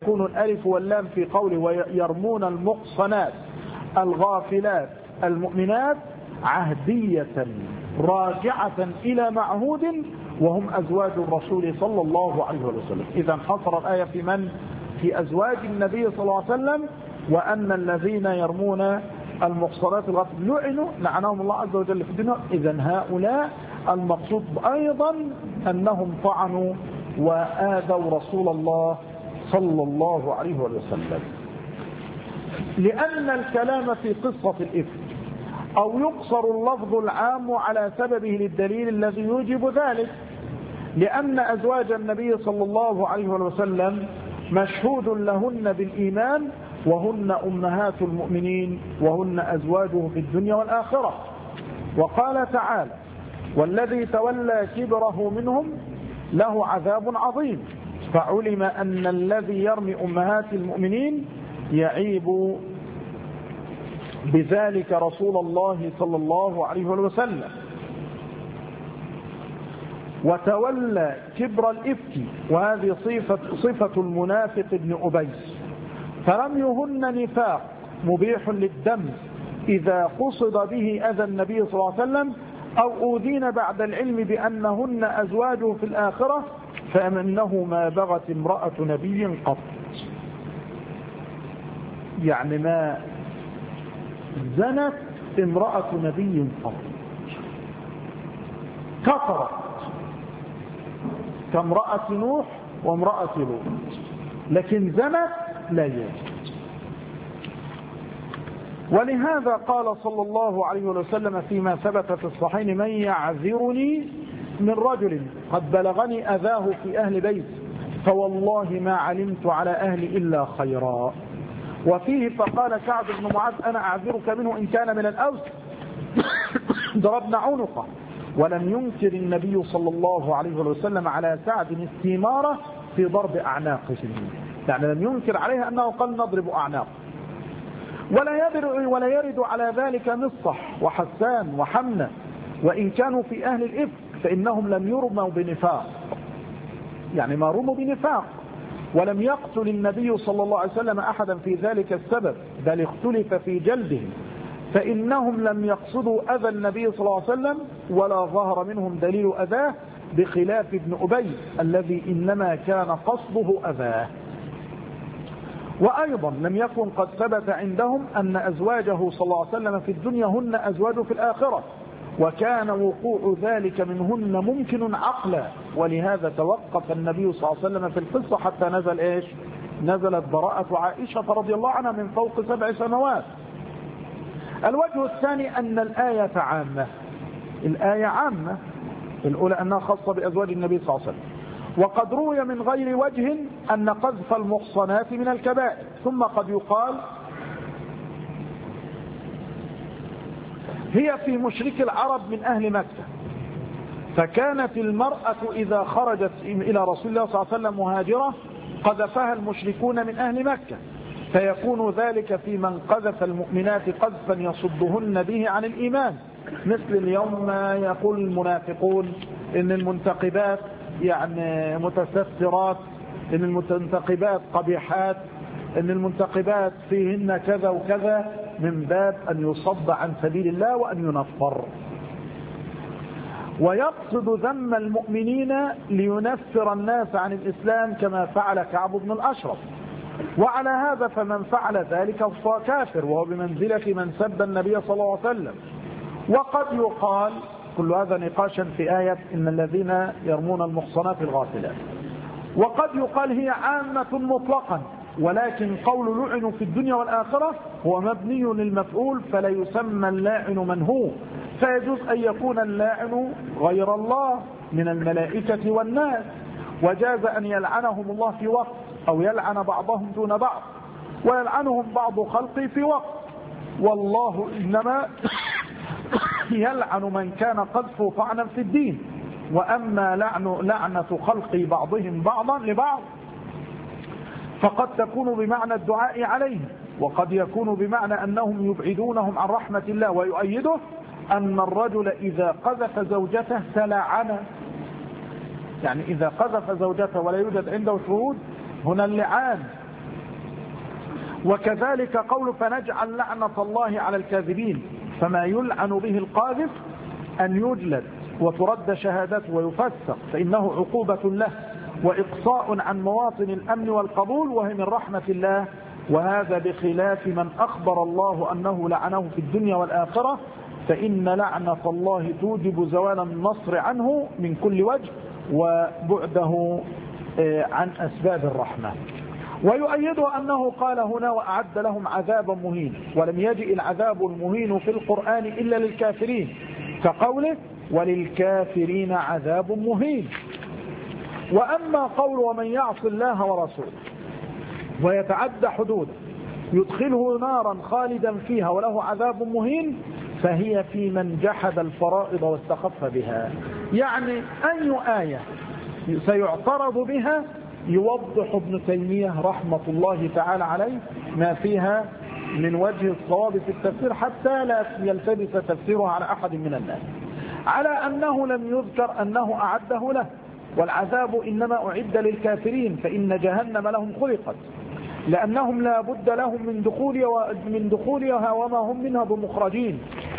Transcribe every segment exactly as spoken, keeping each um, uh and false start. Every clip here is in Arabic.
يكون الألف واللام في قوله ويرمون المحصنات الغافلات المؤمنات عهدية راجعة إلى معهود وهم أزواج الرسول صلى الله عليه وسلم. إذا حصر الآية في من؟ في أزواج النبي صلى الله عليه وسلم، وأن الذين يرمون المحصنات الغافلات لعنوا لعنهم الله عز وجل في الدنيا. إذا هؤلاء المقصود أيضا أنهم طعنوا وآذوا رسول الله صلى الله عليه وسلم، لأن الكلام في قصة الإفك أو يقصر اللفظ العام على سببه للدليل الذي يوجب ذلك، لأن أزواج النبي صلى الله عليه وسلم مشهود لهن بالإيمان وهن أمهات المؤمنين وهن أزواجه في الدنيا والآخرة. وقال تعالى والذي تولى كبره منهم له عذاب عظيم، فعلم أن الذي يرمي أمهات المؤمنين يعيب بذلك رسول الله صلى الله عليه وسلم. وتولى كبر الإفك، وهذه صفة, صفة المنافق ابن أبي، فلم يهن نفاق مبيح للدم إذا قصد به أذى النبي صلى الله عليه وسلم أو أوذين بعد العلم بأنهن أزواجه في الآخرة، فأنه ما بغت امرأة نبي قط، يعني ما زنت امرأة نبي قط، كفرت كامرأة نوح وامرأة لوط، لكن زنت لا يوجد. ولهذا قال صلى الله عليه وسلم فيما ثبت في الصحيحين من يعذرني من رجل قد بلغني أذاه في أهل بيت فوالله ما علمت على أهلي إلا خيرا. وفيه فقال كعب بن معاذ أنا أعذرك منه إن كان من الأوس ضربنا عنقه. ولم ينكر النبي صلى الله عليه وسلم على سعد استمارة في ضرب أعناقه، يعني لم ينكر عليه أنه قال نضرب أعناقه. ولا يرد, ولا يرد على ذلك مصح وحسان وحمنة وإن كانوا في أهل الإفك، فإنهم لم يرموا بنفاق، يعني ما رموا بنفاق. ولم يقتل النبي صلى الله عليه وسلم أحدا في ذلك السبب، بل اختلف في جلدهم، فإنهم لم يقصدوا أذى النبي صلى الله عليه وسلم ولا ظهر منهم دليل أذاه، بخلاف ابن أبي الذي إنما كان قصده أذاه. وأيضا لم يكن قد ثبت عندهم أن أزواجه صلى الله عليه وسلم في الدنيا هن أزواجه في الآخرة، وكان وقوع ذلك منهن ممكن عقلا، ولهذا توقف النبي صلى الله عليه وسلم في القصة حتى نزل إيش؟ نزلت براءة عائشة رضي الله عنها من فوق سبع سنوات. الوجه الثاني أن الآية عامة، الآية عامة، الأولى أنها خاصة بأزواج النبي صلى الله عليه وسلم. وقد روي من غير وجه أن قذف المحصنات من الكبائر. ثم قد يقال هي في مشرك العرب من أهل مكة، فكانت المرأة إذا خرجت إلى رسول الله صلى الله عليه وسلم مهاجرة قذفها المشركون من أهل مكة، فيكون ذلك في من قذف المؤمنات قذفا يصدهن به عن الإيمان، مثل اليوم ما يقول المنافقون إن المنتقبات يعني متسترات، إن المنتقبات قبيحات، إن المنتقبات فيهن كذا وكذا، من باب أن يصد عن سبيل الله وأن ينفر. ويقصد ذم المؤمنين لينفر الناس عن الإسلام كما فعل كعب بن الأشرف. وعلى هذا فمن فعل ذلك فهو كافر، وهو بمنزلة من سب النبي صلى الله عليه وسلم. وقد يقال كل هذا نقاشا في آية إن الذين يرمون المحصنات الغافلات. وقد يقال هي عامة مطلقا، ولكن قول لعنوا في الدنيا والآخرة هو مبني للمفعول، فلا يسمى اللاعن من هو، فيجوز أن يكون اللاعن غير الله من الملائكة والناس، وجاز أن يلعنهم الله في وقت أو يلعن بعضهم دون بعض، ويلعنهم بعض خلقه في وقت، والله إنما يلعن من كان قذفه طعنا في الدين. وأما لعن لعنة خلق بعضهم بعضا لبعض فقد تكون بمعنى الدعاء عليهم، وقد يكون بمعنى أنهم يبعدونهم عن رحمة الله. ويؤيده أن الرجل إذا قذف زوجته تلعن، يعني إذا قذف زوجته ولا يوجد عنده شهود هنا اللعان، وكذلك قول فنجعل لعنة الله على الكاذبين، فما يلعن به القاذف أن يجلد وترد شهادته ويفسق، فإنه عقوبة له وإقصاء عن مواطن الأمن والقبول، وهي من رحمة الله. وهذا بخلاف من أخبر الله أنه لعنه في الدنيا والآخرة، فإن لعنة الله توجب زوال النصر عنه من كل وجه وبعده عن أسباب الرحمة. ويؤيد أنه قال هنا وأعد لهم عذابا مهينا، ولم يجئ العذاب المهين في القرآن إلا للكافرين، كقوله وللكافرين عذاب مهين. وأما قول ومن يعص الله ورسوله ويتعدى حدوده يدخله نارا خالدا فيها وله عذاب مهين، فهي في من جحد الفرائض واستخف بها. يعني أي آية سيعترض بها يوضح ابن تيمية رحمة الله تعالى عليه ما فيها من وجه الصواب في التفسير، حتى لا يلتبس تفسيرها على أحد من الناس، على أنه لم يذكر أنه أعده له، والعذاب إنما أعد للكافرين، فإن جهنم لهم خلقت، لأنهم لا بد لهم من دخولها من دخولها وما هم منها بمخرجين.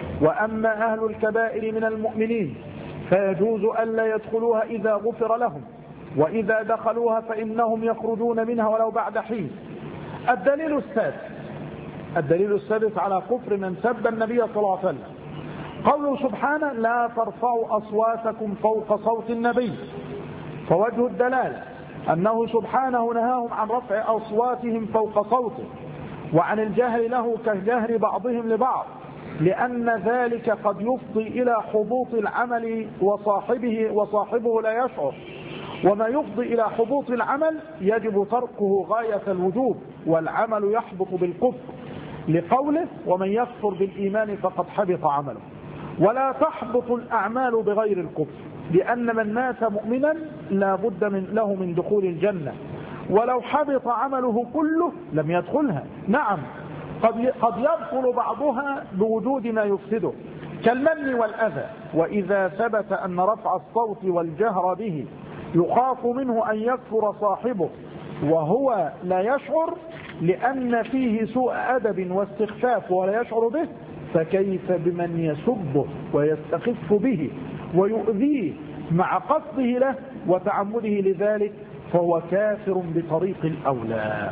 وأما أهل الكبائر من المؤمنين فيجوز ألا يدخلوها إذا غفر لهم، وإذا دخلوها فإنهم يخرجون منها ولو بعد حين. الدليل السادس الدليل السادس على كفر من سب النبي صلى الله عليه وسلم قوله سبحانه لا ترفعوا أصواتكم فوق صوت النبي، فوجه الدلالة أنه سبحانه نهاهم عن رفع أصواتهم فوق صوته وعن الجهر له كجهر بعضهم لبعض، لأن ذلك قد يفضي إلى حبوط العمل وصاحبه وصاحبه لا يشعر، وما يفضي إلى حبوط العمل يجب تركه غاية الوجوب، والعمل يحبط بالكفر، لقوله ومن يكفر بالإيمان فقد حبط عمله. ولا تحبط الأعمال بغير الكفر، لأن من مات مؤمنا لا بد من له من دخول الجنة، ولو حبط عمله كله لم يدخلها. نعم قد قد يدخل بعضها بوجود ما يفسده كالمن والأذى، وإذا ثبت أن رفع الصوت والجهر به يخاف منه أن يكفر صاحبه وهو لا يشعر لأن فيه سوء أدب واستخفاف ولا يشعر به، فكيف بمن يسبه ويستخف به ويؤذيه مع قصده له وتعمده لذلك، فهو كافر بطريق الأولى.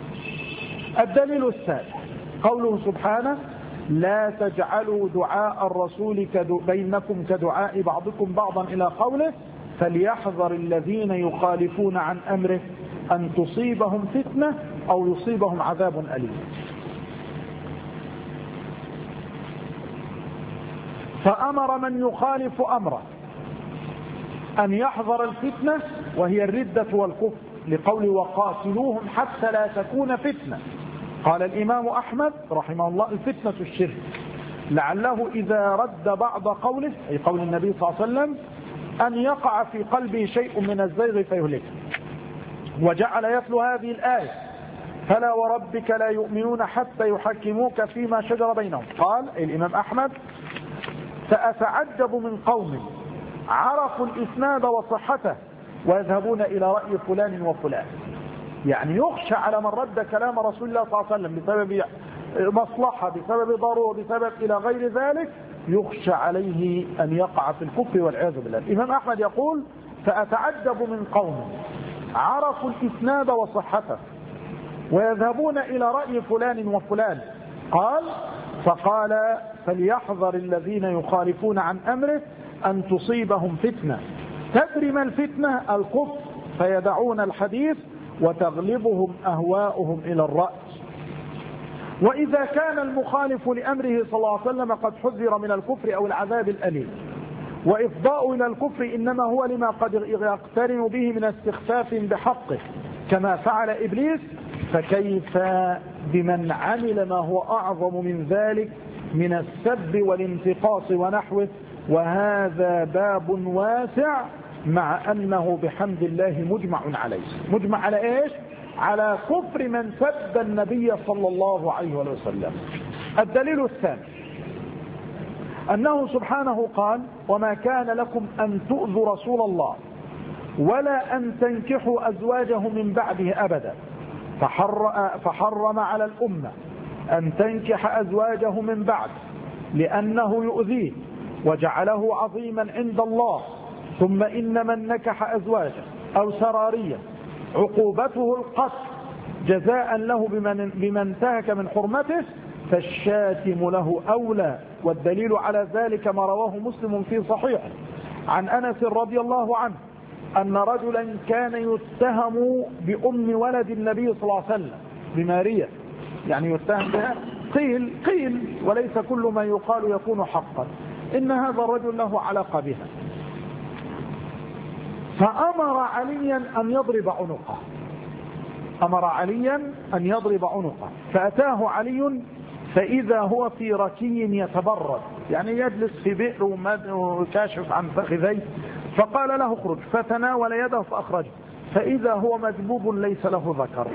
الدليل الثالث قوله سبحانه لا تجعلوا دعاء الرسول بينكم كدعاء بعضكم بعضا، إلى قوله فليحذر الذين يخالفون عن أمره أن تصيبهم فتنة أو يصيبهم عذاب أليم. فأمر من يخالف أمره أن يحذر الفتنة وهي الردة والكفر، لقول وقاتلوهم حتى لا تكون فتنة. قال الإمام أحمد رحمه الله الفتنة الشرك، لعله إذا رد بعض قوله أي قول النبي صلى الله عليه وسلم أن يقع في قلبه شيء من الزيغ فيهلكه، وجعل يتلو هذه الآية فلا وربك لا يؤمنون حتى يحكموك فيما شجر بينهم. قال الإمام أحمد سأتعجب من قوم عرفوا الإسناد وصحته ويذهبون إلى رأي فلان وفلان. يعني يخشى على من رد كلام رسول الله صلى الله عليه وسلم بسبب مصلحة بسبب ضرورة بسبب إلى غير ذلك، يخشى عليه أن يقع في الكفر والعياذ بالله. الإمام أحمد يقول فأتعجب من قوم عرفوا الإسناد وصحته ويذهبون إلى رأي فلان وفلان. قال فقال فليحذر الذين يخالفون عن أمره أن تصيبهم فتنة. تدري ما الفتنة؟ الكفر، فيدعون الحديث وتغلبهم أهواؤهم إلى الرأي. وإذا كان المخالف لأمره صلى الله عليه وسلم قد حذر من الكفر أو العذاب الأليم، وإفضاء إلى الكفر إنما هو لما قد يقترن به من استخفاف بحقه كما فعل إبليس، فكيف بمن عمل ما هو أعظم من ذلك من السب والانتقاص ونحوه. وهذا باب واسع، مع أنه بحمد الله مجمع عليه. مجمع على إيش؟ على كفر من سب النبي صلى الله عليه وسلم. الدليل الثاني أنه سبحانه قال وما كان لكم أن تؤذوا رسول الله ولا أن تنكحوا أزواجه من بعده أبدا، فحرم على الأمة أن تنكح أزواجه من بعد لأنه يؤذيه وجعله عظيما عند الله. ثم إن من نكح أزواجه أو سراريا عقوبته القتل جزاء له بمن, بمن انتهك من حرمته، فالشاتم له أولى. والدليل على ذلك ما رواه مسلم في صحيحه عن أنس رضي الله عنه أن رجلا كان يتهم بأم ولد النبي صلى الله عليه وسلم بماريا، يعني يتهم بها، قيل قيل وليس كل ما يقال يكون حقا، إن هذا الرجل له علاقة بها، فأمر عليا أن يضرب عنقه، أمر عليا أن يضرب عنقه، فأتاه علي فإذا هو في ركي يتبرد، يعني يجلس في بئر وكاشف عن فخذيه، فقال له اخرج، فتناول يده فأخرجه، فإذا هو مجبوب ليس له ذكر،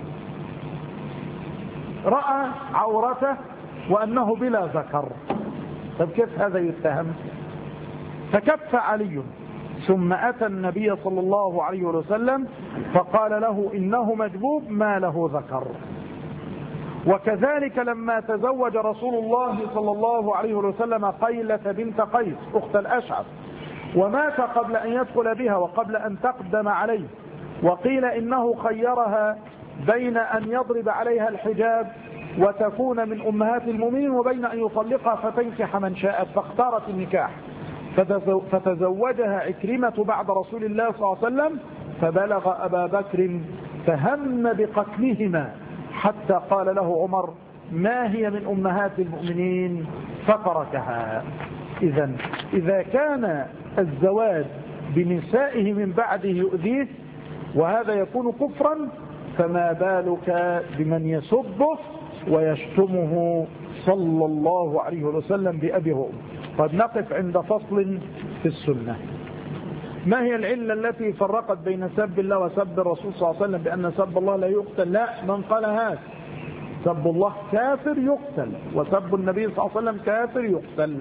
رأى عورته وأنه بلا ذكر، طب كيف هذا يتهم؟ فكف علي ثم أتى النبي صلى الله عليه وسلم فقال له إنه مجبوب ما له ذكر. وكذلك لما تزوج رسول الله صلى الله عليه وسلم قيلة بنت قيس أخت الأشعث ومات قبل أن يدخل بها وقبل أن تقدم عليه، وقيل إنه خيرها بين أن يضرب عليها الحجاب وتكون من أمهات المؤمنين وبين أن يطلقها فتنكح من شاءت، فاختارت النكاح، فتزوجها عكرمة بعد رسول الله صلى الله عليه وسلم، فبلغ أبا بكر فهم بقتلهما حتى قال له عمر ما هي من أمهات المؤمنين فتركها. إذا إذا كان الزواج بنسائه من بعده يؤذيه وهذا يكون كفرا، فما بالك بمن يسبه ويشتمه صلى الله عليه وسلم بأبيه وأمه. قد نقف عند فصل في السنة. ما هي العلة التي فرقت بين سب الله وسب الرسول صلى الله عليه وسلم بأن سب الله لا يقتل؟ لا، من قال هذا سب الله كافر يقتل، وسب النبي صلى الله عليه وسلم كافر يقتل.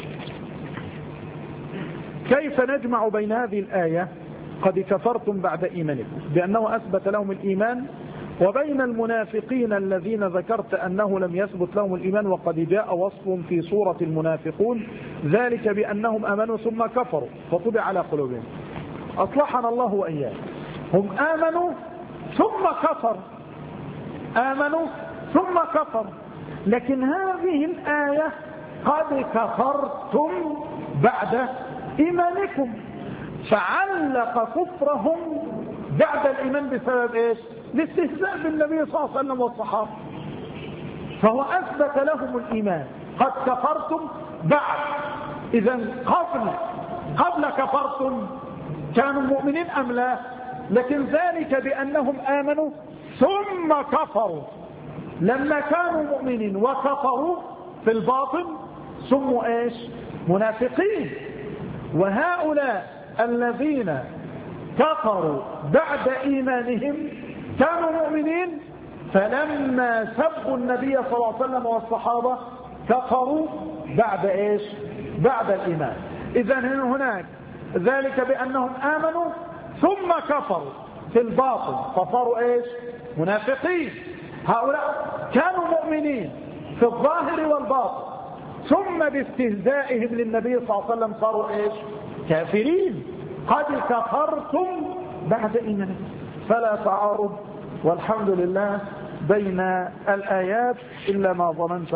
كيف نجمع بين هذه الآية قد كفرتم بعد إيمانكم بأنه أثبت لهم الإيمان، وبين المنافقين الذين ذكرت أنه لم يثبت لهم الإيمان وقد جاء وصفهم في سورة المنافقون ذلك بأنهم آمنوا ثم كفروا فطبع على قلوبهم؟ أصلحنا الله وإياه. هم آمنوا ثم كفروا، آمنوا ثم كفروا، لكن هذه الآية قد كفرتم بعد إيمانكم، فعلق كفرهم بعد الإيمان بسبب إيش؟ الاستهزاء بالنبي صلى الله عليه وسلم والصحابة، فهو أثبت لهم الإيمان. قد كفرتم بعد، إذا قبل قبل كفرتم كانوا مؤمنين أم لا؟ لكن ذلك بأنهم آمنوا ثم كفروا، لما كانوا مؤمنين وكفروا في الباطن سموا إيش؟ منافقين. وهؤلاء الذين كفروا بعد إيمانهم كانوا مؤمنين، فلما سبوا النبي صلى الله عليه وسلم والصحابة كفروا بعد إيش؟ بعد الإيمان. إذن هناك ذلك بأنهم آمنوا ثم كفروا في الباطن فصاروا إيش؟ منافقين. هؤلاء كانوا مؤمنين في الظاهر والباطن، ثم باستهزائهم للنبي صلى الله عليه وسلم صاروا إيش؟ كافرين. قد كفرتم بعد إيمانكم. فلا تعارض والحمد لله بين الآيات إلا ما ظننته.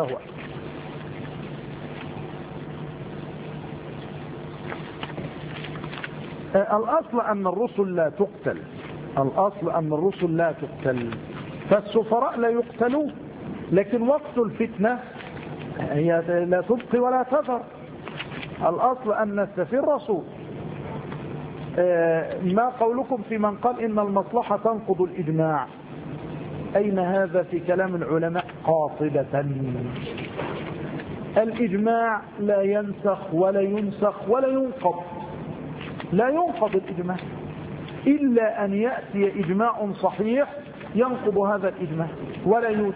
الأصل أن الرسل لا تقتل، الأصل أن الرسل لا تقتل، فالسفراء لا يقتلوا، لكن وقت الفتنة هي لا تبقي ولا تذر. الأصل أن السفير رسول. ما قولكم في من قال إن المصلحة تنقض الإجماع؟ أين هذا في كلام العلماء قاطبة؟ الإجماع لا ينسخ ولا ينسخ ولا ينقض، لا ينقض الإجماع إلا أن يأتي إجماع صحيح ينقض هذا الإجماع ولا يوجد.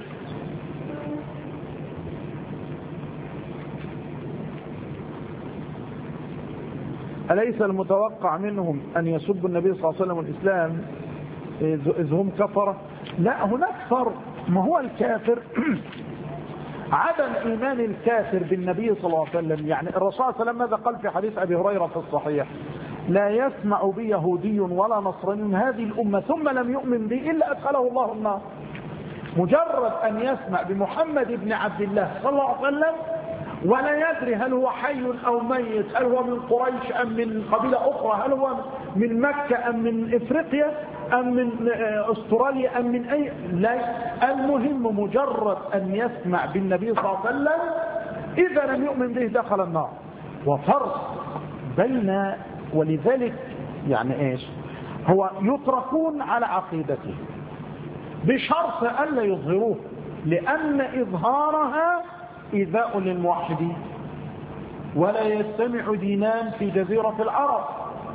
أليس المتوقع منهم أن يسبوا النبي صلى الله عليه وسلم والإسلام إذ هم كفرة؟ لا، هناك فرق. ما هو الكافر عدم إيمان الكافر بالنبي صلى الله عليه وسلم. يعني الرسول صلى الله عليه وسلم ماذا قال في حديث أبي هريرة في الصحيح؟ لا يسمع بي يهودي ولا نصراني هذه الأمة ثم لم يؤمن بي إلا أدخله الله النار. مجرد أن يسمع بمحمد بن عبد الله صلى الله عليه وسلم ولا يدري هل هو حي أو ميت، هل هو من قريش أم من قبيلة أخرى، هل هو من مكة أم من إفريقيا أم من أستراليا أم من أي، لا، المهم مجرد أن يسمع بالنبي صلى الله عليه وسلم إذا لم يؤمن به دخل النار. وفرق بين، ولذلك يعني إيش هو يتركون على عقيدته بشرط ألا يظهروه، لأن إظهارها إيذاء للموحدين. ولا يستمع دينان في جزيرة العرب،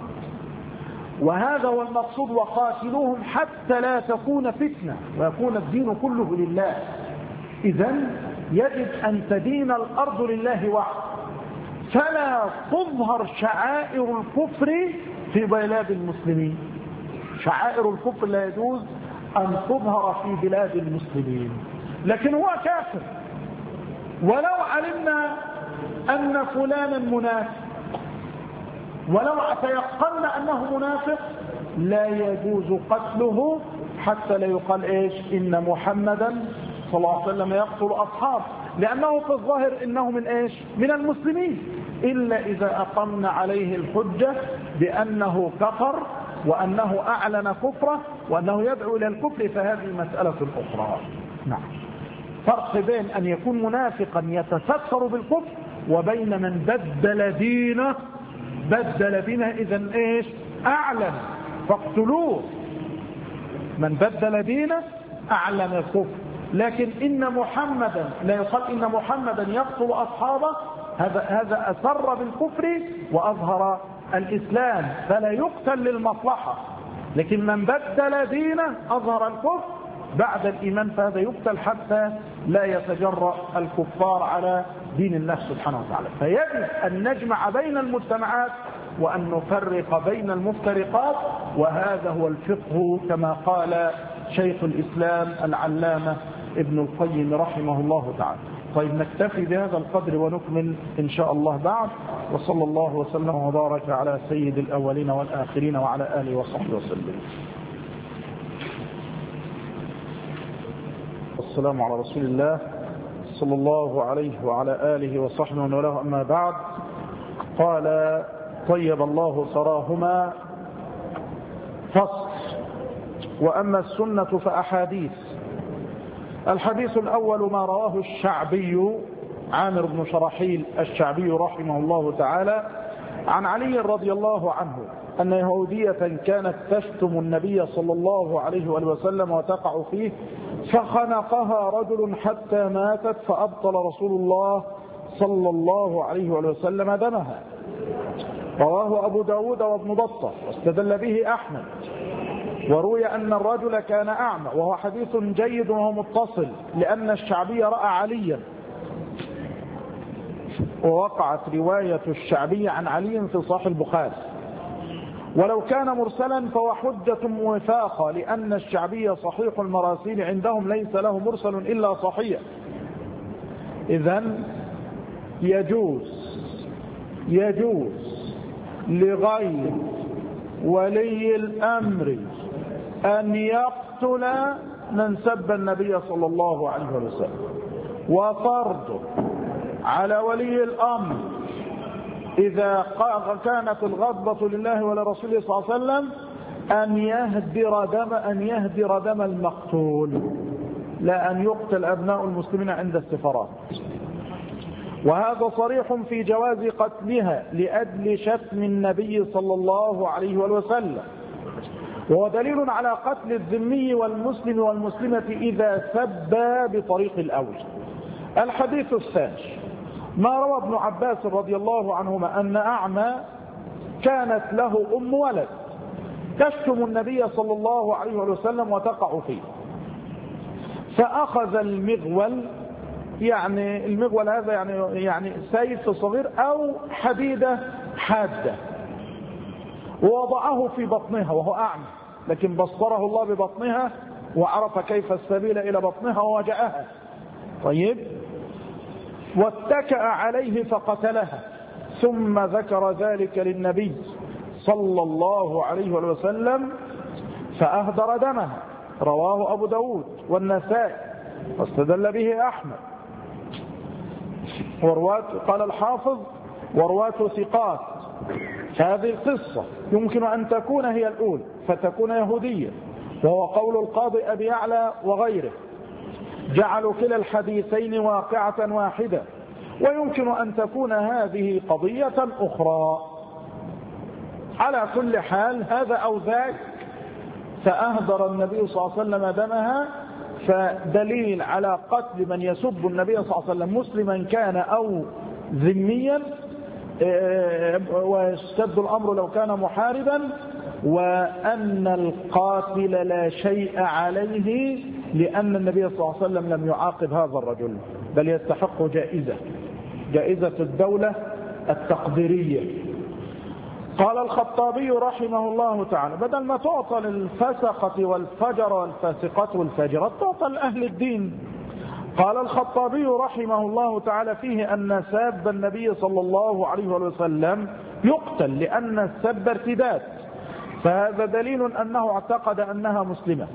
وهذا هو المقصود. وقاتلوهم حتى لا تكون فتنة ويكون الدين كله لله. إذن يجب أن تدين الأرض لله وحده، فلا تظهر شعائر الكفر في بلاد المسلمين. شعائر الكفر لا يجوز أن تظهر في بلاد المسلمين. لكن هو كافر، ولو علمنا أن فلانا منافق، ولو تيقنا أنه منافق، لا يجوز قتله حتى لا يقال إيش إن محمدا صلى الله عليه وسلم يقتل أصحابه، لأنه في الظاهر إنه من إيش من المسلمين، إلا إذا أقمنا عليه الحجة بأنه كفر وأنه أعلن كفره وأنه يدعو إلى الكفر، فهذه مسألة أخرى. نعم، فرق بين أن يكون منافقا يتستر بالكفر وبين من بدل دينه بدل دينه إذن إيش أعلن فاقتلوه. من بدل دينه أعلن الكفر. لكن إن محمدا لا يقال إن محمدا يقتل أصحابه، هذا هذا أسر بالكفر وأظهر الإسلام، فلا يقتل للمصلحة. لكن من بدل دينه أظهر الكفر بعد الإيمان، فهذا يقتل حتى لا يتجرأ الكفار على دين الله سبحانه وتعالى. فيجب أن نجمع بين المجتمعات وأن نفرق بين المفترقات، وهذا هو الفقه كما قال شيخ الإسلام العلامة ابن القيم رحمه الله تعالى. طيب، نكتفي بهذا القدر ونكمل إن شاء الله بعد. وصلى الله وسلم وبارك على سيد الأولين والآخرين وعلى آله وصحبه وسلم. والسلام على رسول الله صلى الله عليه وعلى آله وصحبه وله. أما بعد، قال طيب الله ثراهما. فصل. وأما السنة فأحاديث. الحديث الأول ما رواه الشعبي عامر بن شرحيل الشعبي رحمه الله تعالى عن علي رضي الله عنه أن يهودية كانت تشتم النبي صلى الله عليه وآله وسلم وتقع فيه، فخنقها رجل حتى ماتت، فأبطل رسول الله صلى الله عليه وآله وسلم دمها. رواه أبو داود وابن بطة واستدل به أحمد. وروي أن الرجل كان أعمى، وهو حديث جيد وهو متصل، لأن الشعبي رأى عليا، ووقعت رواية الشعبي عن علي في صحيح البخاري. ولو كان مرسلا فهو حجة موثاقة، لأن الشعبي صحيح المراسيل عندهم، ليس له مرسل إلا صحيح. إذن يجوز يجوز لغير ولي الأمر أن يقتل من سب النبي صلى الله عليه وسلم، وفرض على ولي الأمر إذا كانت الغضبة لله ولرسوله صلى الله عليه وسلم أن يهدر دم أن يهدر دم المقتول، لا أن يقتل أبناء المسلمين عند السفارات. وهذا صريح في جواز قتلها لأجل شتم النبي صلى الله عليه وسلم، وهو دليل على قتل الذمي والمسلم والمسلمة إذا سبا بطريق الأوجه. الحديث الثاني ما روى ابن عباس رضي الله عنهما أن أعمى كانت له أم ولد تشتم النبي صلى الله عليه وسلم وتقع فيه، فأخذ المغول، يعني المغول هذا يعني يعني سيف صغير أو حديدة حادة، ووضعه في بطنها وهو أعمى، لكن بصره الله ببطنها وعرف كيف السبيل إلى بطنها ووجعها. طيب، واتكأ عليه فقتلها، ثم ذكر ذلك للنبي صلى الله عليه وسلم فأهدر دمها. رواه أبو داود والنسائي واستدل به أحمد. ورواة قال الحافظ ورواة ثقات. هذه القصة يمكن أن تكون هي الأولى فتكون يهودية، وهو قول القاضي أبي يعلى وغيره، جعلوا كلا الحديثين واقعة واحدة. ويمكن أن تكون هذه قضية أخرى. على كل حال هذا أو ذاك، فأهدر النبي صلى الله عليه وسلم دمها، فدليل على قتل من يسب النبي صلى الله عليه وسلم مسلما كان أو ذميا، ويشتد الأمر لو كان محاربا، وأن القاتل لا شيء عليه لأن النبي صلى الله عليه وسلم لم يعاقب هذا الرجل، بل يستحق جائزة جائزة الدولة التقديرية. قال الخطابي رحمه الله تعالى: بدل ما تعطى للفسقة والفجر والفاسقة والفاجرة تعطى لأهل الدين. قال الخطابي رحمه الله تعالى فيه أن ساب النبي صلى الله عليه وسلم يقتل لأن السب ارتداد، فهذا دليل أنه اعتقد أنها مسلمة.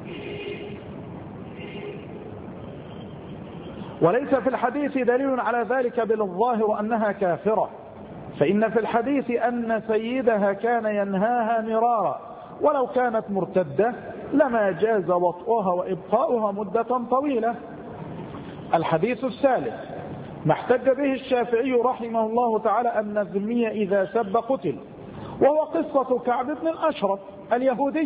وليس في الحديث دليل على ذلك بالظاهر أنها كافرة، فإن في الحديث أن سيدها كان ينهاها مرارا، ولو كانت مرتدة لما جاز وطئها وإبقاؤها مدة طويلة. الحديث الثالث ما احتج به الشافعي رحمه الله تعالى أن الذمي إذا سب قتل، وهو قصة كعب بن الأشرف اليهودي،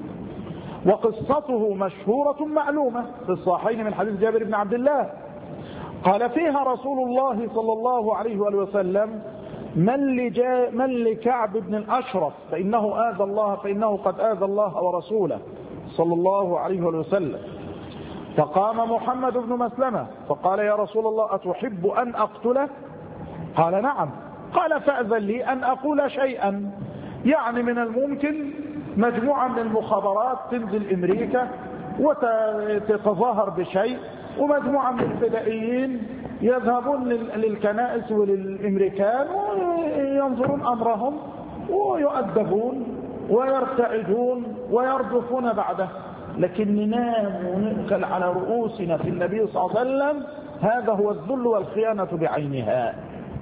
وقصته مشهورة معلومة في الصحيحين من حديث جابر بن عبد الله قال فيها رسول الله صلى الله عليه وسلم: من, لجا من لكعب بن الأشرف فإنه آذى الله فإنه قد آذى الله ورسوله صلى الله عليه وسلم. فقام محمد بن مسلمة فقال: يا رسول الله أتحب أن أقتله؟ قال: نعم. قال: فأذن لي أن أقول شيئا. يعني من الممكن مجموعة من المخابرات تنزل أمريكا وتتظاهر بشيء، ومجموعة من الفدائيين يذهبون للكنائس وللأمريكان وينظرون أمرهم ويؤدبون ويرتعدون ويرجفون بعده، لكن ننام ونأكل على رؤوسنا في النبي صلى الله عليه وسلم، هذا هو الذل والخيانة بعينها.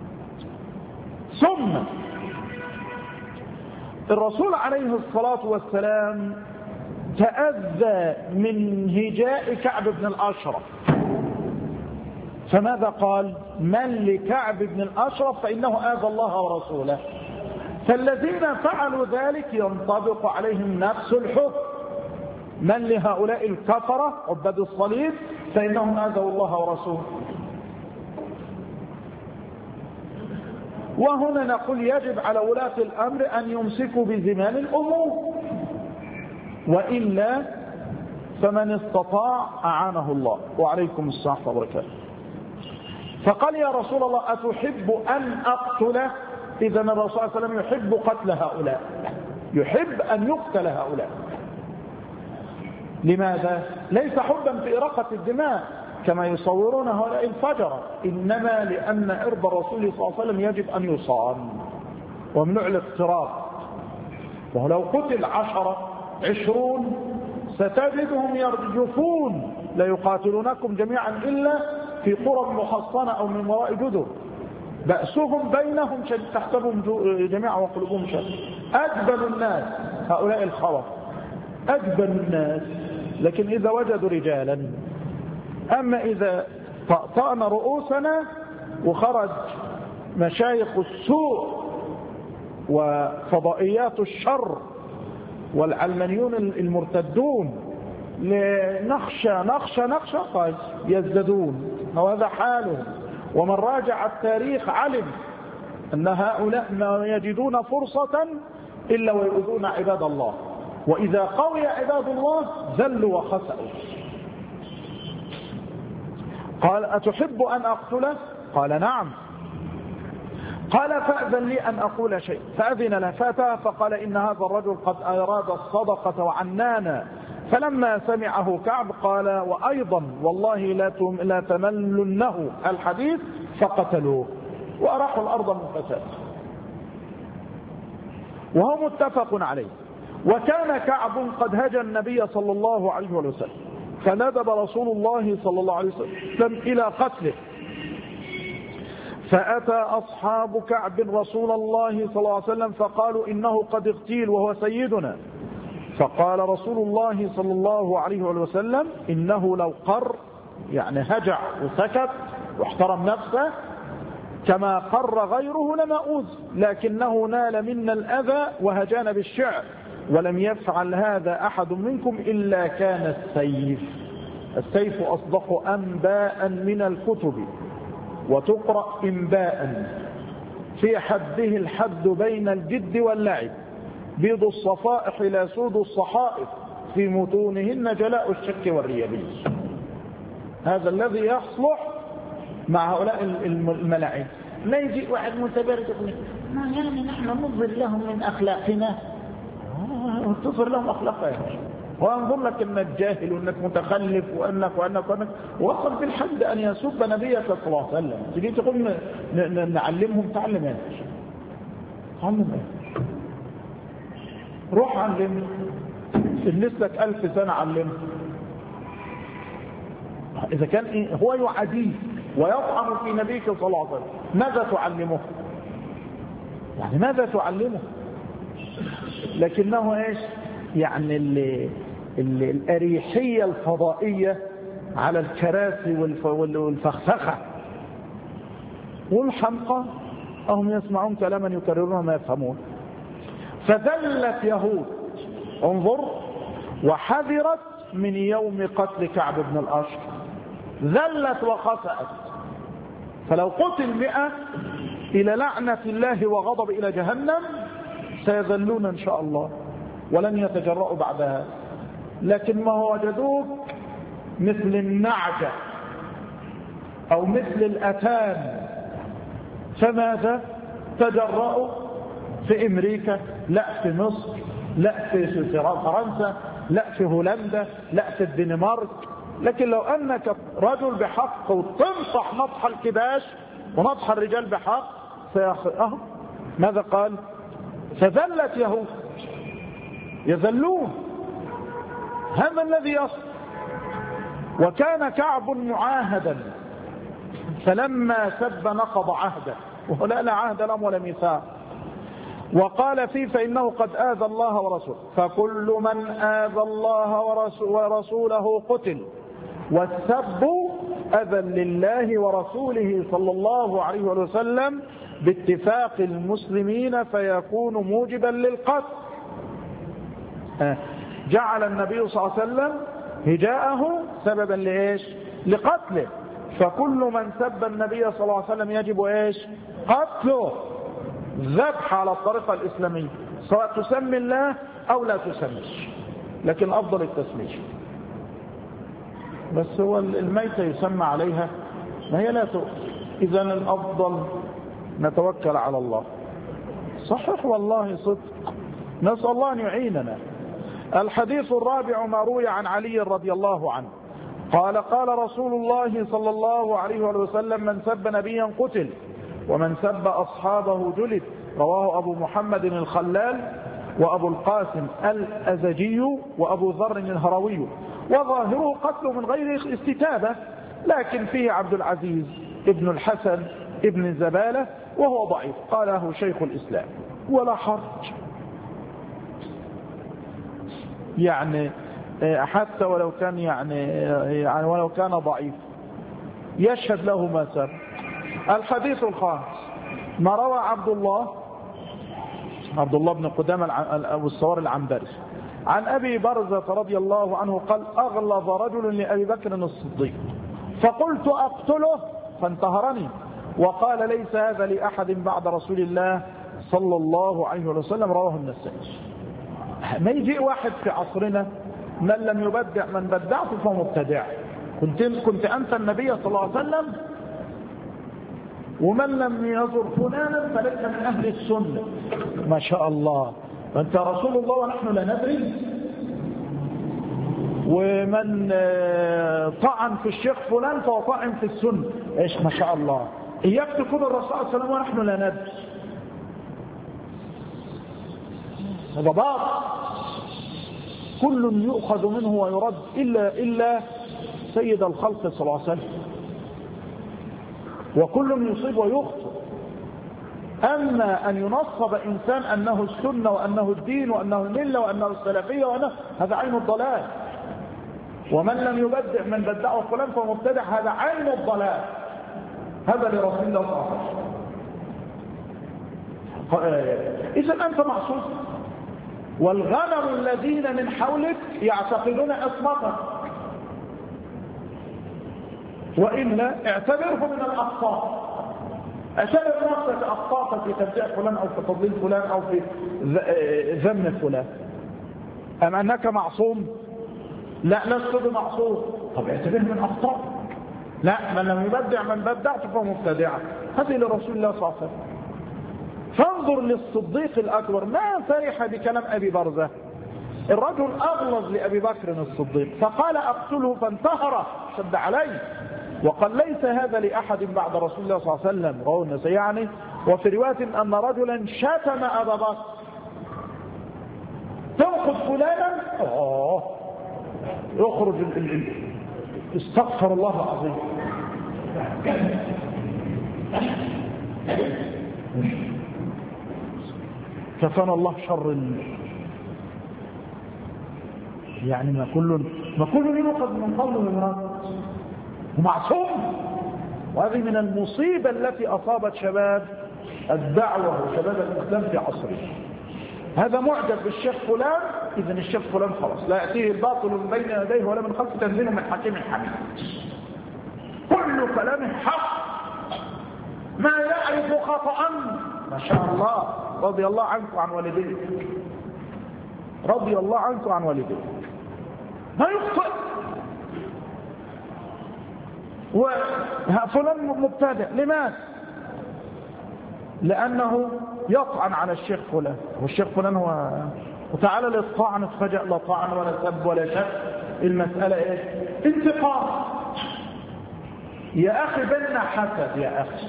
ثم الرسول عليه الصلاة والسلام تأذى من هجاء كعب بن الأشرف، فماذا قال؟ من لكعب بن الأشرف فإنه آذى الله ورسوله. فالذين فعلوا ذلك ينطبق عليهم نفس الحكم. من لهؤلاء الكفرة عباد الصليب فإنهم آذوا الله ورسوله. وهنا نقول يجب على ولاة الأمر أن يمسكوا بزمام الأمور، وإلا فمن استطاع أعانه الله. وعليكم السلام وبركاته. فقال: يا رسول الله أتحب أن أقتله؟ إذا الرسول صلى الله عليه وسلم يحب قتل هؤلاء، يحب أن يقتل هؤلاء. لماذا؟ ليس حبا في إراقة الدماء كما يصورون هؤلاء الفجرة، إنما لأن إرض الرسول صلى الله عليه وسلم يجب أن يصان ومنع الاقتراب. ولو قتل عشرة عشرون ستجدهم يرجفون لا يقاتلونكم جميعا إلا في قرى محصنة أو من وراء جدر، بأسهم بينهم تحسبهم جميعا وقلوبهم شتى. أجبن الناس هؤلاء الخوف، أجبن الناس، لكن إذا وجدوا رجالا. أما إذا طأطأنا رؤوسنا وخرج مشايخ السوء وفضائيات الشر والعلمانيون المرتدون نخشى نخشى نخشى قال يزدادون، وهذا حالهم. ومن راجع التاريخ علم أن هؤلاء ما يجدون فرصة إلا ويؤذون عباد الله، وإذا قوي عباد الله ذلوا وخسأوا. قال: أتحب أن أقتله؟ قال: نعم. قال: فأذن لي أن أقول شيء. فأذن له فأتاه فقال: إن هذا الرجل قد أراد الصدقة وعنانا فلما سمعه كعب قال وأيضا والله لا تملنه الحديث فقتلوه وأراحوا الأرض من فساد، وهو متفق عليه. وكان كعب قد هجى النبي صلى الله عليه وسلم فندب رسول الله صلى الله عليه وسلم إلى قتله، فأتى أصحاب كعب رسول الله صلى الله عليه وسلم فقالوا إنه قد اغتيل وهو سيدنا، فقال رسول الله صلى الله عليه وسلم إنه لو قر، يعني هجع وسكت واحترم نفسه كما قر غيره لما أوذ، لكنه نال منا الأذى وهجانا بالشعر، ولم يفعل هذا أحد منكم إلا كان السيف. السيف أصدق أنباء من الكتب وتقرأ إنباء، في حده الحد بين الجد واللعب، بيض الصفائح لا سود الصحائف، في متونهن جلاء الشك والريبي. هذا الذي يصلح مع هؤلاء الملاعين. لا يجي واحد متبرد يقول ما يعني نحن نظهر لهم من أخلاقنا، تظهر لهم أخلاقها وانظر لك انك جاهل وانك متخلف وانك وانك وانك وصل في الحد ان يسب نبيك صلى الله عليه وسلم، تجي تقول نعلمهم، تعلم ايه؟ تعلم ايه؟ روح علمه، اجلس لك ألف سنة علمه. إذا كان إيه؟ هو يعاديه ويطعن في نبيك صلى الله عليه وسلم، ماذا تعلمه؟ يعني ماذا تعلمه؟ لكنه ايش؟ يعني اللي اللي الأريحية الفضائية على الكراسي والفخفخة والحمقى، هم يسمعون كلاما يكررون ما يفهمون. فذلت يهود، انظر، وحذرت من يوم قتل كعب بن الأشرف، ذلت وخسأت. فلو قتل مئة إلى لعنة الله وغضب إلى جهنم سيذلون إن شاء الله ولن يتجرؤوا بعدها، لكن ما وجدوك مثل النعجة أو مثل الأتان، فماذا تجرؤوا؟ في أمريكا، لا في مصر، لا في فرنسا، لا في هولندا، لا في الدنمارك. لكن لو أنك رجل بحق وتنصح نطح الكباش ونطح الرجال بحق سيخ... أه. ماذا قال؟ فذلت يهود، يذلون. هذا الذي يصل. وكان كعب معاهدا، فلما سب نقض عهده، ولا لا عهد لهم ولا ميثاق، وقال فيه فإنه قد آذى الله ورسوله، فكل من آذى الله ورسوله قتل، والسب أذى لله ورسوله صلى الله عليه وسلم باتفاق المسلمين فيكون موجبا للقتل. جعل النبي صلى الله عليه وسلم هجاءه سببا لإيش؟ لقتله. فكل من سب النبي صلى الله عليه وسلم يجب إيش؟ قتله، ذبح على الطريقة الإسلامية، سواء تسمي الله أو لا تسميش، لكن أفضل التسميش. بس هو الميتة يسمى عليها، ما هي لا تؤكل. إذن الأفضل نتوكل على الله. صحيح والله صدق، نسأل الله أن يعيننا. الحديث الرابع ما روي عن علي رضي الله عنه قال قال رسول الله صلى الله عليه وسلم من سب نبيا قتل ومن سب أصحابه جلد. رواه أبو محمد الخلال وأبو القاسم الأزجي وأبو ذر الهروي، وظاهره قتل من غير استتابة، لكن فيه عبد العزيز ابن الحسن ابن الزبالة وهو ضعيف، قاله شيخ الإسلام ولا حرج، يعني حتى ولو كان يعني, يعني ولو كان ضعيف يشهد له ما سبق. الحديث الخامس ما روى عبد الله عبد الله بن قدامة أبو الصوار العنبري عن أبي برزة رضي الله عنه قال أغلظ رجل لأبي بكر الصديق فقلت أقتله فانتهرني وقال ليس هذا لأحد بعد رسول الله صلى الله عليه وسلم. رواه النسائي. ما يجي واحد في عصرنا من لم يبدع من بدعته فهو مبتدع. كنت كنت أنت النبي صلى الله عليه وسلم، ومن لم يزر فلانا فليس من أهل السنة. ما شاء الله، أنت رسول الله ونحن لا ندري. ومن طعن في الشيخ فلان فهو طعن في السنة. ايش ما شاء الله، إياك تكون الرسول صلى الله عليه وسلم ونحن لا ندري. هذا باطل، كل يؤخذ منه ويرد إلا إلا سيد الخلق صلى الله عليه وسلم، وكل يصيب ويخطئ. أما أن ينصب إنسان أنه السنة وأنه الدين وأنه الملة وأنه السلفية وأنه هذا عين الضلال. ومن لم يبدع من بدعه فلان فهو مبتدع، هذا عين الضلال. هذا لرسول الله صلى الله عليه وسلم. إذا أنت معصوم، والغنم الذين من حولك يعتقدون عصمتك، وإلا اعتبره من الأخطاء. اعتبر نفسك أخطاء في تبديع فلان أو في تضليل فلان أو في ذم فلان. أم أنك معصوم؟ لا، لست بمعصوم. طب اعتبره من أخطاء. لا، من لم يبدع من بدعت فهو مبتدع. هذه لرسول الله صلى الله عليه وسلم. فانظر للصديق الأكبر ما فرح بكلام أبي برزة. الرجل أغلظ لأبي بكر الصديق فقال أقتله فانتهر، شد عليه وقال ليس هذا لأحد بعد رسول الله صلى الله عليه وسلم، رواه النسائي يعني. وفي رواية أن رجلا شتم أبا بكر، تنقض فلانا أوه يخرج ال ال ال استغفر الله العظيم. كفانا الله شر يعني ما كل ما كل ينقض من قوله من ومعصوم. وهذه من المصيبة التي أصابت شباب الدعوة وشباب الإسلام في عصره. هذا معجب بالشيخ فلان، إذن الشيخ فلان خلاص لا يأتيه الباطل من بين يديه ولا من خلفه، تنزيل من حكيم حميد. كل كلام حق، ما يعرف خطأ. ما شاء الله، رضي الله عنك وعن والديك، رضي الله عنك وعن والديك، ما يخطئ. وفلان مبتدع، لماذا؟ لأنه يطعن على الشيخ فلان، والشيخ فلان هو وتعالى للطعن فجأة لا طعن ولا سب ولا شك. المسألة ايش؟ انتقام. يا أخي بيننا حسد، يا أخي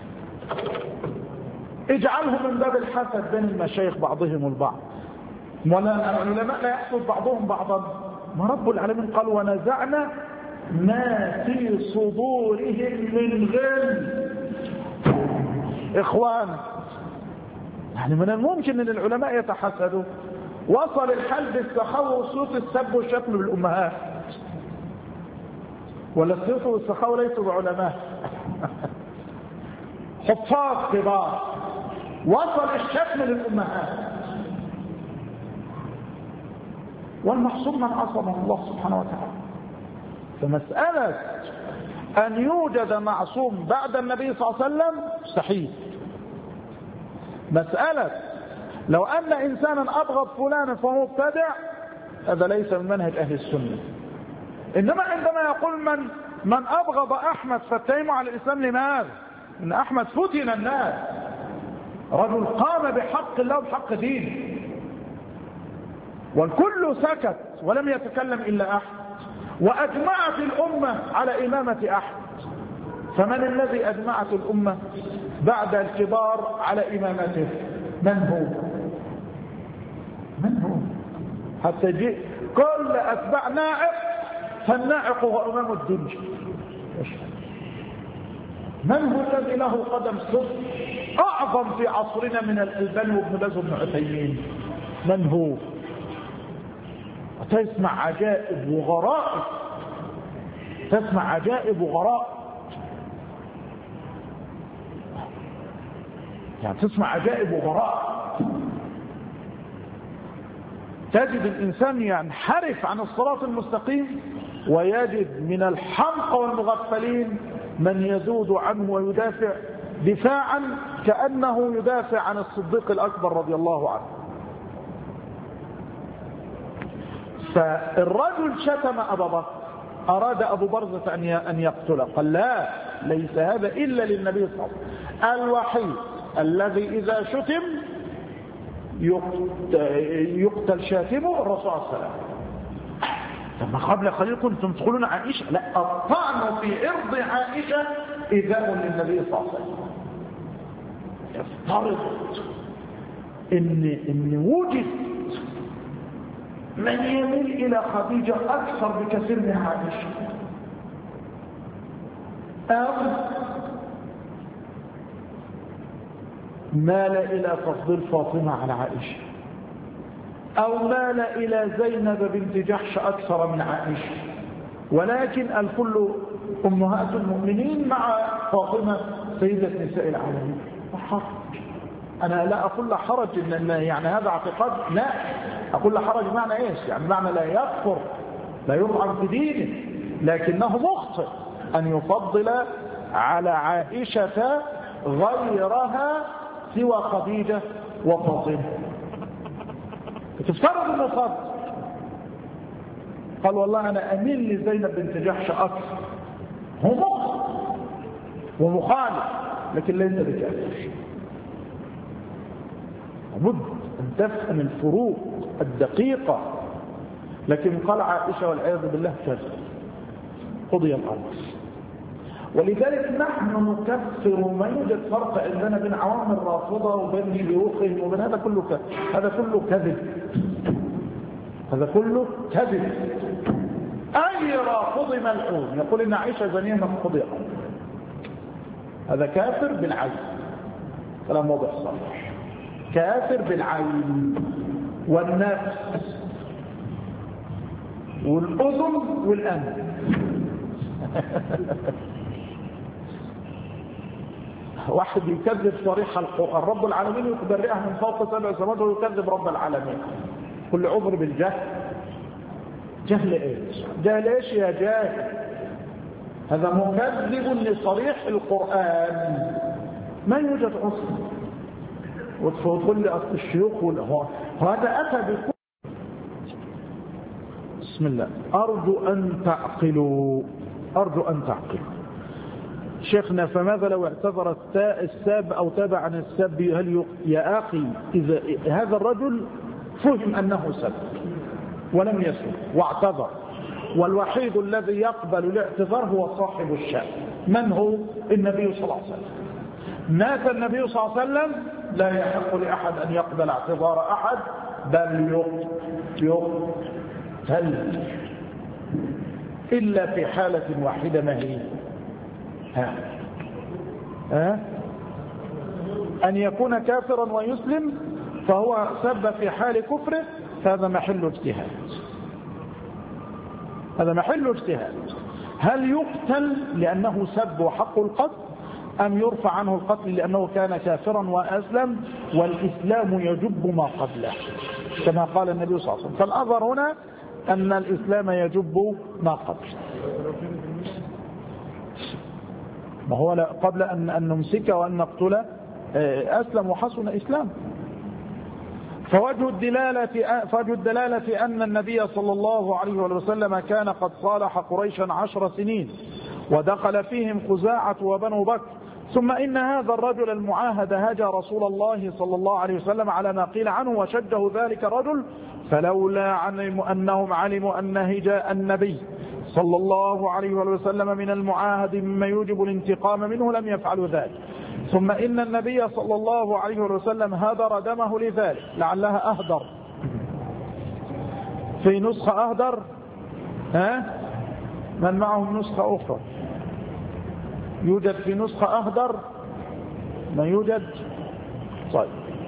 اجعله من باب الحسد بين المشايخ بعضهم البعض. ولا العلماء لا يحسد بعضهم بعضا. ما رب العالمين قال ونزعنا ما في صدورهم من غل. إخوان، يعني من الممكن أن العلماء يتحسدوا. وصل الحال بالسخاوة وصوت السب والشتم بالأمهات، ولا السيف والسخاوة ليسوا بعلماء حفاظ كبار. وصل الشتم للأمهات. والمحصول من عصمه الله سبحانه وتعالى. فمسألة أن يوجد معصوم بعد النبي صلى الله عليه وسلم مستحيل. مسألة لو أن إنسانا أبغض فلانا فهو مبتدع، هذا ليس من منهج أهل السنة. إنما عندما يقول من من أبغض أحمد فاتهموا على الإسلام، لماذا؟ إن أحمد فتن الناس، رجل قام بحق الله وبحق دينه، والكل سكت ولم يتكلم إلا أحمد، وأجمعت الأمة على إمامة أحمد. فمن الذي أجمعت الأمة بعد الكبار على إمامته؟ من هو؟ من هو؟ حتى جئ كل أتباع ناعق، فالناعق هو إمام الدنيا. من هو الذي له قدم صدق أعظم في عصرنا من الألباني وابن باز وابن عثيمين؟ من هو؟ تسمع عجائب وغرائب، تسمع عجائب وغرائب، يعني تسمع عجائب وغرائب. تجد الإنسان ينحرف عن الصراط المستقيم، ويجد من الحمقى والمغفلين من يزود عنه ويدافع دفاعا كأنه يدافع عن الصديق الأكبر رضي الله عنه. فالرجل شتم أبا بكر، أراد أبو برزة أن يقتله، قال لا، ليس هذا إلا للنبي صلى الله عليه وسلم. الوحيد الذي إذا شتم يقتل شاتمه الرسول صلى الله عليه وسلم. ثم قبل قليل كنتم تقولون عائشة. لا، الطعن في إرض عائشة إذاء للنبي صلى الله عليه وسلم. يفترض إن, إن وجد من يميل إلى خديجة أكثر بكثير من عائشة، أو مال إلى تفضيل فاطمة على عائشة، أو مال إلى زينب بنت جحش أكثر من عائشة، ولكن الكل أمهات المؤمنين مع فاطمة سيدة نساء العالمين. حرج. أنا لا أقول لا حرج إن يعني هذا اعتقاد، لا أقول لا حرج معنى إيش؟ يعني معنى لا يكفر، لا يطعن في دينه، لكنه مخطئ أن يفضل على عائشة غيرها سوى خديجة وفاطمة. تفترض انه فضل، قال والله انا اميل لزينب بنت جحش اكثر، هو مخطئ ومخالف لكن ليس بكافر. لابد ان تفهم الفروق الدقيقة. لكن قال عائشة والعياذ بالله كذا، قضي الامر. ولذلك نحن نكفر ما يوجد فرق عندنا بين عوام الرافضة وبين شيوخهم وبين هذا كله كذب. هذا كله كذب، هذا كله كذب. أي رافض ملعون يقول إن عائشة زانية مفقودة، هذا كافر بالعين، كلام واضح صريح، كافر بالعين والنفس والأذن والأنف. واحد يكذب صريح القرآن، رب العالمين يخبرئه من فوق سبع سماوات ويكذب رب العالمين. كل عذر بالجهل. جهل ايش؟ جهل ايش يا جاهل؟ هذا مكذب لصريح القرآن، ما يوجد عذر. وتقول لي اصل الشيوخ وهذا اتى بكل. بسم الله. ارجو ان تعقلوا، ارجو ان تعقلوا. شيخنا فماذا لو اعتذر الساب أو تاب عن السب؟ هل يا أخي إذا هذا الرجل فهم أنه سب ولم يسب واعتذر، والوحيد الذي يقبل الاعتذار هو صاحب الشأن. من هو؟ النبي صلى الله عليه وسلم. مات النبي صلى الله عليه وسلم، لا يحق لأحد أن يقبل اعتذار أحد، بل يقتل إلا في حالة واحدة. ما هي؟ ها. ها؟ أن يكون كافرا ويسلم فهو سب في حال كفره، فهذا محل اجتهاد، هذا محل اجتهاد. هل يقتل لأنه سب وحق القتل، أم يرفع عنه القتل لأنه كان كافرا وأسلم والإسلام يجب ما قبله كما قال النبي صلى الله عليه وسلم؟ فالأظهر هنا أن الإسلام يجب ما قبله. ما هو قبل أن أن نمسك وأن نقتله أسلم وحسن إسلام. فوجه الدلالة فوجه الدلالة أن النبي صلى الله عليه وسلم كان قد صالح قريشا عشر سنين ودخل فيهم خزاعة وبنو بكر، ثم إن هذا الرجل المعاهد هجا رسول الله صلى الله عليه وسلم على ما قيل عنه وشجه ذلك الرجل، فلولا علموا أنهم علموا أن هجاء النبي صلى الله عليه وسلم من المعاهد مما يوجب الانتقام منه لم يفعلوا ذلك. ثم إن النبي صلى الله عليه وسلم هدر دمه لذلك، لعلها أهدر في نسخة أهدر. ها؟ من معهم نسخة أخرى؟ يوجد في نسخة أهدر؟ ما يوجد؟ طيب.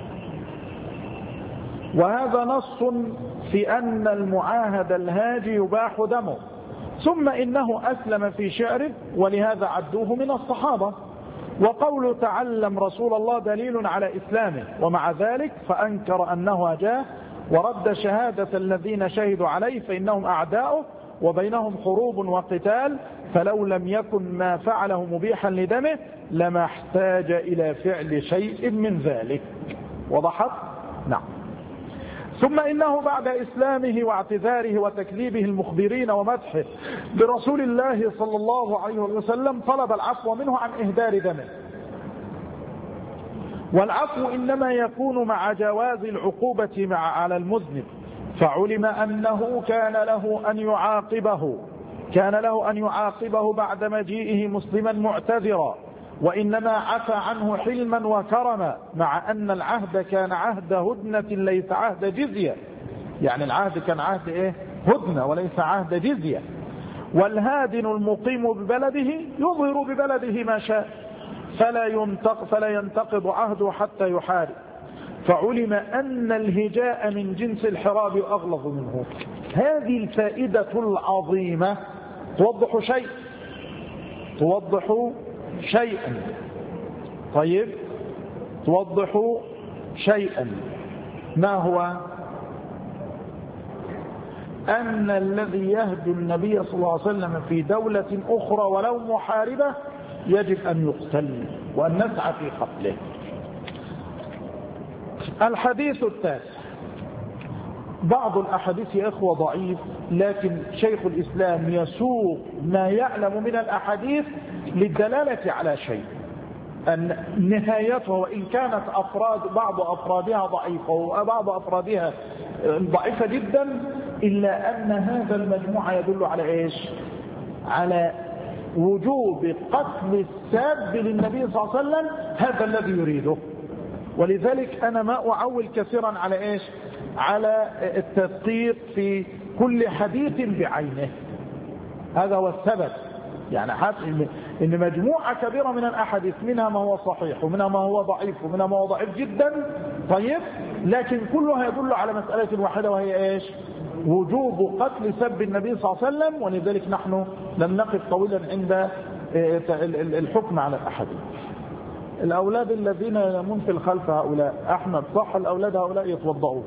وهذا نص في أن المعاهد الهاجي يباح دمه. ثم إنه أسلم في شعره ولهذا عدوه من الصحابة، وقول تعلم رسول الله دليل على إسلامه، ومع ذلك فأنكر أنه هجاه ورد شهادة الذين شهدوا عليه فإنهم أعداؤه وبينهم حروب وقتال، فلو لم يكن ما فعله مبيحا لدمه لما احتاج إلى فعل شيء من ذلك. وضحت؟ نعم. ثم إنه بعد إسلامه واعتذاره وتكذيبه المخبرين ومدحه برسول الله صلى الله عليه وسلم طلب العفو منه عن إهدار دمه، والعفو إنما يكون مع جواز العقوبة مع على المذنب، فعلم أنه كان له أن يعاقبه كان له أن يعاقبه بعد مجيئه مسلما معتذرا، وإنما عفى عنه حلما وكرما، مع أن العهد كان عهد هدنة ليس عهد جزية. يعني العهد كان عهد إيه؟ هدنة وليس عهد جزية. والهادن المقيم ببلده يظهر ببلده ما شاء، فلا ينتق فلا ينتقض عهده حتى يحارب. فعلم أن الهجاء من جنس الحراب أغلظ منه. هذه الفائدة العظيمة توضح شيء توضح شيئا طيب توضح شيئا ما هو؟ أن الذي يهدي النبي صلى الله عليه وسلم في دولة أخرى ولو محاربة يجب أن يقتل وأن نسعى في قتله. الحديث التاسع. بعض الأحاديث يا إخوة ضعيف، لكن شيخ الإسلام يسوق ما يعلم من الأحاديث للدلالة على شيء، أن نهايتها وإن كانت أفراد بعض أفرادها ضعيفة وبعض أفرادها ضعيفة جدا، إلا أن هذا المجموع يدل على إيش؟ على وجوب قتل الساب للنبي صلى الله عليه وسلم، هذا الذي يريده. ولذلك أنا ما أعول كثيرا على إيش؟ على التدقيق في كل حديث بعينه. هذا هو السبب. يعني حتى إن مجموعة كبيرة من الأحاديث منها ما هو صحيح ومنها ما هو ضعيف ومنها ما هو ضعيف جدا، طيب، لكن كلها يدل على مسألة واحدة، وهي إيش؟ وجوب قتل سب النبي صلى الله عليه وسلم. ولذلك نحن لم نقف طويلا عند الحكم على الأحاديث. الأولاد الذين ينامون في الخلف هؤلاء، أحمد صح، الأولاد هؤلاء يتوضؤون.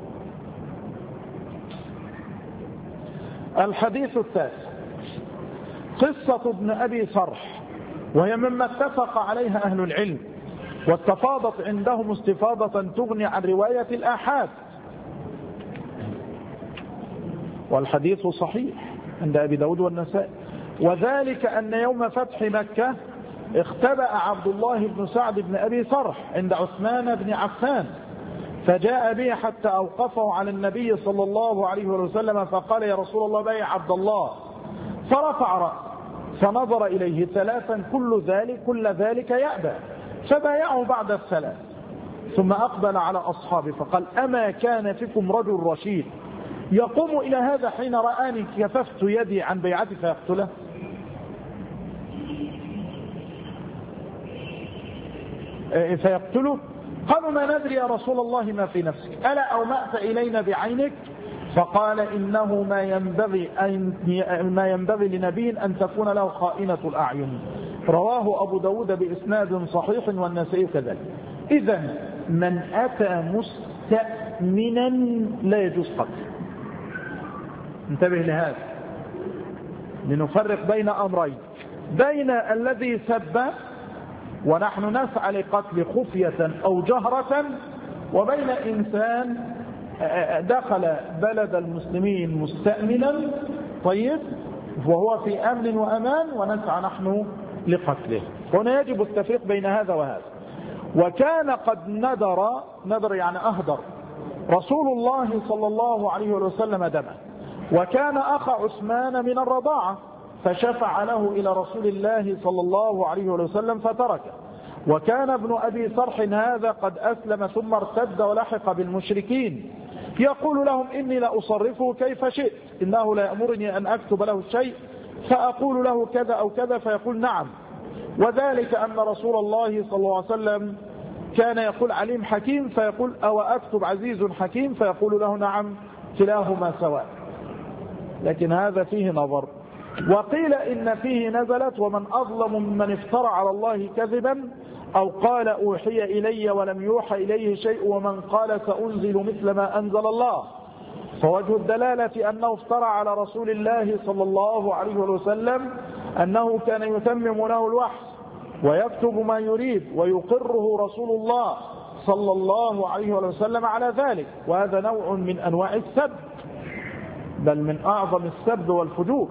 الحديث التاسع. قصة ابن أبي صرح، وهي مما اتفق عليها أهل العلم واستفاضت عندهم استفاضة تغني عن رواية الآحاد، والحديث صحيح عند أبي داود والنسائي. وذلك أن يوم فتح مكة اختبأ عبد الله بن سعد بن أبي صرح عند عثمان بن عفان، فجاء به حتى أوقفه على النبي صلى الله عليه وسلم فقال: يا رسول الله بايع عبد الله. فرفع رأسه فنظر إليه ثلاثا كل ذلك كل ذلك يأبى، فبايعه بعد الثلاث. ثم أقبل على أصحابه فقال: أما كان فيكم رجل رشيد يقوم إلى هذا حين رآني كففت يدي عن بيعتي فيقتله؟ فيقتله؟ قالوا: ما ندري يا رسول الله ما في نفسك، ألا أومأت إلينا بعينك؟ فقال: إنه ما ينبغي أن ما ينبغي لنبي أن تكون له خائنة الأعين. رواه أبو داود بإسناد صحيح والنسائي كذلك. إذن من أتى مستأمنا لا يجوز قتله. انتبه لهذا، لنفرق بين أمرين: بين الذي سب ونحن نسعى لقتل خفية أو جهرة، وبين إنسان دخل بلد المسلمين مستأمنا، طيب، وهو في أمن وأمان ونسعى نحن لقتله. هنا يجب التفريق بين هذا وهذا. وكان قد ندر ندر يعني أهدر رسول الله صلى الله عليه وسلم دمه، وكان أخ عثمان من الرضاعة، فشفع له إلى رسول الله صلى الله عليه وسلم فتركه. وكان ابن أبي صرح هذا قد أسلم ثم ارتد ولحق بالمشركين، يقول لهم: إني لأصرفه كيف شئت، إنه لا يأمرني أن أكتب له الشيء فأقول له كذا أو كذا فيقول نعم. وذلك أن رسول الله صلى الله عليه وسلم كان يقول عليم حكيم فيقول: أو أكتب عزيز حكيم، فيقول له نعم، كلاهما سواء. لكن هذا فيه نظر. وقيل إن فيه نزلت: ومن أظلم ممن افترى على الله كذبا أو قال أوحي إلي ولم يوحى إليه شيء ومن قال سأنزل مثل ما أنزل الله. فوجه الدلالة أنه افترى على رسول الله صلى الله عليه وسلم أنه كان يتمم له الوحي ويكتب ما يريد ويقره رسول الله صلى الله عليه وسلم على ذلك، وهذا نوع من أنواع السب، بل من أعظم السب والفجور.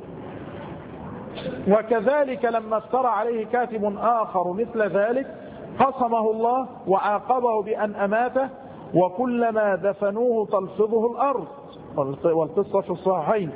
وكذلك لما افترى عليه كاتب آخر مثل ذلك قصمه الله وعاقبه بأن أماته، وكلما دفنوه تلفظه الأرض. والقصة في الصحيحين.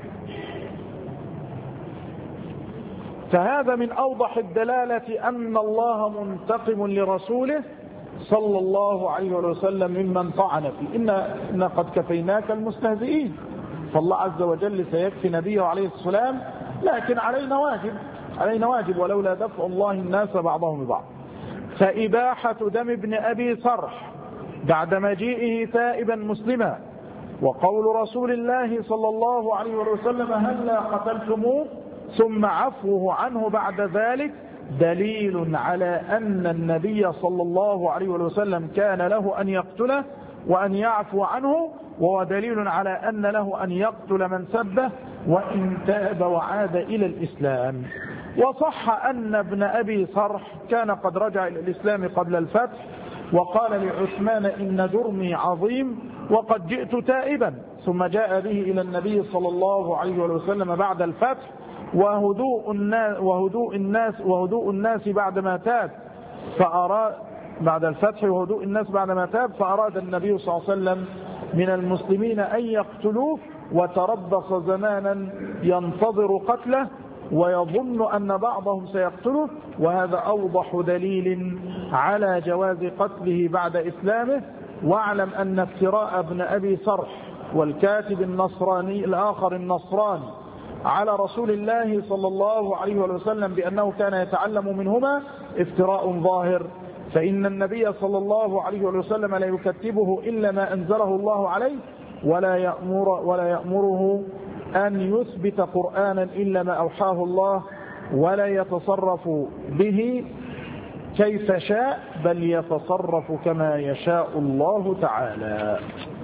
فهذا من أوضح الدلالة أن الله منتقم لرسوله صلى الله عليه وسلم ممن طعن فيه. إن, إن قد كفيناك المستهزئين، فالله عز وجل سيكفي نبيه عليه السلام، لكن علينا واجب علينا واجب ولولا دفع الله الناس بعضهم ببعض. فإباحة دم ابن أبي صرح بعد مجيئه تائبا مسلما، وقول رسول الله صلى الله عليه وسلم هلا قتلتموه ثم عفوه عنه بعد ذلك دليل على أن النبي صلى الله عليه وسلم كان له أن يقتله وأن يعفو عنه، وهو دليل على أن له أن يقتل من سبه وإن تاب وعاد إلى الإسلام. وصح أن ابن أبي صرح كان قد رجع إلى الإسلام قبل الفتح، وقال لعثمان إن جرمي عظيم وقد جئت تائبا، ثم جاء به إلى النبي صلى الله عليه وسلم بعد الفتح وهدوء الناس وهدوء الناس وهدوء الناس بعدما تاب فأراد بعد الفتح وهدوء الناس بعدما تاب فأراد النبي صلى الله عليه وسلم من المسلمين أن يقتلوه، وتربص زمانا ينتظر قتله ويظن أن بعضهم سيقتله، وهذا أوضح دليل على جواز قتله بعد إسلامه. واعلم أن افتراء ابن أبي صرح والكاتب النصراني الآخر النصراني على رسول الله صلى الله عليه وسلم بأنه كان يتعلم منهما افتراء ظاهر، فإن النبي صلى الله عليه وسلم لا يكتبه إلا ما أنزله الله عليه، ولا يأمر ولا يأمره أن يثبت قرآنا إلا ما أوحاه الله، ولا يتصرف به كيف شاء بل يتصرف كما يشاء الله تعالى.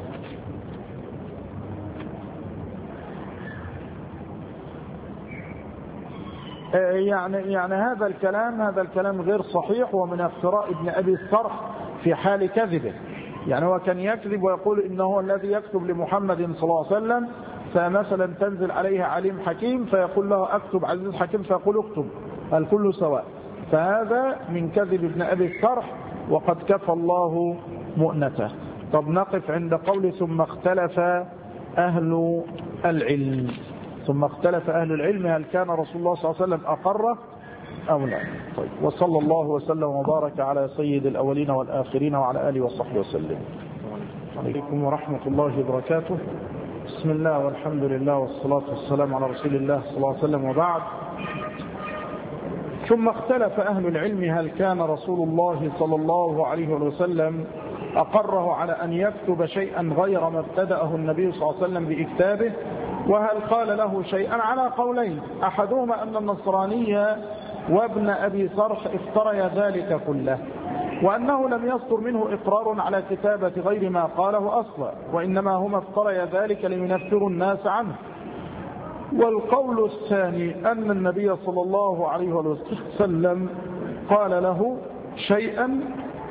يعني يعني هذا الكلام هذا الكلام غير صحيح، ومن افتراء ابن أبي الصرح في حال كذبه. يعني هو كان يكذب ويقول إنه هو الذي يكتب لمحمد صلى الله عليه وسلم، فمثلا تنزل عليه عليم حكيم فيقول له اكتب عزيز حكيم فيقول اكتب، الكل سواء. فهذا من كذب ابن أبي الصرح، وقد كفى الله مؤنته. طب نقف عند قول ثم اختلف أهل العلم. ثم اختلف أهل العلم هل كان رسول الله صلى الله عليه وسلم أقره أو لا. طيب، وصلى الله وسلم وبارك على سيد الأولين والآخرين وعلى آله وصحبه وسلم. عليكم ورحمة الله وبركاته. بسم الله والحمد لله والصلاة والسلام على رسول الله صلى الله عليه وسلم، وبعد. ثم اختلف أهل العلم هل كان رسول الله صلى الله عليه وسلم أقره على أن يكتب شيئا غير ما ابتدأه النبي صلى الله عليه وسلم بإكتابه، وهل قال له شيئا على قولين. أحدهما أن النصرانية وابن أبي صرح افتريا ذلك كله، وأنه لم يصدر منه إقرار على كتابة غير ما قاله أصلا، وإنما هما افتريا ذلك لينفروا الناس عنه. والقول الثاني أن النبي صلى الله عليه وسلم قال له شيئا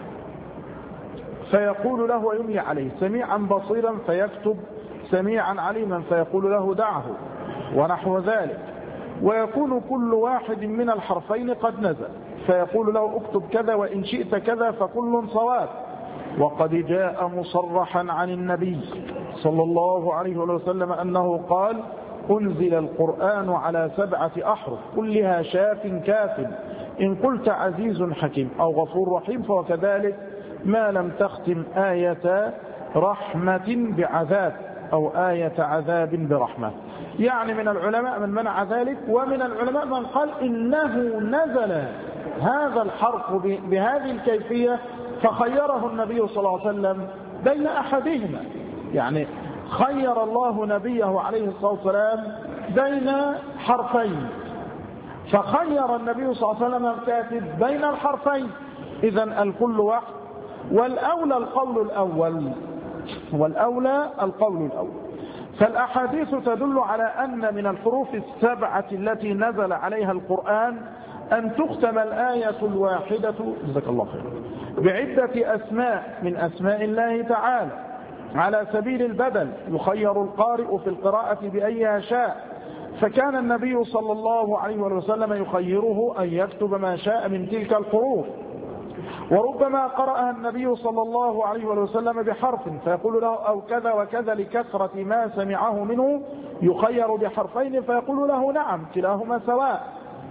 فيقول له ويملي عليه، سميعا بصيرا فيكتب، سميعا عليما فيقول له دعه، ونحو ذلك. ويكون كل واحد من الحرفين قد نزل فيقول له اكتب كذا وإن شئت كذا فكل صواب. وقد جاء مصرحا عن النبي صلى الله عليه وسلم أنه قال أنزل القرآن على سبعة أحرف كلها شاف كاف، إن قلت عزيز حكيم أو غفور رحيم فهو كذلك، ما لم تختم آية رحمة بعذاب أو آية عذاب برحمة. يعني من العلماء من منع ذلك، ومن العلماء من قال إنه نزل هذا الحرف بهذه الكيفية فخيره النبي صلى الله عليه وسلم بين أحدهما. يعني خير الله نبيه عليه الصلاة والسلام بين حرفين، فخير النبي صلى الله عليه وسلم الكاتب بين الحرفين، إذن الكل واحد. والأولى القول الأول والأولى القول الأول فالأحاديث تدل على أن من الحروف السبعة التي نزل عليها القرآن أن تختم الآية الواحدة جزاك الله خير بعدة أسماء من أسماء الله تعالى على سبيل البدل، يخير القارئ في القراءة بأيها شاء. فكان النبي صلى الله عليه وسلم يخيره أن يكتب ما شاء من تلك الحروف، وربما قرأها النبي صلى الله عليه وسلم بحرف فيقول له أو كذا وكذا لكثرة ما سمعه منه يخير بحرفين فيقول له نعم كلاهما سواء،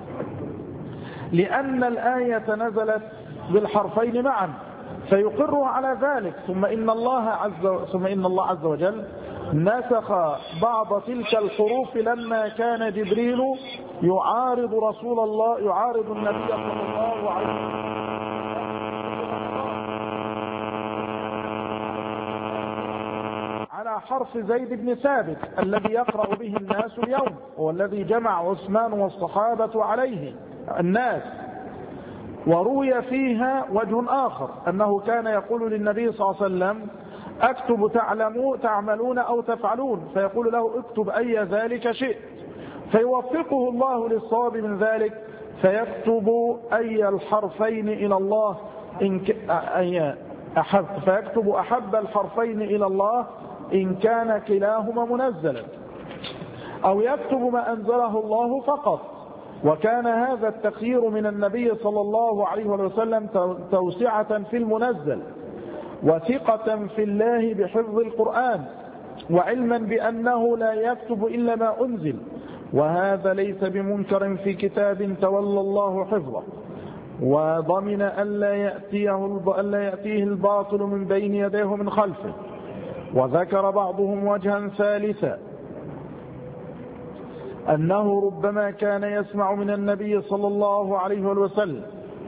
لأن الآية نزلت بالحرفين معا فيقر على ذلك. ثم إن الله عز ثم إن الله عز وجل نسخ بعض تلك الحروف لما كان جبريل يعارض رسول الله يعارض النبي صلى الله عليه وسلم على حرف زيد بن ثابت الذي يقرأ به الناس اليوم، والذي جمع عثمان والصحابة عليه الناس. وروي فيها وجه آخر أنه كان يقول للنبي صلى الله عليه وسلم أكتب تعلموا تعملون أو تفعلون، فيقول له اكتب أي ذلك شئت، فيوفقه الله للصواب من ذلك فيكتب أي الحرفين إلى الله إن ك... أي أحب فيكتب أحب الحرفين إلى الله إن كان كلاهما منزلا، أو يكتب ما أنزله الله فقط. وكان هذا التخيير من النبي صلى الله عليه وسلم توسعة في المنزل وثقة في الله بحفظ القرآن وعلما بأنه لا يكتب إلا ما أنزل، وهذا ليس بمنكر في كتاب تولى الله حفظه وضمن ألا يأتيه, ألا يأتيه الباطل من بين يديه من خلفه. وذكر بعضهم وجها ثالثا أنه ربما كان يسمع من النبي صلى الله عليه وسلم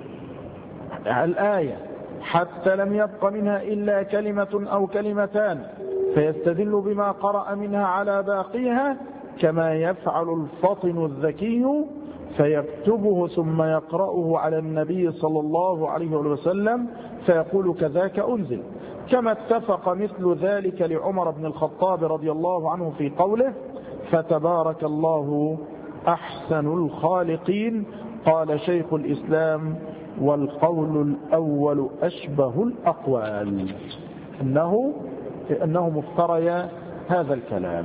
الآية حتى لم يبق منها إلا كلمة أو كلمتان فيستدل بما قرأ منها على باقيها كما يفعل الفطن الذكي فيكتبه ثم يقرأه على النبي صلى الله عليه وسلم فيقول كذاك أنزل، كما اتفق مثل ذلك لعمر بن الخطاب رضي الله عنه في قوله فتبارك الله أحسن الخالقين. قال شيخ الإسلام والقول الأول أشبه الأقوال، إنه إنه مفتري هذا الكلام.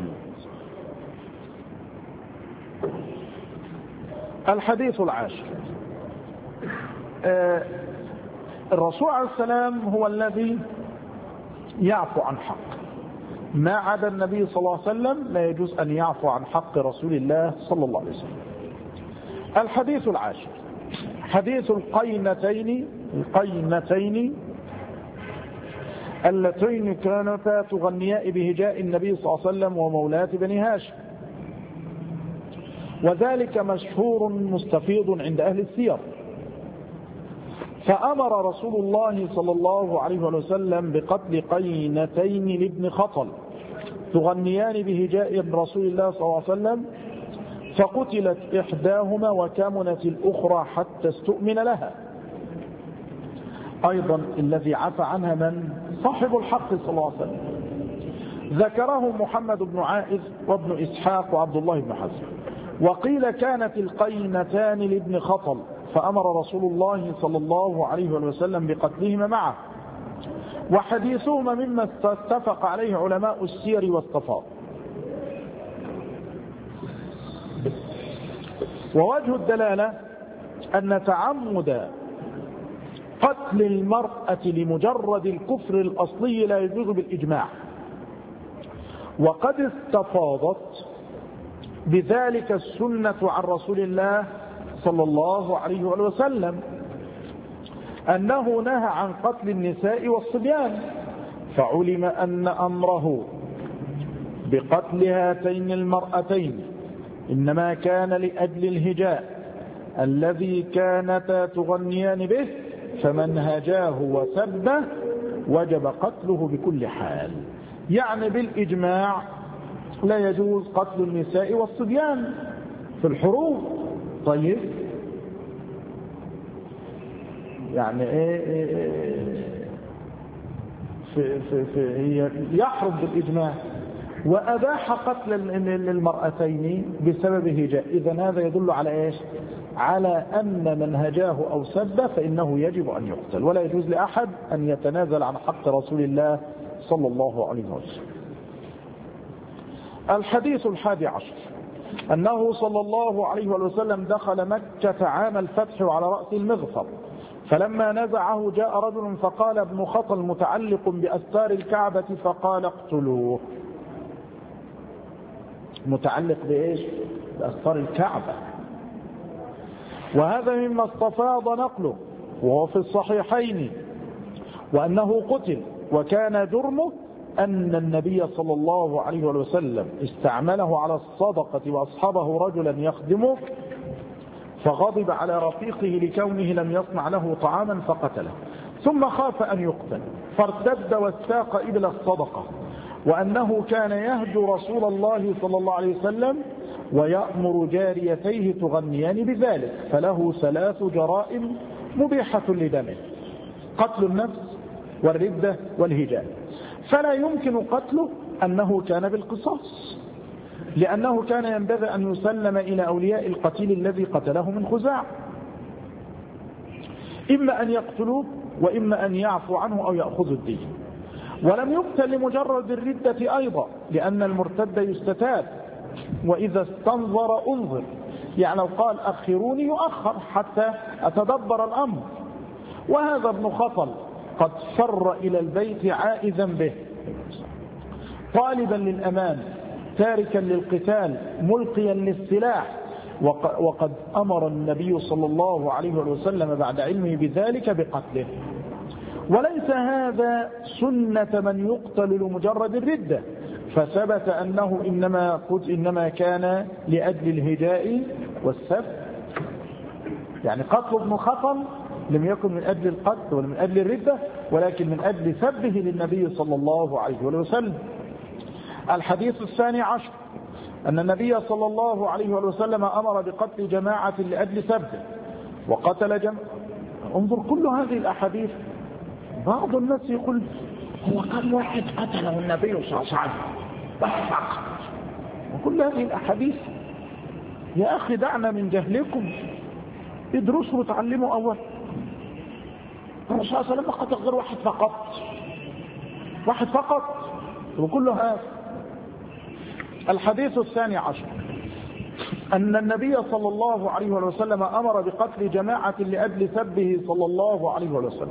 الحديث العاشر الرسول عليه السلام هو الذي يعفو عن حق، ما عدا النبي صلى الله عليه وسلم لا يجوز أن يعفو عن حق رسول الله صلى الله عليه وسلم. الحديث العاشر حديث القينتين القينتين اللتين كانتا تغنياء بهجاء النبي صلى الله عليه وسلم ومولاة بني هاشم، وذلك مشهور مستفيض عند أهل السير. فأمر رسول الله صلى الله عليه وسلم بقتل قينتين لابن خطل تغنيان بهجاء رسول الله صلى الله عليه وسلم، فقتلت إحداهما وكمنت الأخرى حتى استؤمن لها. أيضا الذي عفى عنها من صاحب الحق صلى الله عليه وسلم، ذكره محمد بن عائذ وابن إسحاق وعبد الله بن حزم. وقيل كانت القينتان لابن خطل فأمر رسول الله صلى الله عليه وسلم بقتلهما معه، وحديثهما مما اتفق عليه علماء السير والصفات. ووجه الدلالة أن تعمد قتل المرأة لمجرد الكفر الأصلي لا يجوز بالإجماع، وقد استفاضت بذلك السنة عن رسول الله صلى الله عليه وسلم أنه نهى عن قتل النساء والصبيان، فعلم أن أمره بقتل هاتين المرأتين إنما كان لأجل الهجاء الذي كانتا تغنيان به، فمن هجاه وسبه وجب قتله بكل حال. يعني بالإجماع لا يجوز قتل النساء والصبيان في الحروب. طيب يعني ايه, إيه في في في يحرم بالإجماع، وأباح قتل المرأتين بسبب هجاء. إذن هذا يدل على ايش؟ على أن من هجاه أو سب فإنه يجب أن يقتل، ولا يجوز لأحد أن يتنازل عن حق رسول الله صلى الله عليه وسلم. الحديث الحادي عشر أنه صلى الله عليه وسلم دخل مكة عام الفتح وعلى رأس المغفر، فلما نزعه جاء رجل فقال ابن خطل متعلق بأستار الكعبة فقال اقتلوه. متعلق بإيش؟ بأستار الكعبة. وهذا مما استفاض نقله وهو في الصحيحين وأنه قتل، وكان جرمه أن النبي صلى الله عليه وسلم استعمله على الصدقة وأصحابه رجلا يخدمه، فغضب على رفيقه لكونه لم يصنع له طعاما فقتله، ثم خاف أن يقتل فارتد واستاق إبل الصدقة، وأنه كان يهجو رسول الله صلى الله عليه وسلم ويأمر جاريتيه تغنيان بذلك، فله ثلاث جرائم مبيحة لدمه: قتل النفس والردة والهجاء. فلا يمكن قتله أنه كان بالقصاص، لأنه كان ينبغي أن يسلم إلى أولياء القتيل الذي قتله من خزاعة، إما أن يقتلوه وإما أن يعفو عنه أو يأخذ الدين. ولم يقتل لمجرد الردة أيضا، لأن المرتد يستتاب، وإذا استنظر أنظر، يعني لو قال أخروني يؤخر حتى أتدبر الأمر. وهذا ابن خطل قد فر إلى البيت عائذا به طالبا للأمان تاركا للقتال ملقيا للسلاح، وقد أمر النبي صلى الله عليه وسلم بعد علمه بذلك بقتله. وليس هذا سنة من يقتل لمجرد الردة، فثبت أنه إنما, إنما كان لأجل الهجاء والسب. يعني قتل ابن خطل لم يكن من أجل القتل ولا من أجل الردة، ولكن من أجل سبه للنبي صلى الله عليه وسلم. الحديث الثاني عشر أن النبي صلى الله عليه وسلم أمر بقتل جماعة لأجل سبه وقتل جماعة. انظر كل هذه الأحاديث، بعض الناس يقول هو كان واحد قتله النبي صلى الله عليه وسلم فقط، وكل هذه الأحاديث يا أخي دعنا من جهلكم، ادرسوا وتعلموا أول. الرسول صلى الله عليه وسلم قتل غير واحد فقط، واحد فقط، وكل هذا. الحديث الثاني عشر أن النبي صلى الله عليه وسلم أمر بقتل جماعة لأجل سبه صلى الله عليه وسلم،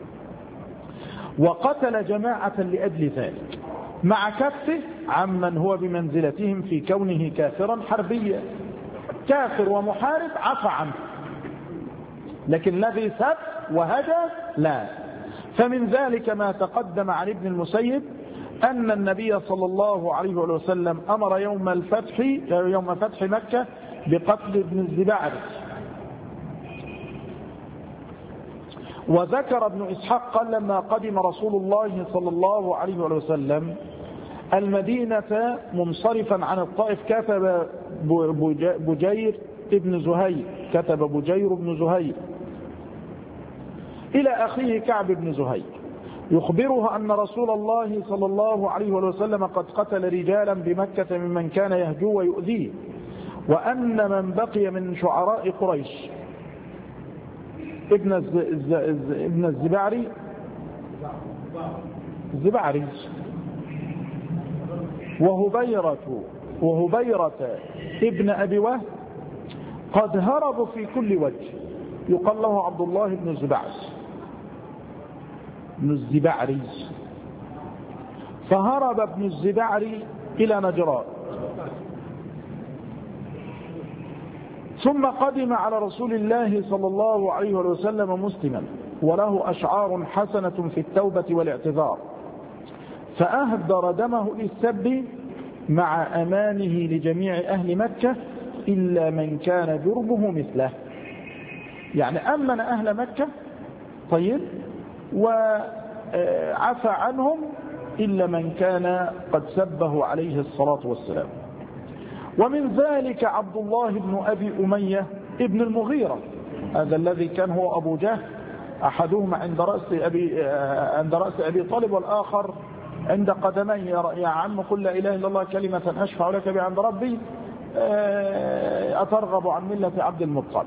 وقتل جماعة لأجل ذلك، مع كفه عمن هو بمنزلتهم في كونه كافرا حربيا. كافر ومحارب عفى عنه، لكن الذي سب وهجى لا. فمن ذلك ما تقدم عن ابن المسيب أن النبي صلى الله عليه وسلم أمر يوم الفتح يوم فتح مكة بقتل ابن الزبعري. وذكر ابن إسحاق قال لما قدم رسول الله صلى الله عليه وسلم المدينة منصرفا عن الطائف كتب بجير ابن زهير كتب بجير بن زهير إلى أخيه كعب بن زهير يخبره أن رسول الله صلى الله عليه وسلم قد قتل رجالا بمكة ممن كان يهجو ويؤذيه، وأن من بقي من شعراء قريش ابن ابن الزبعري الزبعري وهبيرة وهبيرة ابن أبي وهب قد هربوا في كل وجه، يقال له عبد الله بن الزبعري بن الزبعري فهرب ابن الزبعري إلى نجران، ثم قدم على رسول الله صلى الله عليه وسلم مسلما وله أشعار حسنة في التوبة والاعتذار، فأهدر دمه للسب مع أمانه لجميع أهل مكة إلا من كان جربه مثله. يعني أمن أهل مكة طيب وعفى عنهم إلا من كان قد سبه عليه الصلاة والسلام. ومن ذلك عبد الله بن أبي أمية ابن المغيرة، هذا الذي كان هو أبو جهل، أحدهما عند رأس أبي, عند رأس أبي طالب والآخر عند قدميه، يا عم قل لا إله إلا الله كلمة أشفع لك بها عند ربي أترغب عن ملة عبد المطلب.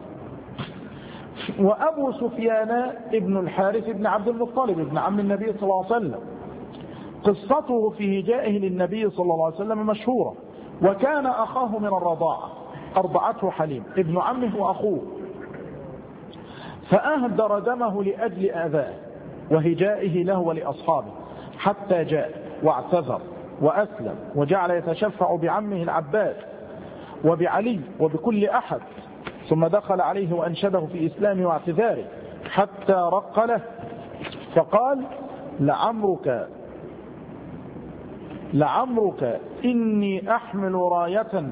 وأبو سفيان ابن الحارث ابن عبد المطلب ابن عم النبي صلى الله عليه وسلم، قصته في هجائه للنبي صلى الله عليه وسلم مشهورة، وكان أخاه من الرضاعة، أرضعته حليم ابن عمه وأخوه، فأهدر دمه لأجل آذاه وهجائه له ولأصحابه، حتى جاء واعتذر وأسلم وجعل يتشفع بعمه العباس وبعلي وبكل أحد، ثم دخل عليه وأنشده في إسلامه واعتذاره حتى رق له، فقال: لعمرك لعمرك إني أحمل راية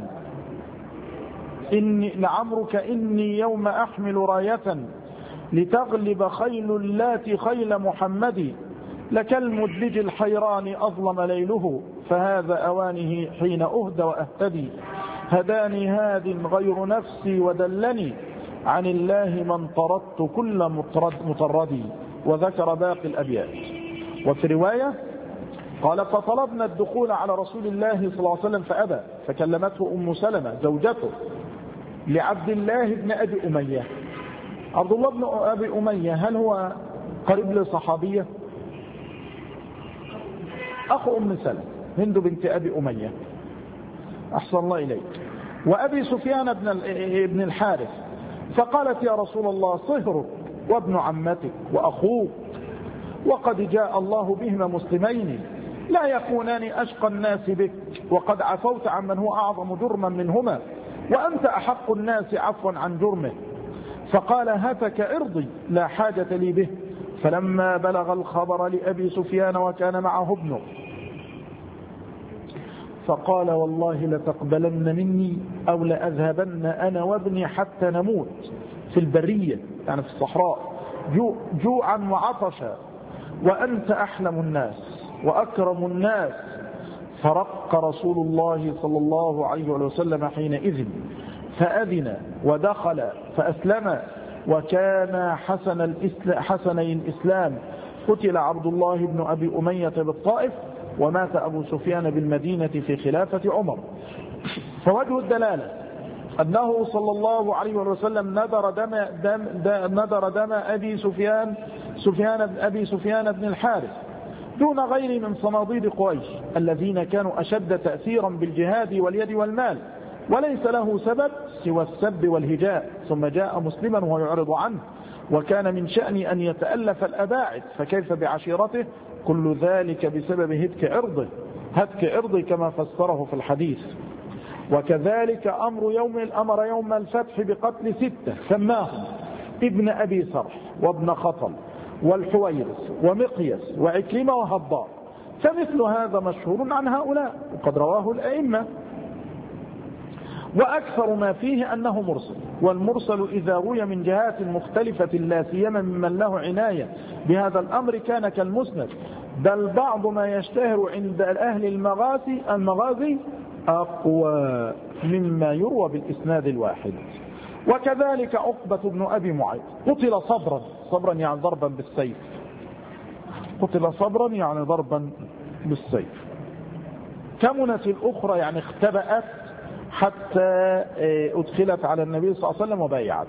إني لعمرك إني يوم أحمل راية لتغلب خيل اللات خيل محمد، لكالمدلج الحيران أظلم ليله، فهذا أوانه حين أهدى وأهتدي، هداني هاد غير نفسي ودلني، عن الله من طردت كل مطرد مطردي. وذكر باقي الأبيات. وفي رواية قال: فطلبنا الدخول على رسول الله صلى الله عليه وسلم فأبى، فكلمته أم سلمة زوجته لعبد الله بن أبي أمية. عبد الله بن أبي أمية هل هو قريب لصحابية؟ أخو أم سلمة هند بنت أبي أمية، أحسن الله إليك، وأبي سفيان بن الحارث. فقالت: يا رسول الله، صهرك وابن عمتك وأخوك، وقد جاء الله بهما مسلمين، لا يكونان أشقى الناس بك، وقد عفوت عن من هو أعظم جرما منهما، وأنت أحق الناس عفوا عن جرمه. فقال: هتك إرضي، لا حاجة لي به. فلما بلغ الخبر لأبي سفيان وكان معه ابنه، فقال: والله لتقبلن مني أو لأذهبن أنا وابني حتى نموت في البرية، يعني في الصحراء، جو جوعا وعطشا، وأنت أحلم الناس وأكرم الناس. فرق رسول الله صلى الله عليه وسلم حينئذ، فأذن ودخل فأسلم، وكان حسن الإسلام حسني الإسلام. قتل عبد الله بن أبي أمية بالطائف، ومات أبو سفيان بالمدينة في خلافة عمر. فوجه الدلالة أنه صلى الله عليه وسلم نذر دم, دم, دم, نذر دم أبي سفيان سفيان بن أبي سفيان بن الحارث دون غير من صناديد قريش الذين كانوا أشد تأثيرا بالجهاد واليد والمال، وليس له سبب سوى السب والهجاء، ثم جاء مسلما وهو يعرض عنه، وكان من شأن أن يتألف الأباعد، فكيف بعشيرته؟ كل ذلك بسبب هتك عرضه هتك عرضه كما فسره في الحديث. وكذلك أمر يوم الأمر يوم الفتح بقتل ستة سماهم ابن أبي سرح وابن خطل والحويرث ومقيس وعكرمة وهضار، فمثل هذا مشهور عن هؤلاء وقد رواه الأئمة، وأكثر ما فيه أنه مرسل، والمرسل إذا روي من جهات مختلفة لا سيما ممن له عناية بهذا الأمر كان كالمسند، بل بعض ما يشتهر عند أهل المغازي المغازي أقوى مما يروى بالإسناد الواحد. وكذلك عقبة بن أبي معيط قتل صبرا صبرا يعني ضربا بالسيف قتل صبرا يعني ضربا بالسيف. كمنت الأخرى يعني اختبأت حتى أدخلت على النبي صلى الله عليه وسلم وبايعت.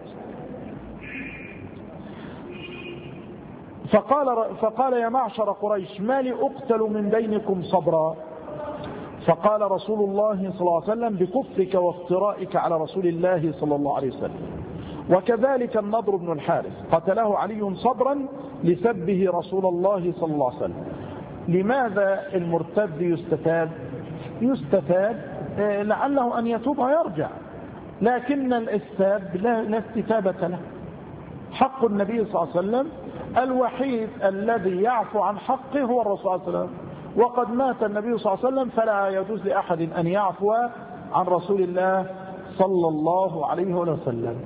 فقال, فقال يا معشر قريش ما لي أقتل من بينكم صبرا؟ فقال رسول الله صلى الله عليه وسلم بكفرك وافترائك على رسول الله صلى الله عليه وسلم. وكذلك النضر بن الحارث قتله علي صبرا لسبه رسول الله صلى الله عليه وسلم. لماذا المرتد يستتاب؟ يستتاب لعله أن يتوب ويرجع، لكن الإستاب لا استتابة له. حق النبي صلى الله عليه وسلم الوحيد الذي يعفو عن حقه هو الرسول صلى الله عليه وسلم، وقد مات النبي صلى الله عليه وسلم، فلا يجوز لأحد أن يعفو عن رسول الله صلى الله عليه وسلم.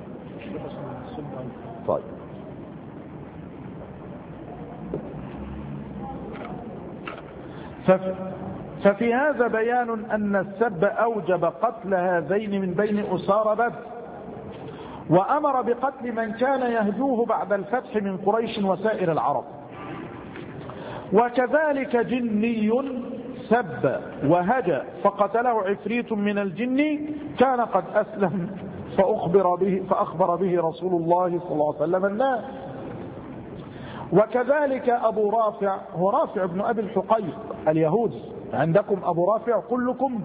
طيب ففي هذا بيان أن السب أوجب قتل هذين من بين أسار بدر، وأمر بقتل من كان يهجوه بعد الفتح من قريش وسائر العرب. وكذلك جني سب وهجى فقتله عفريت من الجن كان قد أسلم فأخبر به, فأخبر به رسول الله صلى الله عليه وسلم الناس. وكذلك أبو رافع هو رافع بن أبي الحقيق اليهودي، عندكم أبو رافع كلكم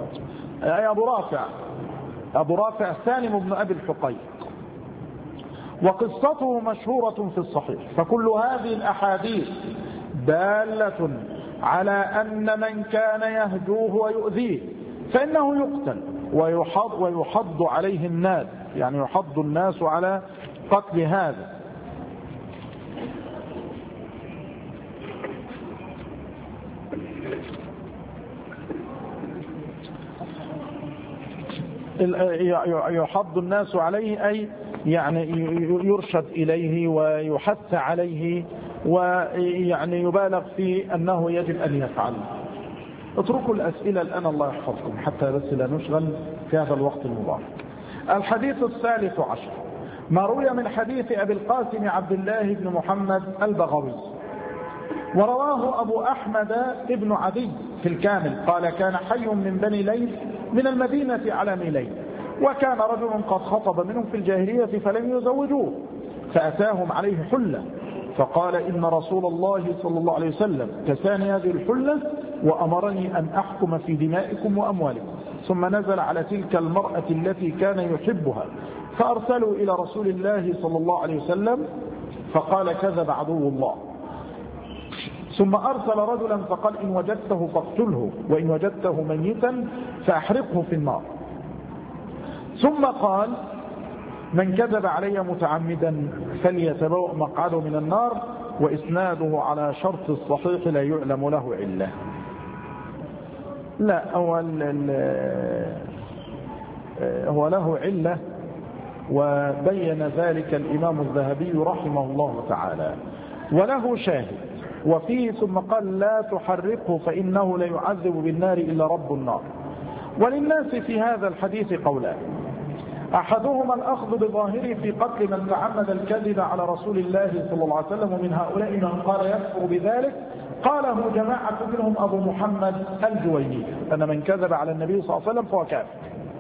أي أبو رافع أبو رافع سالم بن أبي الحقيق. وقصته مشهورة في الصحيح. فكل هذه الأحاديث دالة على أن من كان يهجوه ويؤذيه فإنه يقتل ويحض, ويحض عليه الناس، يعني يحض الناس على قتل هذا. يحض الناس عليه أي يعني يرشد إليه ويحث عليه ويعني يبالغ في أنه يجب أن يفعل. اتركوا الأسئلة الآن الله يحفظكم حتى بس لا نشغل في هذا الوقت المبارك. الحديث الثالث عشر ما روي من حديث أبي القاسم عبد الله بن محمد البغوي ورواه أبو أحمد ابن عدي في الكامل قال كان حي من بني ليث من المدينة على ميلين، وكان رجل قد خطب منهم في الجاهلية فلم يزوجوه، فأتاهم عليه حلة فقال إن رسول الله صلى الله عليه وسلم كساني هذه الحلة وأمرني أن أحكم في دمائكم وأموالكم. ثم نزل على تلك المرأة التي كان يحبها فأرسلوا إلى رسول الله صلى الله عليه وسلم فقال كذب عدو الله. ثم أرسل رجلا فقال إن وجدته فاقتله وإن وجدته ميتا فأحرقه في النار. ثم قال من كذب علي متعمدا فليتبوأ مقعده من النار، وإسناده على شرط الصحيح لا يعلم له علة. لا هو, هو له علة وبين ذلك الإمام الذهبي رحمه الله تعالى وله شاهد وفيه ثم قال لا تحرقه فإنه لا يعذب بالنار إلا رب النار. وللناس في هذا الحديث قولان، أحدهما الأخذ بظاهره في قتل من تعمد الكذب على رسول الله صلى الله عليه وسلم، ومن هؤلاء من قال يكفر بذلك قاله جماعة منهم أبو محمد الجويني أن من كذب على النبي صلى الله عليه وسلم فهو كافر.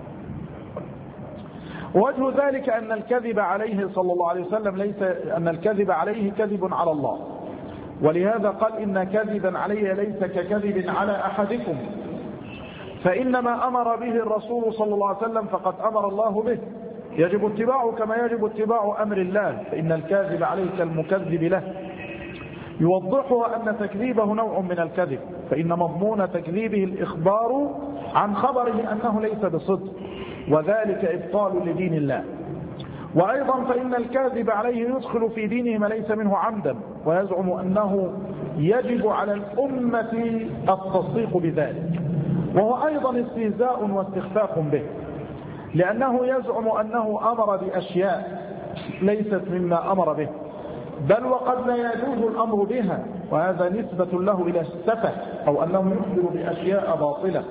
ووجه ذلك أن الكذب عليه صلى الله عليه وسلم ليس أن الكذب عليه كذب على الله، ولهذا قال إن كذبا علي ليس ككذب على أحدكم، فإنما أمر به الرسول صلى الله عليه وسلم فقد أمر الله به، يجب اتباعه كما يجب اتباع أمر الله، فإن الكاذب عليه كالمكذب له. يوضحها أن تكذيبه نوع من الكذب، فإن مضمون تكذيبه الإخبار عن خبره أنه ليس بصدق، وذلك إبطال لدين الله. وأيضا فإن الكاذب عليه يدخل في دينه ما ليس منه عمدا، ويزعم أنه يجب على الأمة التصديق بذلك، وهو أيضا استهزاء واستخفاف به، لأنه يزعم أنه أمر بأشياء ليست مما أمر به، بل وقد لا يجوز الأمر بها، وهذا نسبة له إلى السفه أو أنه يخبر بأشياء باطلة،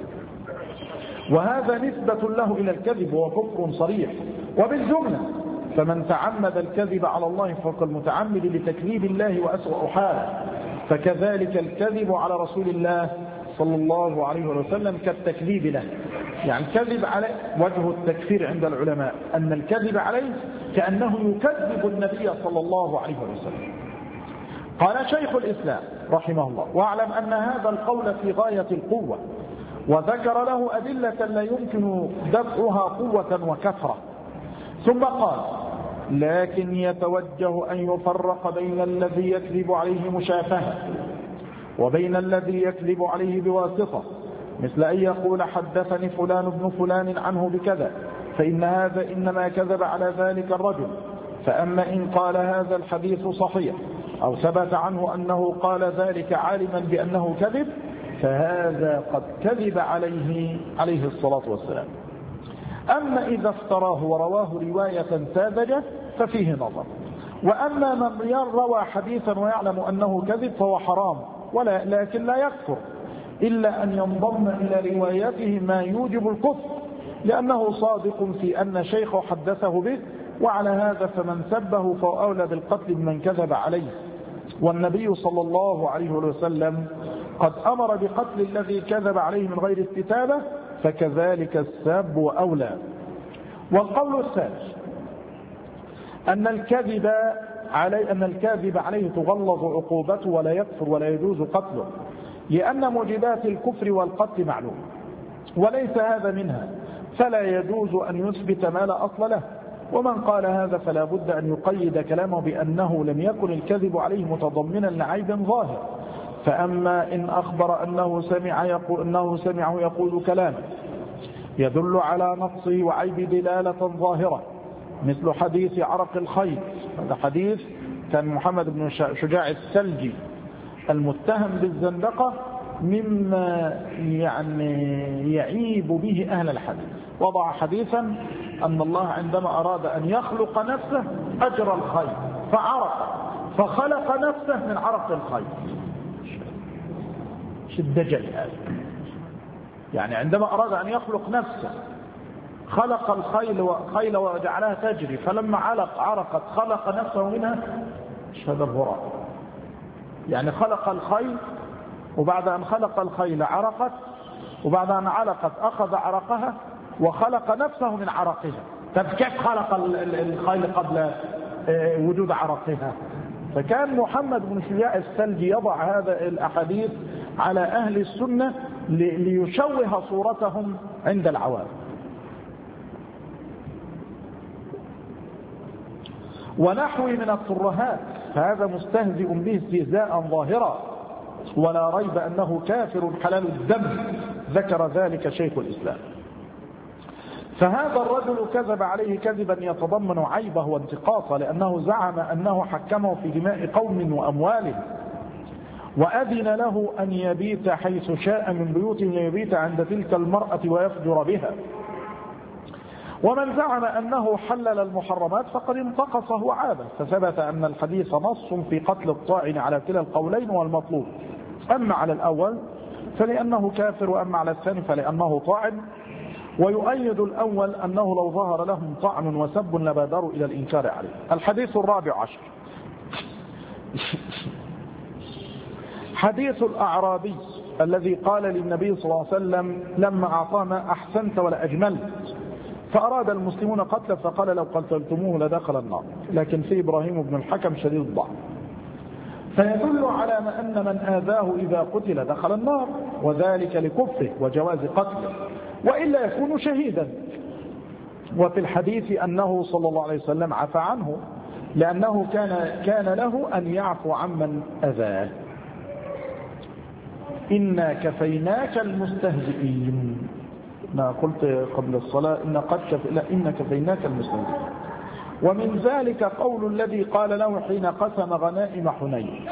وهذا نسبة له إلى الكذب وهو كفر صريح. وبالجملة فمن تعمد الكذب على الله فهو المتعمد لتكذيب الله وأسوأ حاله، فكذلك الكذب على رسول الله صلى الله عليه وسلم كالتكذيب له. يعني الكذب عليه وجه التكفير عند العلماء أن الكذب عليه كأنه يكذب النبي صلى الله عليه وسلم. قال شيخ الإسلام رحمه الله واعلم أن هذا القول في غاية القوة، وذكر له أدلة لا يمكن دفعها قوة وكثرة، ثم قال لكن يتوجه أن يفرق بين الذي يكذب عليه مشافهة وبين الذي يكذب عليه بواسطة، مثل أن يقول حدثني فلان ابن فلان عنه بكذا، فإن هذا إنما كذب على ذلك الرجل. فأما إن قال هذا الحديث صحيح أو ثبت عنه أنه قال ذلك عالما بأنه كذب، فهذا قد كذب عليه عليه الصلاة والسلام. أما إذا افتراه ورواه رواية ساذجة ففيه نظر. وأما من روى حديثا ويعلم أنه كذب فهو حرام، ولا لكن لا يكفر إلا أن ينضم إلى روايته ما يوجب الكفر، لأنه صادق في أن شيخه حدثه به، وعلى هذا فمن سبه فهو أولى بالقتل من كذب عليه. والنبي صلى الله عليه وسلم قد أمر بقتل الذي كذب عليه من غير استتابة، فكذلك الساب وأولى. والقول الثالث أن الكذب عليه أن الكاذب عليه تغلظ عقوبته ولا يكفر ولا يجوز قتله، لأن موجبات الكفر والقتل معلوم وليس هذا منها، فلا يجوز أن يثبت ما لا أصل له، ومن قال هذا فلا بد أن يقيد كلامه بأنه لم يكن الكذب عليه متضمنا لعيب ظاهر. فأما إن أخبر أنه سمع يقول أنه سمعه يقول كلاما يدل على نقصه وعيب دلالة ظاهرة مثل حديث عرق الخيل، هذا حديث كان محمد بن شجاع السلجي المتهم بالزندقة مما يعني يعيب به أهل الحديث. وضع حديثا أن الله عندما أراد أن يخلق نفسه أجرى الخيل فعرق فخلق نفسه من عرق الخيل. الدجل هذا يعني عندما أراد أن يخلق نفسه خلق الخيل وخيل وجعلها تجري، فلما علق عرقت خلق نفسه منها. هذا الهراء يعني خلق الخيل وبعد أن خلق الخيل عرقت وبعد أن علقت أخذ عرقها وخلق نفسه من عرقها. طب كيف خلق الخيل قبل وجود عرقها؟ فكان محمد بن شجاع السلجي يضع هذا الأحاديث على أهل السنة ليشوه صورتهم عند العوام. ونحو من الترهات فهذا مستهزئ به استهزاء ظاهرا ولا ريب أنه كافر حلال الدم، ذكر ذلك شيخ الإسلام. فهذا الرجل كذب عليه كذبا يتضمن عيبه وانتقاصه، لأنه زعم أنه حكمه في دماء قوم وأموالهم وأذن له أن يبيت حيث شاء من بيوتهم ليبيت عند تلك المرأة ويفجر بها. ومن زعم أنه حلل المحرمات فقد انتقصه وعابه، فثبت أن الحديث نص في قتل الطاعن على كلا القولين والمطلوب، أما على الأول فلأنه كافر وأما على الثاني فلأنه طاعن. ويؤيد الأول أنه لو ظهر لهم طعن وسب لبادروا إلى الإنكار عليه. الحديث الرابع عشر حديث الأعرابي الذي قال للنبي صلى الله عليه وسلم لما أعطاه ما أحسنت ولا أجملت فأراد المسلمون قتله فقال لو قتلتموه لدخل النار، لكن في إبراهيم بن الحكم شديد الضعف، فيدل على أن من آذاه إذا قتل دخل النار، وذلك لكفره وجواز قتله وإلا يكون شهيدا. وفي الحديث أنه صلى الله عليه وسلم عفى عنه لأنه كان, كان له أن يعفو عمن أذاه. إنا كفيناك المستهزئين، ما قلت قبل الصلاة إن قد كف... لا إن كفيناك المستهزئين. ومن ذلك قول الذي قال له حين قسم غنائم حنين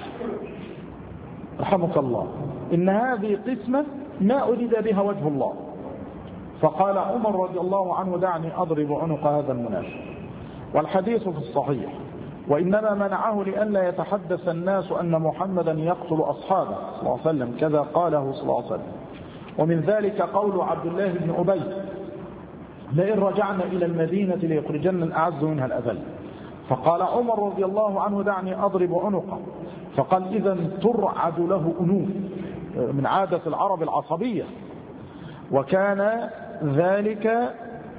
رحمك الله إن هذه قسمة ما أريد بها وجه الله، فقال عمر رضي الله عنه دعني أضرب عنق هذا المنافق. والحديث في الصحيح وإنما منعه لئلا يتحدث الناس أن محمدا يقتل أصحابه صلى الله عليه وسلم كذا قاله صلى الله عليه وسلم. ومن ذلك قول عبد الله بن أبي لئن رجعنا إلى المدينة ليخرجن الأعز منها الأذل، فقال عمر رضي الله عنه دعني أضرب عنقه، فقال إذن ترعد له أنوف، من عادة العرب العصبية، وكان ذلك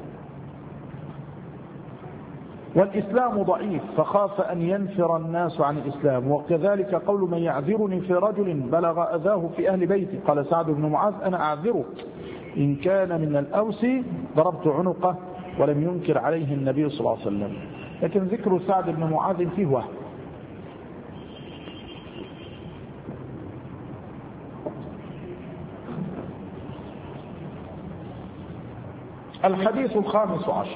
والإسلام ضعيف فخاف أن ينفر الناس عن الإسلام. وكذلك قول من يعذرني في رجل بلغ أذاه في أهل بيتي، قال سعد بن معاذ أنا أعذره إن كان من الأوس ضربت عنقه، ولم ينكر عليه النبي صلى الله عليه وسلم. لكن ذكر سعد بن معاذ فيه وهم. الحديث الخامس عشر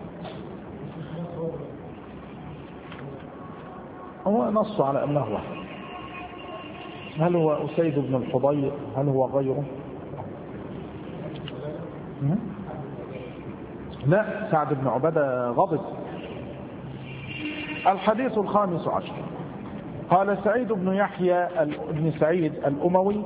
هو نص على أنه واحد. هل هو أسيد بن الحضير؟ هل هو غيره؟ لا، سعد بن عبادة غضب. الحديث الخامس عشر قال سعيد بن يحيى بن سعيد الأموي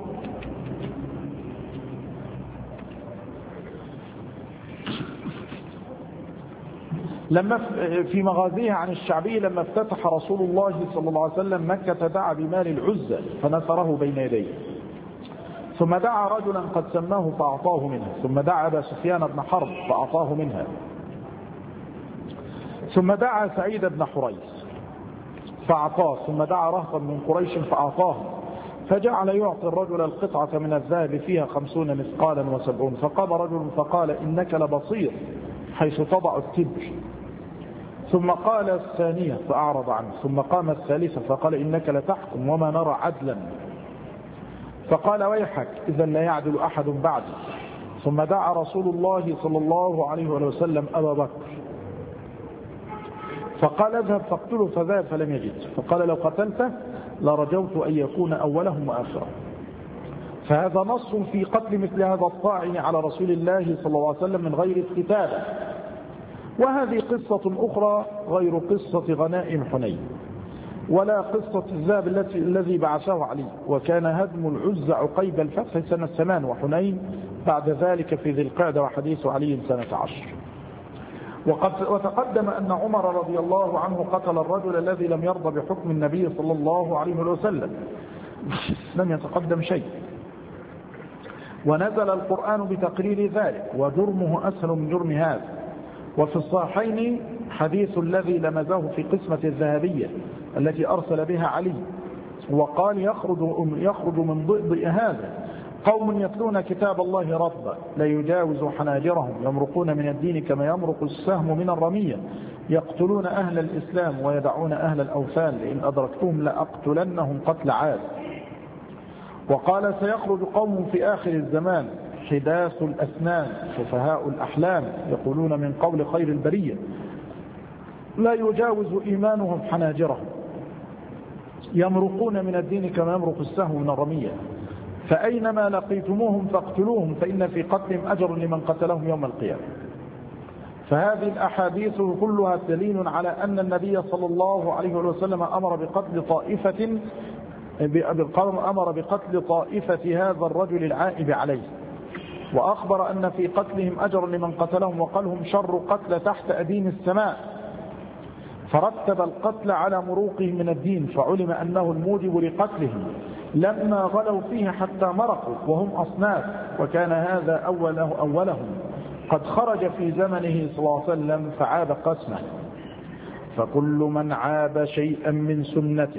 لما في مغازيه عن الشعبي لما افتتح رسول الله صلى الله عليه وسلم مكة دعا بمال العزة فنثره بين يديه، ثم دعا رجلا قد سماه فأعطاه منها، ثم دعا أبا سفيان بن حرب فأعطاه منها، ثم دعا سعيد بن حريث فأعطاه، ثم دعا رهطا من قريش فأعطاه، فجعل يعطي الرجل القطعة من الذهب فيها خمسون مثقالا وسبعون، فقام رجل فقال إنك لبصير حيث تضع التبر، ثم قال الثانية فأعرض عنه، ثم قام الثالثة فقال إنك لتحكم وما نرى عدلا، فقال ويحك إذا لا يعدل أحد بعدي. ثم دعا رسول الله صلى الله عليه وسلم أبا بكر فقال اذهب فاقتله، فذهب فلم يجد، فقال لو قتلته لرجوت أن يكون أولهم وآخرهم. فهذا نص في قتل مثل هذا الطاعن على رسول الله صلى الله عليه وسلم من غير استتابة. وهذه قصة أخرى غير قصة غنائم حنين ولا قصة الذهب الذي بعثه علي، وكان هدم العزى عقيب الفتح سنة ثمان وحنين بعد ذلك في ذي القعدة، وحديث علي سنة عشر. وقد وتقدم أن عمر رضي الله عنه قتل الرجل الذي لم يرضى بحكم النبي صلى الله عليه وسلم، لم يتقدم شيء، ونزل القرآن بتقرير ذلك، وجرمه أسهل من جرم هذا. وفي الصحيحين حديث الذي لمزه في قسمة الذهبية التي أرسل بها علي، وقال يخرج, يخرج من ضئضئ هذا قوم يتلون كتاب الله ربا لا يجاوز حناجرهم يمرقون من الدين كما يمرق السهم من الرمية، يقتلون أهل الإسلام ويدعون أهل الأوثان، لئن أدركتهم لأقتلنهم قتل عاد. وقال سيخرج قوم في آخر الزمان حداث الأسنان سفهاء الأحلام يقولون من قول خير البرية لا يجاوز إيمانهم حناجرهم، يمرقون من الدين كما يمرق السهم من الرمية، فأينما لقيتموهم فاقتلوهم فإن في قتلهم أجر لمن قتلهم يوم القيامة. فهذه الأحاديث كلها دليل على أن النبي صلى الله عليه وسلم أمر بقتل طائفة أمر بقتل طائفة هذا الرجل العائب عليه، وأخبر أن في قتلهم أجر لمن قتلهم، وقالهم شر قتل تحت أدين السماء، فرتب القتل على مروقهم من الدين، فعلم أنه الموجب لقتلهم لما غلوا فيه حتى مرقوا وهم أصناف، وكان هذا أوله أولهم قد خرج في زمنه صلى الله عليه وسلم فعاب قسمه. فكل من عاب شيئا من سنته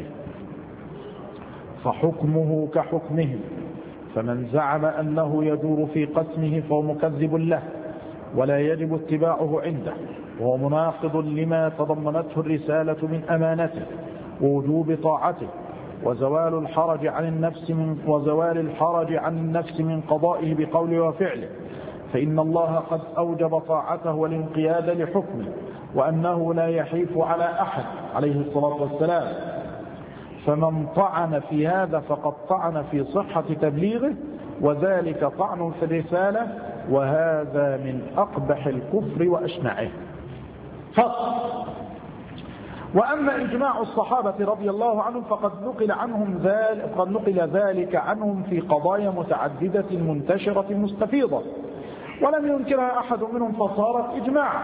فحكمه كحكمه، فمن زعم أنه يدور في قسمه فهو مكذب له ولا يجب اتباعه عنده، وهو مناقض لما تضمنته الرسالة من أمانته ووجوب طاعته وزوال الحرج عن النفس من وزوال الحرج عن النفس من قضائه بقوله وفعله، فإن الله قد أوجب طاعته والانقياد لحكمه، وأنه لا يحيف على أحد عليه الصلاة والسلام. فمن طعن في هذا فقد طعن في صحة تبليغه، وذلك طعن في الرسالة، وهذا من أقبح الكفر وأشنعه. فصل. وأما إجماع الصحابة رضي الله عنهم فقد نقل عنهم ذلك قد نقل ذلك عنهم في قضايا متعددة منتشرة مستفيضة ولم ينكرها أحد منهم فصارت إجماعا.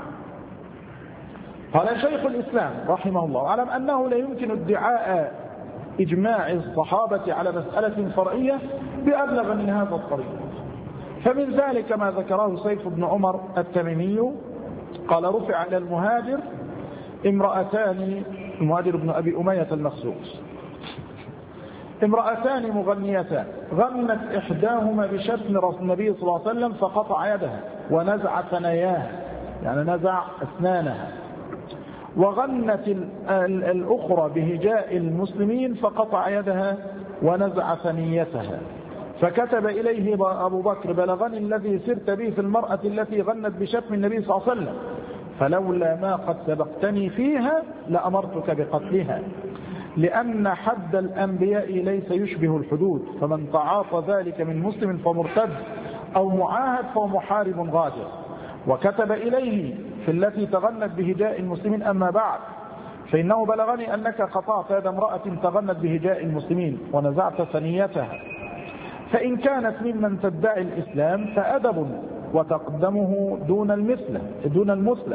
قال شيخ الإسلام رحمه الله اعلم أنه لا يمكن ادعاء إجماع الصحابة على مسألة فرعية بأبلغ من هذا الطريق، فمن ذلك ما ذكره سيف بن عمر التميمي قال رفع إلى المهاجر امرأتان، المهاجر بن أبي أمية المخزومي، امرأتان مغنيتان غنت إحداهما بشتم رسول النبي صلى الله عليه وسلم فقطع يدها ونزع ثناياها يعني نزع أسنانها، وغنت الأخرى بهجاء المسلمين فقطع يدها ونزع ثنيتها، فكتب إليه أبو بكر بلغني الذي سرت به في المرأة التي غنت بشتم النبي صلى الله عليه وسلم، فلولا ما قد سبقتني فيها لأمرتك بقتلها، لأن حد الأنبياء ليس يشبه الحدود، فمن تعاطى ذلك من مسلم فمرتد أو معاهد فهو محارب غادر. وكتب إليه في التي تغنت بهجاء المسلمين أما بعد فإنه بلغني أنك قطعت يد امرأة تغنت بهجاء المسلمين ونزعت ثنيتها، فإن كانت ممن تدعي الإسلام فأدب وتقدمه دون المثلة دون المثلة،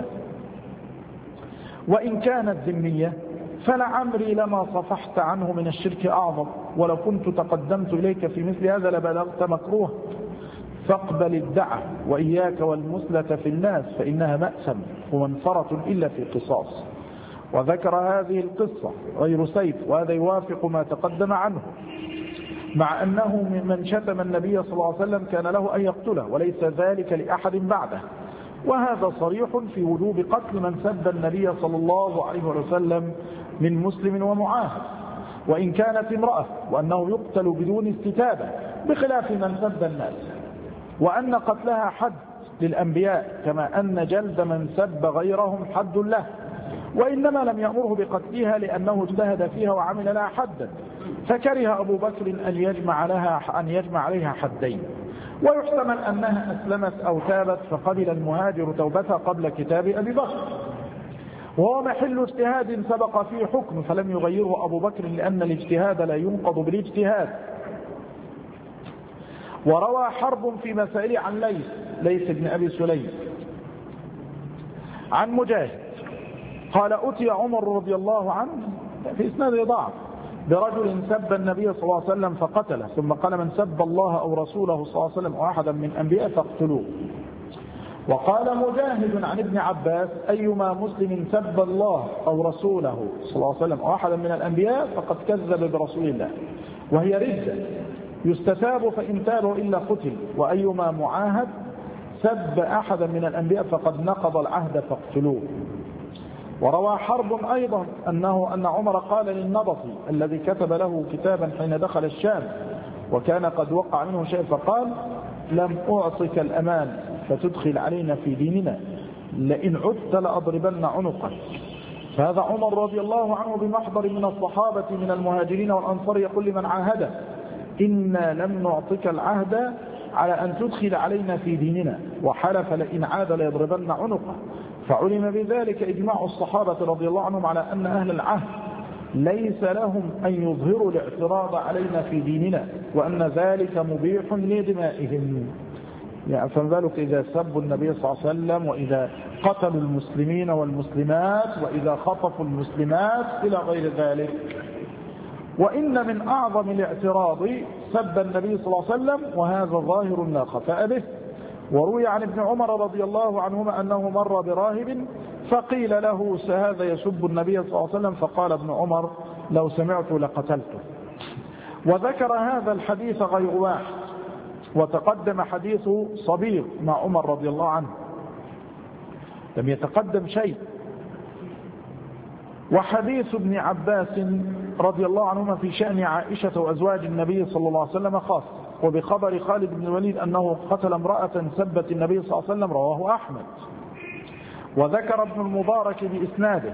وإن كانت ذمية فلعمري لما صفحت عنه من الشرك أعظم، ولو كنت تقدمت إليك في مثل هذا لبلغت مكروه، فاقبل الدعة وإياك والمثلة في الناس فإنها مأسم ومنفرة إلا في قصاص. وذكر هذه القصة غير سيف، وهذا يوافق ما تقدم عنه، مع أنه من شتم النبي صلى الله عليه وسلم كان له أن يقتله وليس ذلك لأحد بعده، وهذا صريح في وجوب قتل من سب النبي صلى الله عليه وسلم من مسلم ومعاهد وإن كانت امرأة، وأنه يقتل بدون استتابة بخلاف من سب الناس، وأن قتلها حد للأنبياء كما أن جلد من سب غيرهم حد له، وإنما لم يأمره بقتلها لأنه اجتهد فيها وعمل لها حدا، فكره أبو بكر أن يجمع, لها أن يجمع عليها حدين. ويحتمل أنها أسلمت أو تابت فقبل المهاجر توبتها قبل كتاب أبي بكر، وهو محل اجتهاد سبق فيه حكم فلم يغيره أبو بكر لأن الاجتهاد لا ينقض بالاجتهاد. وروى حرب في مسائل عن ليث ليث بن أبي سليم عن مجاهد قال أتي عمر رضي الله عنه في إسناد ضعف برجل سب النبي صلى الله عليه وسلم فقتله، ثم قال من سب الله أو رسوله صلى الله عليه وسلم أو أحدا من أنبياء فاقتلوه. وقال مجاهد عن ابن عباس أيما مسلم سب الله أو رسوله صلى الله عليه وسلم أو أحدا من الأنبياء فقد كذب برسول الله، وهي ردة يستتاب فإن تابوا إلا قتل، وأيما معاهد سب أحدا من الأنبياء فقد نقض العهد فاقتلوه. وروى حرب أيضا أنه أن عمر قال للنبطي الذي كتب له كتابا حين دخل الشام وكان قد وقع منه شيء فقال لم أعطك الأمان فتدخل علينا في ديننا، لئن عدت لأضربن عنقك. فهذا عمر رضي الله عنه بمحضر من الصحابة من المهاجرين والأنصار يقول لمن عاهده إنا لم نعطك العهد على أن تدخل علينا في ديننا، وحلف لئن عاد ليضربن عنقه. فعلم بذلك إجماع الصحابة رضي الله عنهم على أن أهل العهد ليس لهم أن يظهروا الاعتراض علينا في ديننا، وأن ذلك مبيح لدمائهم. يعني فذلك إذا سبوا النبي صلى الله عليه وسلم، وإذا قتلوا المسلمين والمسلمات، وإذا خطفوا المسلمات إلى غير ذلك. وإن من أعظم الاعتراض سب النبي صلى الله عليه وسلم، وهذا ظاهر لا خفاء به. وروي عن ابن عمر رضي الله عنهما أنه مر براهب فقيل له هذا يسب النبي صلى الله عليه وسلم، فقال ابن عمر لو سمعت لقتلته. وذكر هذا الحديث غير واحد، وتقدم حديث صبيغ مع عمر رضي الله عنه، لم يتقدم شيء. وحديث ابن عباس رضي الله عنهما في شأن عائشة وأزواج النبي صلى الله عليه وسلم خاص. وبخبر خالد بن الوليد أنه قتل امرأة سبت النبي صلى الله عليه وسلم رواه أحمد. وذكر ابن المبارك بإسناده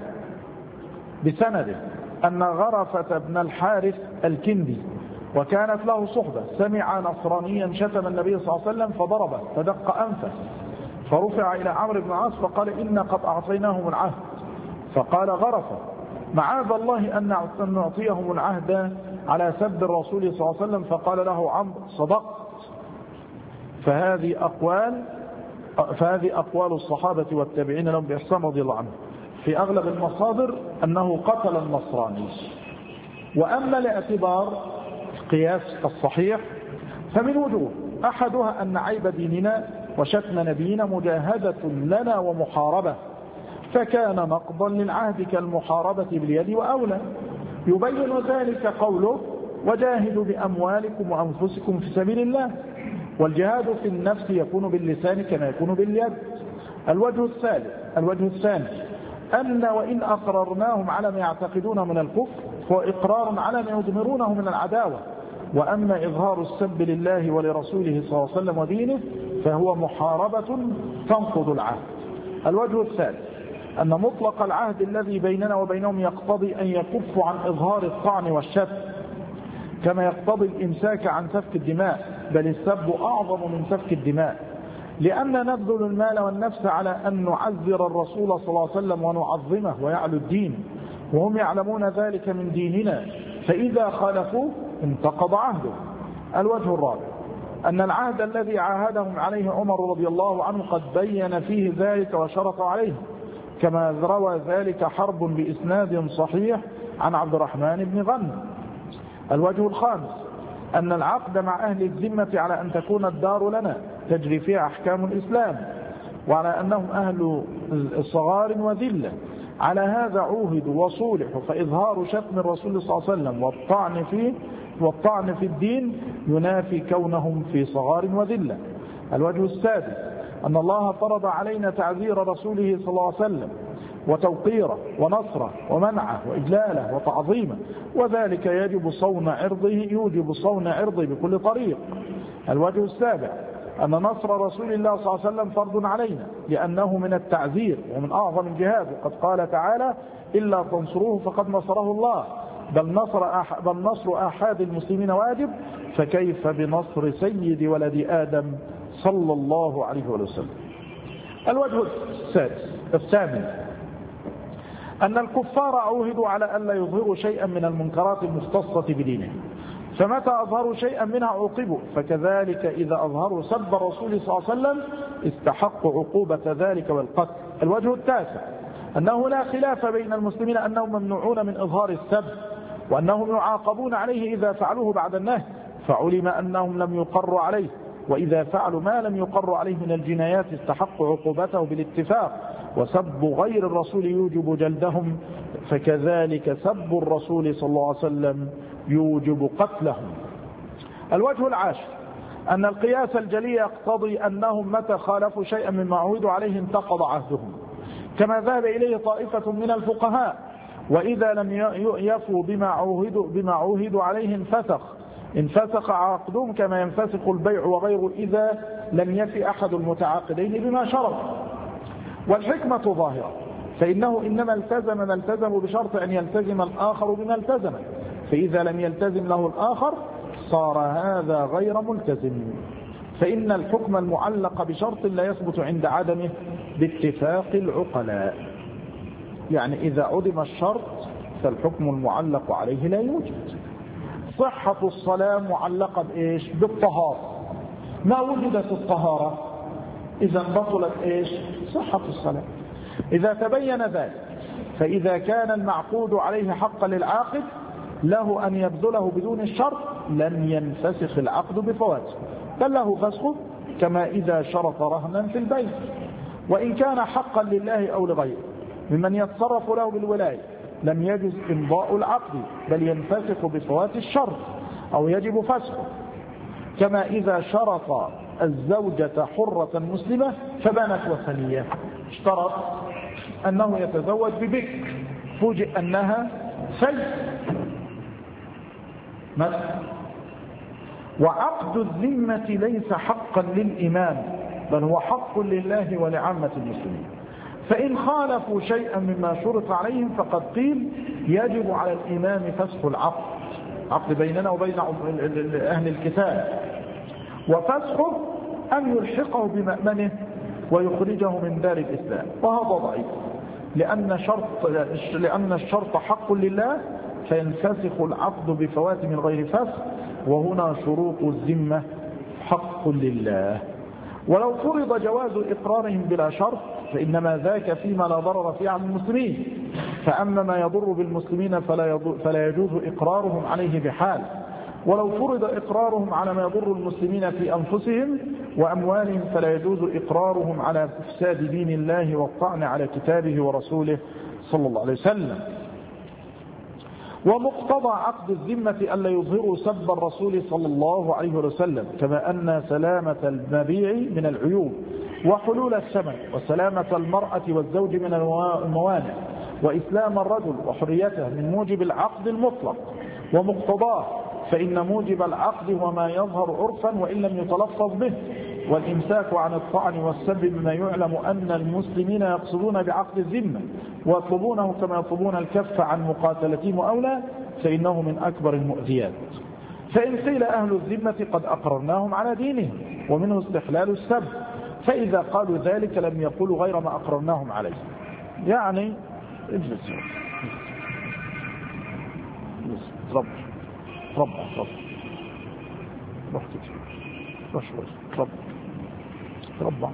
بسنده أن غرفة بن الحارث الكندي وكانت له صحبة سمع نصرانيا شتم النبي صلى الله عليه وسلم فضربه فدق أنفه، فرفع إلى عمرو بن العاص فقال إن قد أعطيناهم العهد، فقال غرفة معاذ الله أن نعطيهم العهد على سب الرسول صلى الله عليه وسلم، فقال له عمرو صدقت. فهذه أقوال فهذه أقوال الصحابة والتابعين لهم بإحسان رضي الله عنهم. في أغلب المصادر أنه قتل النصراني. وأما الاعتبار القياس الصحيح فمن وجوه، أحدها أن عيب ديننا وشتم نبينا مجاهدة لنا ومحاربة، فكان نقضا للعهد كالمحاربة باليد وأولى. يبين ذلك قوله وجاهدوا بأموالكم وأنفسكم في سبيل الله، والجهاد في النفس يكون باللسان كما يكون باليد. الوجه الثالث الوجه الثاني أن وإن أقررناهم على ما يعتقدون من الكفر فهو إقرار على ما يضمرونه من العداوة، وأما إظهار السب لله ولرسوله صلى الله عليه وسلم ودينه فهو محاربة تنقض العهد. الوجه الثالث أن مطلق العهد الذي بيننا وبينهم يقتضي أن يكفوا عن إظهار الطعن والشتم كما يقتضي الإمساك عن سفك الدماء، بل السب أعظم من سفك الدماء، لأن نبذل المال والنفس على أن نعذر الرسول صلى الله عليه وسلم ونعظمه ويعلو الدين، وهم يعلمون ذلك من ديننا، فإذا خالفوه انتقض عهده. الوجه الرابع أن العهد الذي عاهدهم عليه عمر رضي الله عنه قد بين فيه ذلك وشرط عليه، كما روى ذلك حرب بإسناد صحيح عن عبد الرحمن بن غنم. الوجه الخامس أن العقد مع أهل الذمة على أن تكون الدار لنا تجري فيها أحكام الإسلام، وعلى أنهم أهل صغار وذلة، على هذا عوهدوا وصولحوا، فإظهار شتم الرسول صلى الله عليه وسلم والطعن فيه والطعن في الدين ينافي كونهم في صغار وذلة. الوجه السادس أن الله فرض علينا تعذير رسوله صلى الله عليه وسلم وتوقيره ونصره ومنعه وإجلاله وتعظيمه، وذلك يجب صون عرضه يوجب صون عرضه بكل طريق. الوجه السابع أن نصر رسول الله صلى الله عليه وسلم فرض علينا لأنه من التعذير ومن أعظم الجهاد، وقد قال تعالى إلا تنصروه فقد نصره الله، بل نصر, أح بل نصر أحد المسلمين واجب، فكيف بنصر سيد ولد آدم صلى الله عليه وسلم. الوجه السادس الثامن أن الكفار عوهدوا على ألا يظهروا شيئا من المنكرات المختصة بدينهم، فمتى أظهروا شيئا منها عوقبوا، فكذلك إذا أظهروا سب الرسول صلى الله عليه وسلم استحقوا عقوبة ذلك والقتل. الوجه التاسع أنه لا خلاف بين المسلمين أنهم ممنوعون من إظهار السب، وأنهم يعاقبون عليه إذا فعلوه بعد النهي، فعلم أنهم لم يقروا عليه، وإذا فعلوا ما لم يقروا عليه من الجنايات استحقوا عقوبته بالاتفاق، وسب غير الرسول يوجب جلدهم، فكذلك سب الرسول صلى الله عليه وسلم يوجب قتلهم. الوجه العاشر أن القياس الجلي يقتضي أنهم متى خالفوا شيئا مما عهدوا عليه انتقض عهدهم، كما ذهب إليه طائفة من الفقهاء، وإذا لم يفوا بما عوهدوا, بما عوهدوا عليه انفسخ انفسخ عقدهم كما ينفسخ البيع وغيره إذا لم يفي أحد المتعاقدين بما شرط. والحكمة ظاهرة، فإنه إنما التزم ما التزم بشرط أن يلتزم الآخر بما التزم، فإذا لم يلتزم له الآخر صار هذا غير ملتزم، فإن الحكم المعلق بشرط لا يثبت عند عدمه باتفاق العقلاء. يعني إذا عدم الشرط فالحكم المعلق عليه لا يوجد. صحة الصلاة معلقة بإيش؟ بالطهارة، ما وجدت الطهارة إذا بطلت إيش؟ صحة الصلاة. إذا تبين ذلك فإذا كان المعقود عليه حقا للعاقد له أن يبذله بدون الشرط لن ينفسخ العقد بفواته، بل له فسخه كما إذا شرط رهنا في البيت، وإن كان حقا لله أو لغيره ممن يتصرف له بالولاية لم يجز إمضاء العقد بل ينفسخ بفوات الشرط أو يجب فسخه، كما إذا شرط الزوجة حرة مسلمة فبنت وثنية، اشترط أنه يتزوج ببكر فوجئ أنها سيد مثلا. وعقد الذمة ليس حقا للإمام بل هو حق لله ولعامة المسلمين، فإن خالفوا شيئا مما شرط عليهم فقد قيل يجب على الإمام فسخ العقد، عقد بيننا وبين أهل الكتاب، وفسخه أن يلحقه بمأمنه ويخرجه من دار الإسلام، وهذا ضعيف لأن, شرط لأن الشرط حق لله فينفسخ العقد بفوات من غير فسخ، وهنا شروط الذمة حق لله. ولو فرض جواز إقرارهم بلا شرط فإنما ذاك فيما لا ضرر فيه على المسلمين، فأما ما يضر بالمسلمين فلا, فلا يجوز إقرارهم عليه بحال. ولو فرض إقرارهم على ما يضر المسلمين في أنفسهم وأموالهم فلا يجوز إقرارهم على إفساد دين الله والطعن على كتابه ورسوله صلى الله عليه وسلم. ومقتضى عقد الذمة ألا يظهروا سب الرسول صلى الله عليه وسلم، كما أن سلامة المبيع من العيوب وحلول الثمن وسلامة المرأة والزوج من الموانع وإسلام الرجل وحريته من موجب العقد المطلق ومقتضاه، فإن موجب العقد وما يظهر عرفا وإن لم يتلفظ به، والإمساك عن الطعن والسب بما يعلم أن المسلمين يقصدون بعقد الذمة ويطلبونه كما يطلبون الكف عن مقاتلتهم أولى، فإنه من أكبر المؤذيات. فإن قيل أهل الذمة قد أقررناهم على دينهم ومنه استحلال السب، فإذا قالوا ذلك لم يقولوا غير ما أقررناهم عليه. يعني اجلس رب رب رب رب رب رب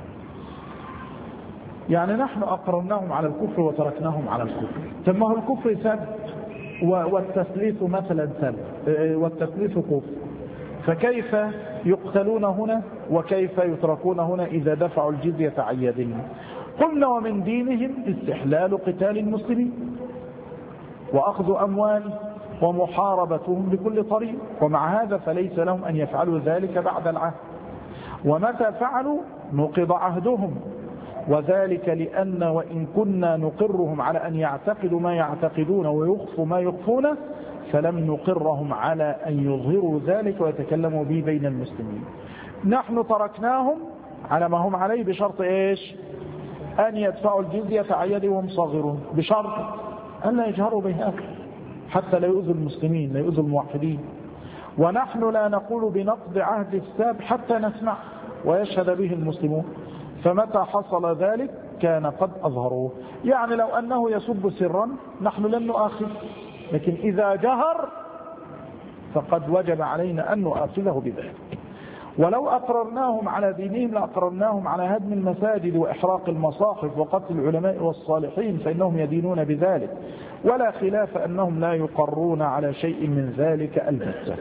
يعني نحن أقررناهم على الكفر وتركناهم على الكفر. ثم هو الكفر سب والتثليث مثلا سب والتثليث كفر، فكيف يقتلون هنا وكيف يتركون هنا إذا دفعوا الجزية عن يدهم؟ قلنا ومن دينهم استحلال قتال المسلمين وأخذ أموالهم ومحاربتهم بكل طريق، ومع هذا فليس لهم أن يفعلوا ذلك بعد العهد، ومتى فعلوا نقض عهدهم، وذلك لأن وإن كنا نقرهم على أن يعتقدوا ما يعتقدون ويخفوا ما يخفون فلم نقرهم على أن يظهروا ذلك ويتكلموا به بين المسلمين. نحن تركناهم على ما هم عليه بشرط إيش؟ أن يدفعوا الجزية على يدهم صاغرون، بشرط أن لا يجهروا بها حتى لا يؤذوا المسلمين، لا يؤذوا الموحدين. ونحن لا نقول بنقض عهد الساب حتى نسمع ويشهد به المسلمون، فمتى حصل ذلك كان قد أظهروه. يعني لو أنه يسب سرا نحن لن نؤاخذ، لكن إذا جهر فقد وجب علينا أن نؤاخذه بذلك. ولو أقررناهم على دينهم لأقررناهم على هدم المساجد وإحراق المصاحف وقتل العلماء والصالحين، فإنهم يدينون بذلك، ولا خلاف أنهم لا يقرون على شيء من ذلك البتة.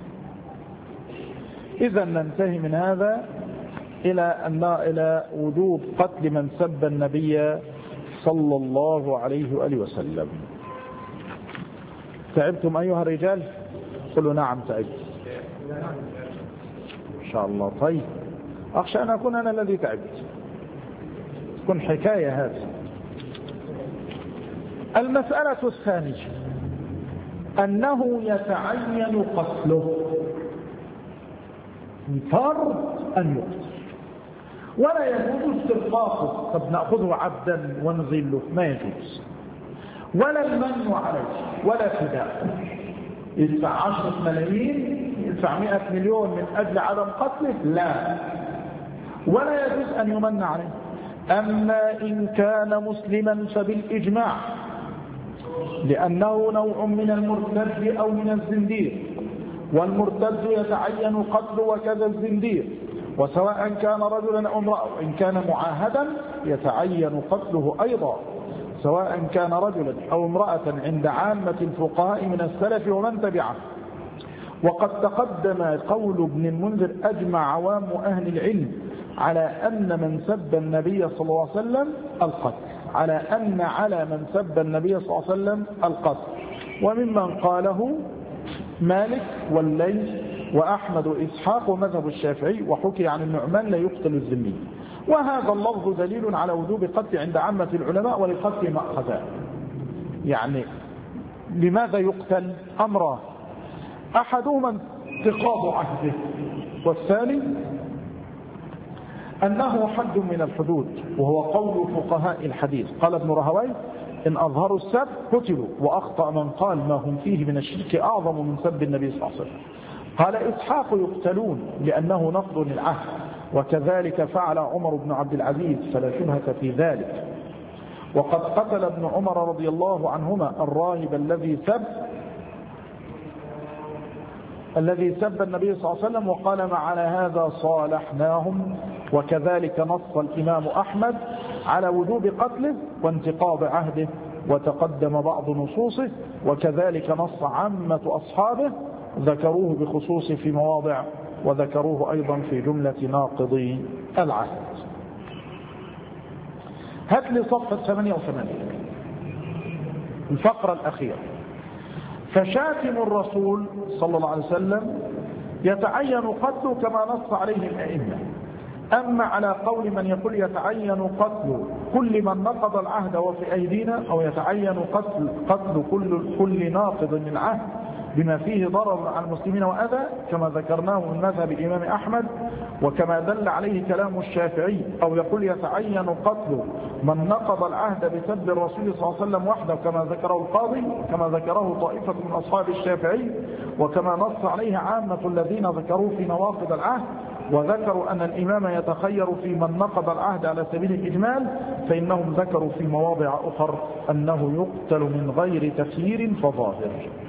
إذا ننتهي من هذا إلى أن إلى وجوب قتل من سب النبي صلى الله عليه وآله وسلم. تعبتم أيها الرجال؟ قلوا نعم تعبت إن شاء الله. طيب، أخشى أن أكون أنا الذي تعبت، تكون حكاية هذه. المسألة الثانية أنه يتعين قتله، فرض أن يقتل، ولا يجوز استرقاقه، طب نأخذه عبدا ونذله، ما يجوز، ولا المن عليه ولا فداء، يدفع عشرة ملايين، يدفع مئة مليون من أجل عدم قتله، لا، ولا يجوز أن يمن عليه. أما إن كان مسلما فبالإجماع، لأنه نوع من المرتد أو من الزنديق، والمرتد يتعين قتله وكذا الزنديق، وسواء كان رجلا أو امرأة، وإن كان معاهدا يتعين قتله أيضا، سواء كان رجلا أو امرأة عند عامة الفقهاء من السلف ومن تبعه. وقد تقدم قول ابن المنذر: أجمع عوام أهل العلم على أن من سب النبي صلى الله عليه وسلم القتل، على أن على من سب النبي صلى الله عليه وسلم القتل. وممن قاله مالك والليث وأحمد وإسحاق ومذهب الشافعي، وحكي عن النعمان لا يقتل الذمي. وهذا اللفظ دليل على وجوب قتل عند عامة العلماء، وللقتل مأخذان. يعني لماذا يقتل؟ أمران: أحدهما انتقاض عهده، والثاني أنه حد من الحدود، وهو قول فقهاء الحديث. قال ابن رهوي: إن أظهروا السب قتلوا، وأخطأ من قال ما هم فيه من الشرك أعظم من سب النبي صلى الله عليه وسلم. قال إسحاق: يقتلون لأنه نقض للعهد، وكذلك فعل عمر بن عبد العزيز، فلا شبهة في ذلك. وقد قتل ابن عمر رضي الله عنهما الراهب الذي سب الذي سب النبي صلى الله عليه وسلم، وقال: ما على هذا صالحناهم. وكذلك نص الإمام أحمد على وجوب قتله وانتقاض عهده، وتقدم بعض نصوصه، وكذلك نص عامة أصحابه، ذكروه بخصوص في مواضع، وذكروه أيضا في جملة ناقضي العهد. هات لي صفحة ثمانية وثمانين الفقرة الأخيرة. فشاتم الرسول صلى الله عليه وسلم يتعين قتله كما نص عليه الأئمة. أما على قول من يقول يتعين قتل كل من نقض العهد وفي أيدينا، أو يتعين قتل قتل كل كل ناقض للعهد بما فيه ضرر على المسلمين وأذى، كما ذكرناه من مذهب الإمام أحمد، وكما دل عليه كلام الشافعي. أو يقول يتعين قتل من نقض العهد بسب الرسول صلى الله عليه وسلم وحده، كما ذكره القاضي، كما ذكره طائفة من أصحاب الشافعي، وكما نص عليه عامة الذين ذكروه في نواقض العهد، وذكروا أن الإمام يتخير في من نقض العهد على سبيل الإجمال، فإنهم ذكروا في مواضع أخر أنه يقتل من غير تخيير فظاهر.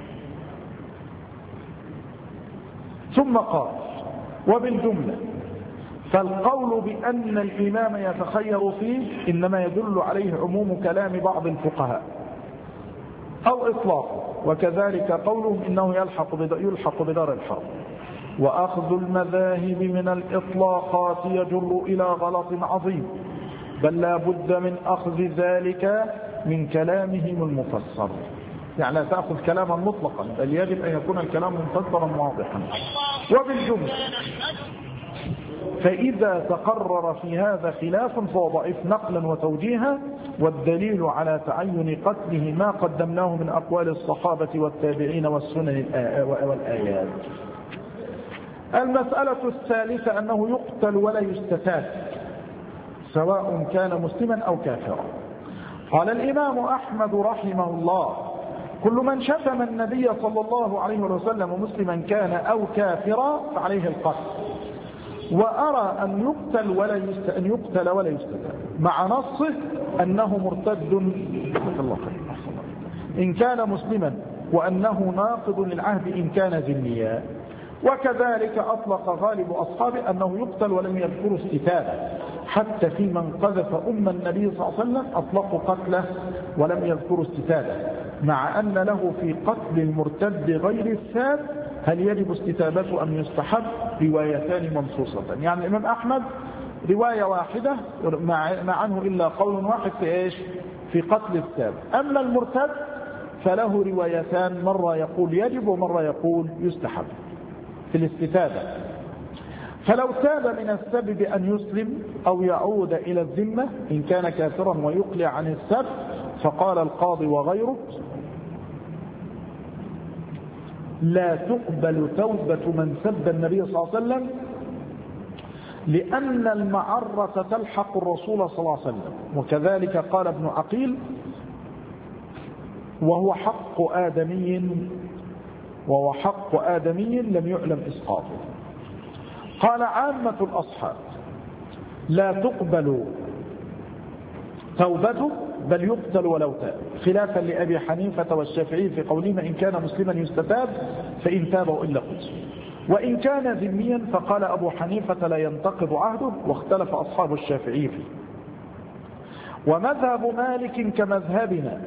ثم قال: وبالجملة فالقول بأن الإمام يتخير فيه إنما يدل عليه عموم كلام بعض الفقهاء أو إطلاقه، وكذلك قولهم إنه يلحق يلحق بدار الحرب. وأخذ المذاهب من الإطلاقات يجر إلى غلط عظيم، بل لا بد من أخذ ذلك من كلامهم المفسر. يعني لا تأخذ كلاما مطلقا، بل يجب أن يكون الكلام مفسرا واضحا. وبالجملة فإذا تقرر في هذا خلاف فهو ضعيف نقلا وتوجيها، والدليل على تعين قتله ما قدمناه من أقوال الصحابة والتابعين والسنن والآيات. المسألة الثالثة أنه يقتل ولا يستتاب سواء كان مسلما أو كافرا. قال الإمام أحمد رحمه الله: كل من شتم النبي صلى الله عليه وسلم مسلما كان أو كافرا فعليه القتل، وأرى أن يقتل ولا يست... أن يقتل ولا يستتاب مع نصه أنه مرتد الله إن كان مسلما، وأنه ناقض للعهد إن كان ذميا. وكذلك أطلق غالب أصحابه أنه يقتل ولم يذكروا استتابه، حتى في من قذف أم النبي صلى الله عليه وسلم أطلقوا قتله ولم يذكروا استتابه، مع أن له في قتل المرتد غير الثاب هل يجب استتابته أم يستحب روايتان منصوصة. يعني الإمام أحمد رواية واحدة ما عنه إلا قول واحد في إيش؟ في قتل الثاب. أما المرتد فله روايتان، مرة يقول يجب ومرة يقول يستحب في الاستتابة. فلو تاب من السب بأن يسلم أو يعود إلى الذمة إن كان كافرا ويقلع عن السب، فقال القاضي وغيره: لا تقبل توبة من سب النبي صلى الله عليه وسلم، لأن المعرة تلحق الرسول صلى الله عليه وسلم. وكذلك قال ابن عقيل: وهو حق آدمي وهو حق آدمي لم يعلم إسقاطه. قال عامة الأصحاب: لا تقبل توبته بل يقتل ولو تاب، خلافا لأبي حنيفة والشافعي في قولهما إن كان مسلما يستتاب، فإن تاب وإلا قتل. وإن كان ذميا فقال أبو حنيفة لا ينتقض عهده، واختلف أصحاب الشافعي فيه. ومذهب مالك كمذهبنا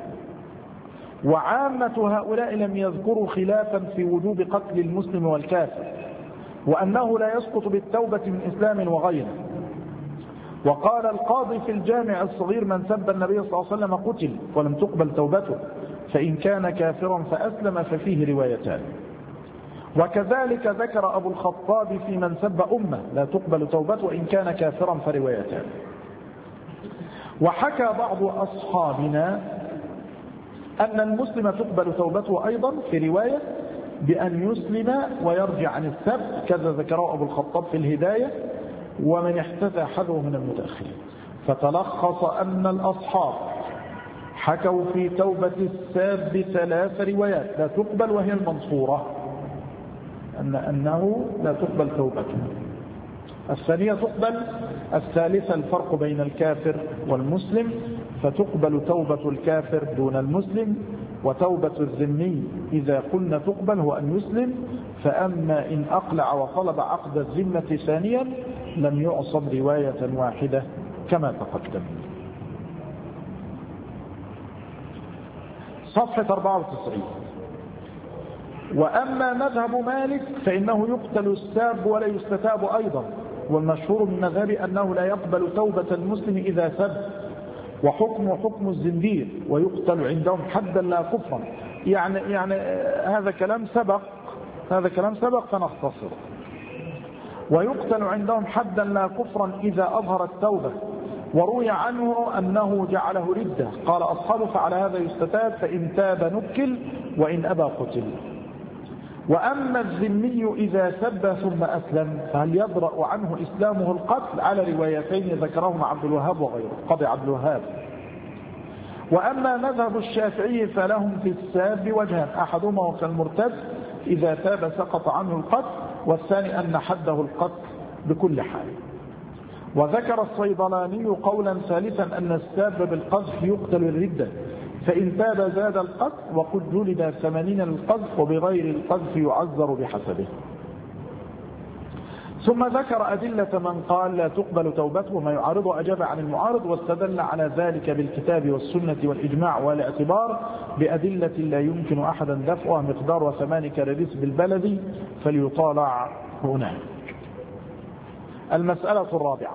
وعامة هؤلاء لم يذكروا خلافا في وجوب قتل المسلم والكافر، وأنه لا يسقط بالتوبة من إسلام وغيره. وقال القاضي في الجامع الصغير: من سب النبي صلى الله عليه وسلم قتل ولم تقبل توبته، فإن كان كافرا فأسلم ففيه روايتان. وكذلك ذكر أبو الخطاب في من سب أمه لا تقبل توبته وإن كان كافرا فروايتان. وحكى بعض أصحابنا أن المسلم تقبل توبته أيضا في رواية بأن يسلم ويرجع عن السب، كذا ذكره أبو الخطاب في الهداية، ومن احتذى حذوه من المتأخرين. فتلخص أن الأصحاب حكوا في توبة الساب ثلاث روايات لا تقبل، وهي المنصورة أن أنه لا تقبل توبته. الثانية تقبل، الثالثة الفرق بين الكافر والمسلم، فتقبل توبة الكافر دون المسلم، وتوبة الذمي إذا قلنا تقبل هو أن يسلم، فأما إن أقلع وطلب عقد الذمة ثانيا لم يعصب رواية واحدة كما تقدم. صفحة أربعة وتسعين. وأما مذهب مالك فإنه يقتل الساب ولا يستتاب أيضا، والمشهور من مذهبه أنه لا يقبل توبة المسلم إذا سب، وحكم حكم الزنديق، ويقتل عندهم حدا لا كفرا. يعني يعني هذا كلام سبق هذا كلام سبق فنختصره. ويقتل عندهم حدا لا كفرا إذا أظهر التوبة، وروي عنه أنه جعله ردة. قال أصحابه: فعلى هذا يستتاب، فإن تاب نكل وإن أبى قتل. وأما الذمي إذا سب ثم أسلم فهل يضرأ عنه إسلامه القتل؟ على روايتين ذكرهما عبد الوهاب وغيره، قضي عبد الوهاب. وأما مذهب الشافعي فلهم في الساب وجهان: أحدهما وفي المرتد إذا تاب سقط عنه القتل، والثاني أن حده القتل بكل حال. وذكر الصيدلاني قولا ثالثا أن الساب بالقذف يقتل الردة، فإن تاب زاد القذف، وقد جلد ثمانين للقذف، وبغير القذف يعذر بحسبه. ثم ذكر أدلة من قال لا تقبل توبته وما يعارض، أجاب عن المعارض، واستدل على ذلك بالكتاب والسنة والإجماع، والاعتبار بأدلة لا يمكن أحدا دفعها مقدار ثمان كراريس بالبلد، فليطالع هنا. المسألة الرابعة: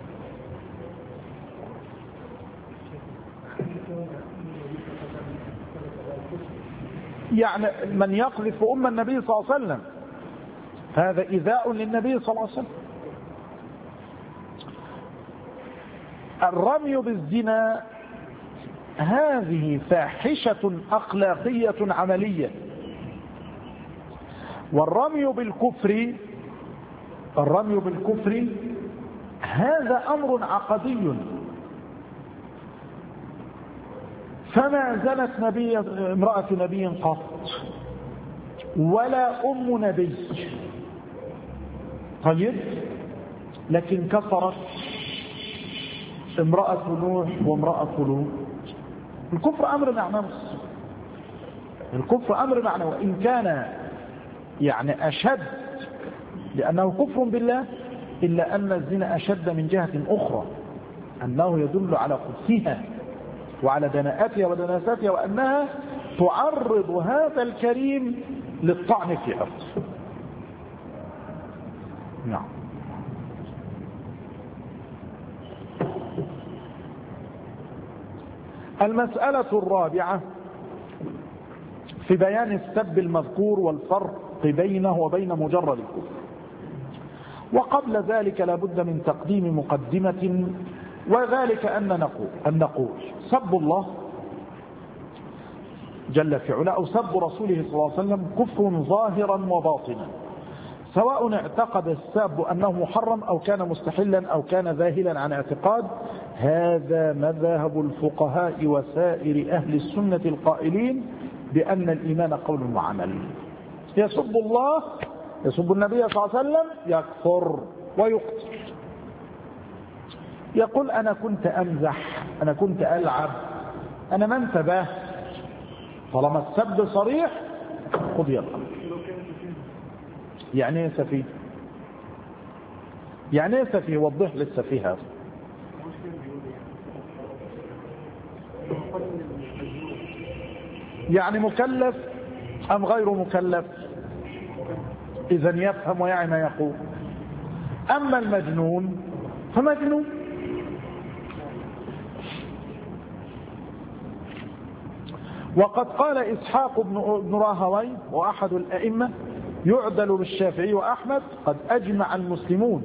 يعني من يقذف أم النبي صلى الله عليه وسلم هذا إيذاء للنبي صلى الله عليه وسلم، الرمي بالزنا هذه فاحشة أخلاقية عملية، والرمي بالكفر الرمي بالكفر هذا أمر عقدي. فما زنت نبي امرأة نبي قط ولا أم نبي، طيب، لكن كفرت امرأة نوح وامرأة لوط. الكفر أمر معنوي، الكفر أمر معنوي، وإن كان يعني أشد لأنه كفر بالله، إلا أن الزنا أشد من جهة أخرى، أنه يدل على قدسها وعلى دناءتها ودناستها، وأنها تعرض هذا الكريم للطعن في عرضه. نعم. المسألة الرابعة في بيان السب المذكور والفرق بينه وبين مجرد الكفر. وقبل ذلك لابد من تقديم مقدمة، وذلك أن نقول, أن نقول سب الله جل في علا أو سب رسوله صلى الله عليه وسلم كفر ظاهرا وباطنا، سواء اعتقد الساب أنه محرم أو كان مستحلا أو كان ذاهلا عن اعتقاد. هذا مذهب الفقهاء وسائر أهل السنة القائلين بأن الإيمان قول وعمل. يسب الله، يسب النبي صلى الله عليه وسلم، يكفر ويقتل. يقول أنا كنت أمزح، أنا كنت ألعب، أنا ما انتبه. طالما السب صريح قضي الأمر. يعني ايه سفيه؟ يعني ايه سفيه؟ وضح للسفيه هذا. يعني مكلف أم غير مكلف؟ إذن يفهم ويعي ما يقول. أما المجنون فمجنون. وقد قال إسحاق بن راهويه وأحد الأئمة يعدل بالشافعي وأحمد: قد أجمع المسلمون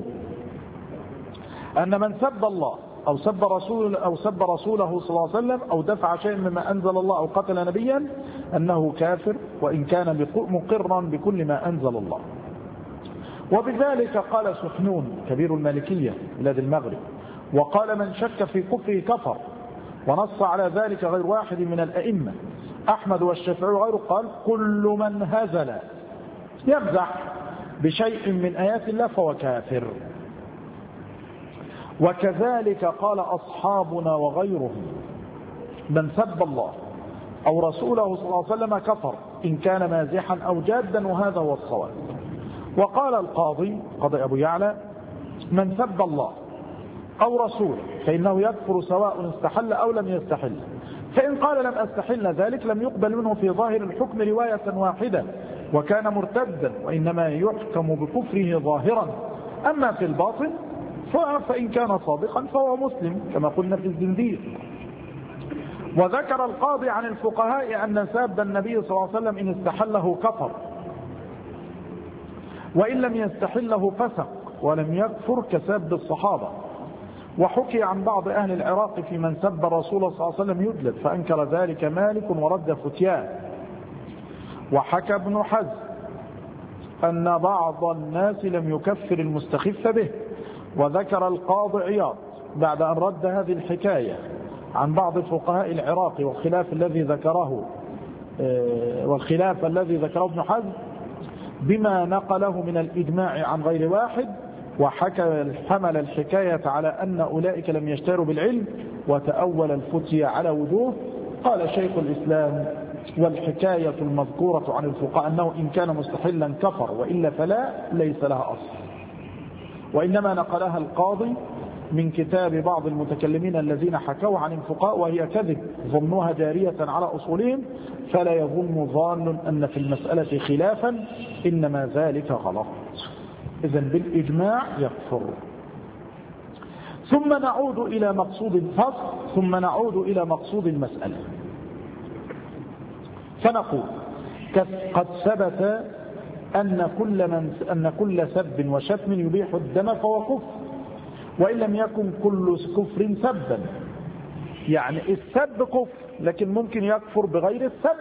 أن من سب الله أو سب رسول أو سب رسوله صلى الله عليه وسلم أو دفع شيء مما أنزل الله أو قتل نبيا أنه كافر، وإن كان مقرا بكل ما أنزل الله. وبذلك قال سحنون كبير المالكية بلاد المغرب، وقال من شك في كفره كفر، ونص على ذلك غير واحد من الأئمة أحمد والشافعي وغيره. قال: كل من هزل يمزح بشيء من آيات الله فهو كافر. وكذلك قال أصحابنا وغيرهم: من سب الله أو رسوله صلى الله عليه وسلم كفر إن كان مازحا أو جادا، وهذا هو الصواب. وقال القاضي قاضي أبو يعلى: من سب الله أو رسوله فإنه يكفر سواء استحل أو لم يستحل، فإن قال لم أستحل ذلك لم يقبل منه في ظاهر الحكم رواية واحدة وكان مرتدا، وإنما يحكم بكفره ظاهرا. أما في الباطن فإن كان صادقا فهو مسلم كما قلنا في الزنديق. وذكر القاضي عن الفقهاء أن ساب النبي صلى الله عليه وسلم إن استحله كفر، وإن لم يستحله فسق ولم يكفر كساب الصحابة. وحكي عن بعض أهل العراق في من سب الرسول صلى الله عليه وسلم يجلد، فأنكر ذلك مالك ورد فتياه. وحكى ابن حزم أن بعض الناس لم يكفر المستخف به. وذكر القاضي عياض بعد أن رد هذه الحكاية عن بعض فقهاء العراق والخلاف الذي ذكره والخلاف الذي ذكره ابن حزم بما نقله من الإجماع عن غير واحد، وحكى حمل الحكاية على أن أولئك لم يشتروا بالعلم وتأول الفتية على وجوه. قال شيخ الإسلام: والحكاية المذكورة عن الفقهاء أنه إن كان مستحلا كفر وإلا فلا ليس لها أصل، وإنما نقلها القاضي من كتاب بعض المتكلمين الذين حكوا عن الفقهاء، وهي كذب ظنوها جارية على أصولهم، فلا يظن ظان أن في المسألة خلافا، إنما ذلك غلط. إذن بالإجماع يكفر. ثم نعود إلى مقصود الفصل ثم نعود إلى مقصود المسألة، فنقول: قد ثبت أن كل, من أن كل سب وشتم يبيح الدم فهو كفر، وإن لم يكن كل كفر سبا، يعني السب كفر لكن ممكن يكفر بغير السب.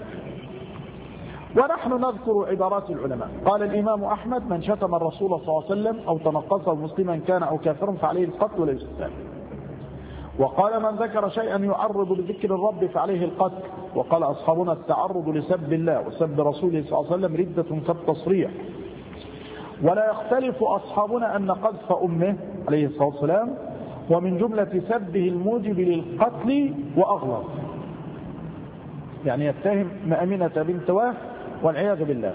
ونحن نذكر عبارات العلماء. قال الإمام أحمد: من شتم الرسول صلى الله عليه وسلم أو تنقصه مسلما كان أو كافرا فعليه القتل ولا يستتاب. وقال: من ذكر شيئا يعرض لذكر الرب فعليه القتل. وقال أصحابنا: التعرض لسب الله وسب رسوله صلى الله عليه وسلم ردة كالتصريح. ولا يختلف أصحابنا أن قذف أمه عليه الصلاة والسلام ومن جملة سبه الموجب للقتل وأغلظ، يعني يتهم مأمنة بنت وهب والعياذ بالله.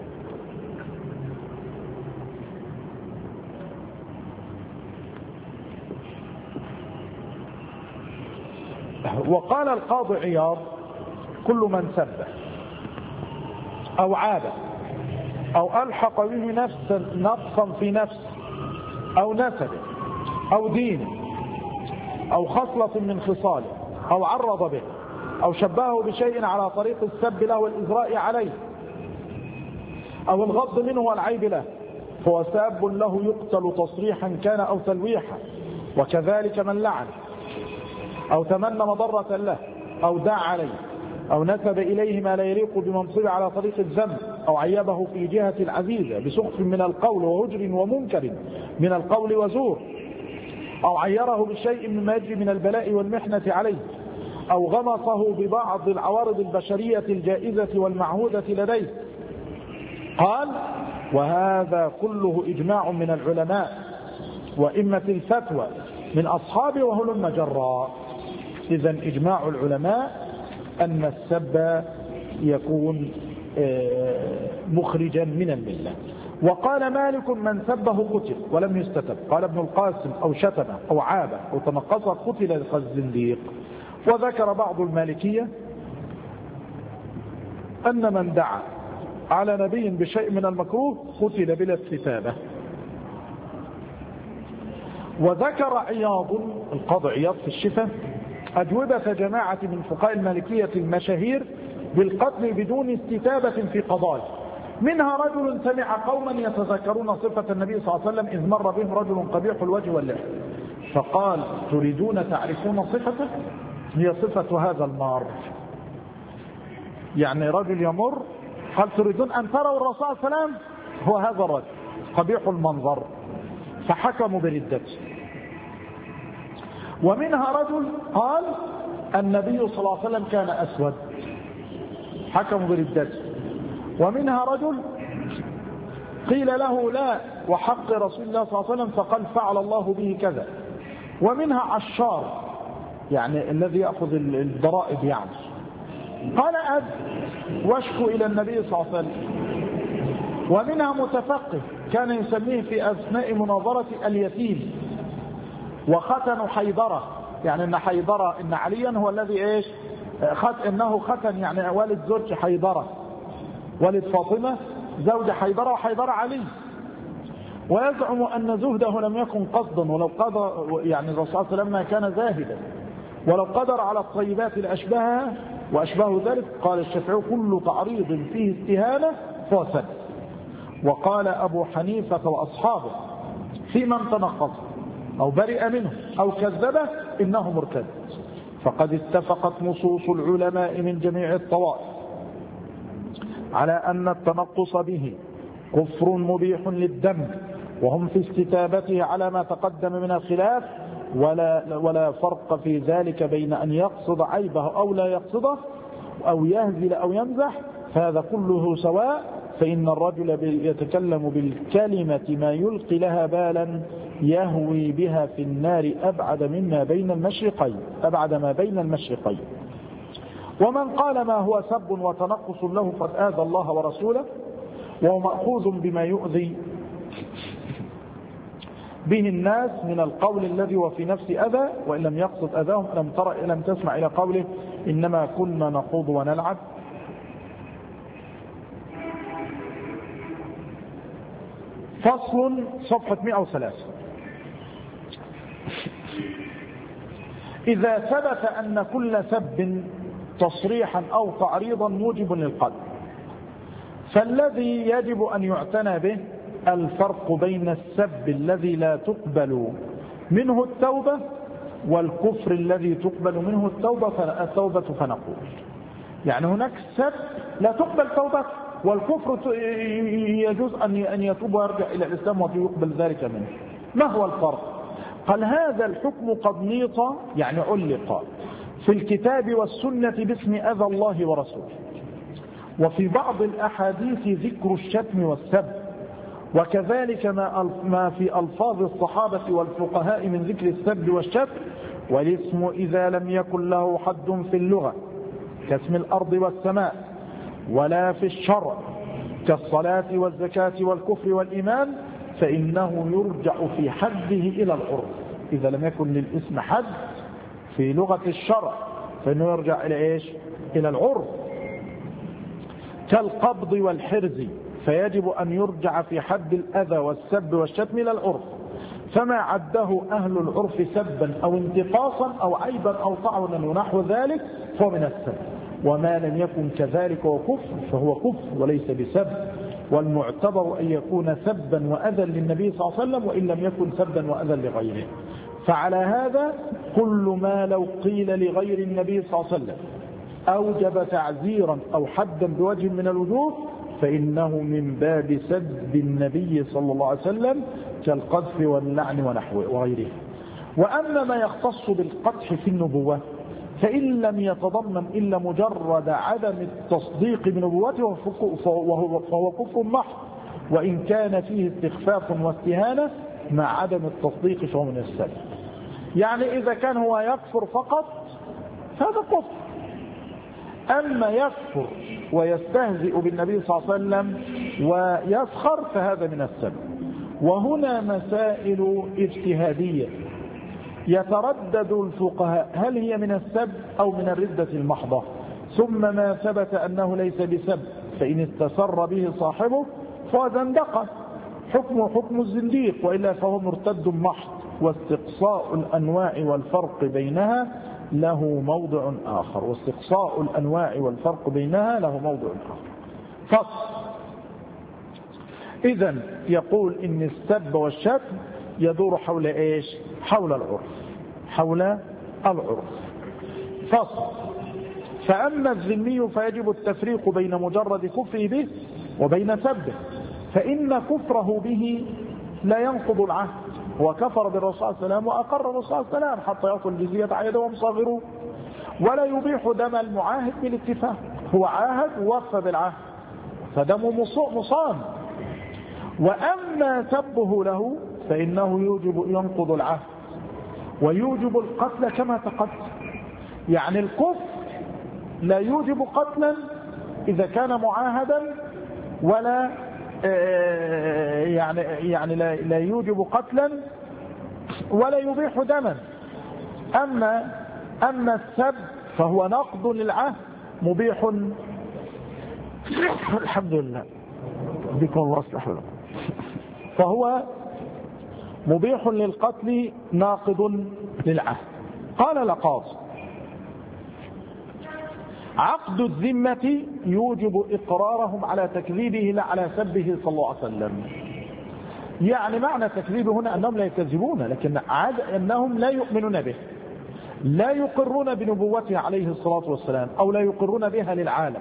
وقال القاضي عياض: كل من سبه أو عاب أو ألحق به نفسا نقصا في نفسه أو نسبه أو دينه أو خصلة من خصاله أو عرض به أو شبهه بشيء على طريق السب له والإزراء عليه أو الغض منه والعيب له فهو ساب له يقتل تصريحا كان أو تلويحا. وكذلك من لعن أو تمنى مضرة له أو دعا عليه أو نسب إليه ما لا يليق بمنصبه على طريق الذنب أو عيبه في جهة العزيزة بسخف من القول وهجر ومنكر من القول وزور أو عيره بشيء مما يجري من البلاء والمحنة عليه أو غمصه ببعض العوارض البشرية الجائزة والمعهودة لديه. قال: وهذا كله إجماع من العلماء وإمة الفتوى من أصحابه وهلم جرا. إذن إجماع العلماء أن السب يكون مخرجا من الملة. وقال مالك: من سبه قتل ولم يستتب. قال ابن القاسم: أو شتمه أو عابه أو تنقصه قتل الزنديق. وذكر بعض المالكية أن من دعا على نبي بشيء من المكروه قتل بلا استتابة. وذكر عياض القاضي عياض في الشفاء أجوبة جماعة من فقهاء المالكية المشاهير بالقتل بدون استتابة في قضايا. منها رجل سمع قوما يتذكرون صفة النبي صلى الله عليه وسلم إذ مر بهم رجل قبيح الوجه واللحية فقال: تريدون تعرفون صفته؟ هي صفة هذا المار. يعني رجل يمر قال: تريدون أن تروا الرسول صلى الله عليه وسلم؟ هو هذا الرجل قبيح المنظر، فحكموا بردته. ومنها رجل قال: النبي صلى الله عليه وسلم كان أسود، حكموا بردته. ومنها رجل قيل له: لا وحق رسول الله صلى الله عليه وسلم، فقال: فعل الله به كذا. ومنها عشار، يعني الذي يأخذ الضرائب، يعني قال: أد واشكو إلى النبي صلى الله عليه وسلم. ومنها متفقه كان يسميه في أثناء مناظرة اليتيم وختن حيدرة، يعني إن حيدرة إن عليا هو الذي إيش خت إنه ختن، يعني والد زوج حيدرة، والد فاطمة زوج حيدرة، وحيدرة علي. ويزعم أن زهده لم يكن قصدا، ولو قدر، يعني الرسول صلى الله عليه وسلم ما كان زاهدا، ولو قدر على الطيبات لأشبهها وأشبه ذلك. قال الشافعي: كل تعريض فيه استهانة فهو سب. وقال أبو حنيفة وأصحابه: في من تنقص أو برئ منه أو كذبه إنه مرتد. فقد اتفقت نصوص العلماء من جميع الطوائف على أن التنقص به كفر مبيح للدم، وهم في استتابته على ما تقدم من الخلاف، ولا, ولا فرق في ذلك بين أن يقصد عيبه أو لا يقصده أو يهزل أو يمزح، فهذا كله سواء. فإن الرجل يتكلم بالكلمة ما يلقي لها بالا يهوي بها في النار أبعد مما بين المشرقين أبعد ما بين المشرقين. ومن قال ما هو سب وتنقص له قد آذى الله ورسوله، وهو مأخوذ بما يؤذي به الناس من القول الذي وفي نفس أذى، وإن لم يقصد أذاهم. لم ترى لم تسمع إلى قوله: إنما كنا نخوض ونلعب. فصل، صفحة مئة وثلاثة. إذا ثبت أن كل سب تصريحا أو تعريضا موجب للقتل، فالذي يجب أن يعتنى به الفرق بين السب الذي لا تقبل منه التوبة، والكفر الذي تقبل منه التوبة التوبة فنقول يعني هناك سب لا تقبل توبة، والكفر يجوز أن يتوب ويرجع إلى الإسلام ويقبل ذلك منه. ما هو الفرق؟ قال هذا الحكم قد نيط يعني علق في الكتاب والسنة باسم أذى الله ورسوله، وفي بعض الأحاديث ذكر الشتم والسب، وكذلك ما في ألفاظ الصحابة والفقهاء من ذكر السب والشتم. والاسم إذا لم يكن له حد في اللغة كاسم الأرض والسماء، ولا في الشرع كالصلاة والزكاة والكفر والإيمان، فإنه يرجع في حده إلى العرف. إذا لم يكن للاسم حد في لغة الشرع فإنه يرجع إلى إيش؟ إلى العرف، كالقبض والحرز، فيجب أن يرجع في حد الأذى والسب والشتم إلى العرف. فما عده أهل العرف سبا أو انتقاصا أو عيبا أو طعنا ونحو ذلك فهو من السب، وما لم يكن كذلك وكفر فهو كفر وليس بسب. والمعتبر أن يكون سبا وأذى للنبي صلى الله عليه وسلم وإن لم يكن سبا وأذى لغيره. فعلى هذا كل ما لو قيل لغير النبي صلى الله عليه وسلم أوجب تعزيرا أو حدا بوجه من الوجوه فإنه من باب سب النبي صلى الله عليه وسلم كالقذف واللعن ونحوه وغيره. وأما ما يختص بالقدح في النبوة فإن لم يتضمن إلا مجرد عدم التصديق بنبوته فهو كفر محض، وإن كان فيه استخفاف واستهانة مع عدم التصديق فهو من السب. يعني إذا كان هو يكفر فقط فهذا كفر، أما يكفر ويستهزئ بالنبي صلى الله عليه وسلم ويسخر فهذا من السب. وهنا مسائل اجتهادية يتردد الفقهاء هل هي من السب أو من الردة المحضة. ثم ما ثبت أنه ليس بسب فإن استسر به صاحبه فهو زندقة حكمه حكم الزنديق، وإلا فهو مرتد محض. واستقصاء الأنواع والفرق بينها له موضع آخر واستقصاء الأنواع والفرق بينها له موضع آخر. فصل. إذن يقول إن السب والشتم يدور حول إيش؟ حول العرف حول العرف. فصل. فأما الذمي فيجب التفريق بين مجرد كفره به وبين سبه، فإن كفره به لا ينقض العهد. هو كفر بالرسول صلى الله عليه وسلم وأقر الرسول صلى الله عليه وسلم حتى يعطوا الجزية عن يد وهم صاغرون، ولا يبيح دم المعاهد بالاتفاق. هو عاهد ووفى بالعهد فدمه مصان. وأما سبه له فإنه يوجب ينقض العهد ويوجب القتل كما تقدم. يعني الكفر لا يوجب قتلا إذا كان معاهدا، ولا يعني يعني لا يوجب قتلا ولا يبيح دما. أما أما السب فهو نقض للعهد مبيح. الحمد لله بكم الله أصلح لكم. فهو مبيح للقتل ناقض للعهد. قال لقاض عقد الذمة يوجب إقرارهم على تكذيبه لا على سبه صلى الله عليه وسلم. يعني معنى تكذيبه هنا أنهم لا يكذبون، لكن عاد أنهم لا يؤمنون به، لا يقرون بنبوته عليه الصلاة والسلام أو لا يقرون بها للعالم.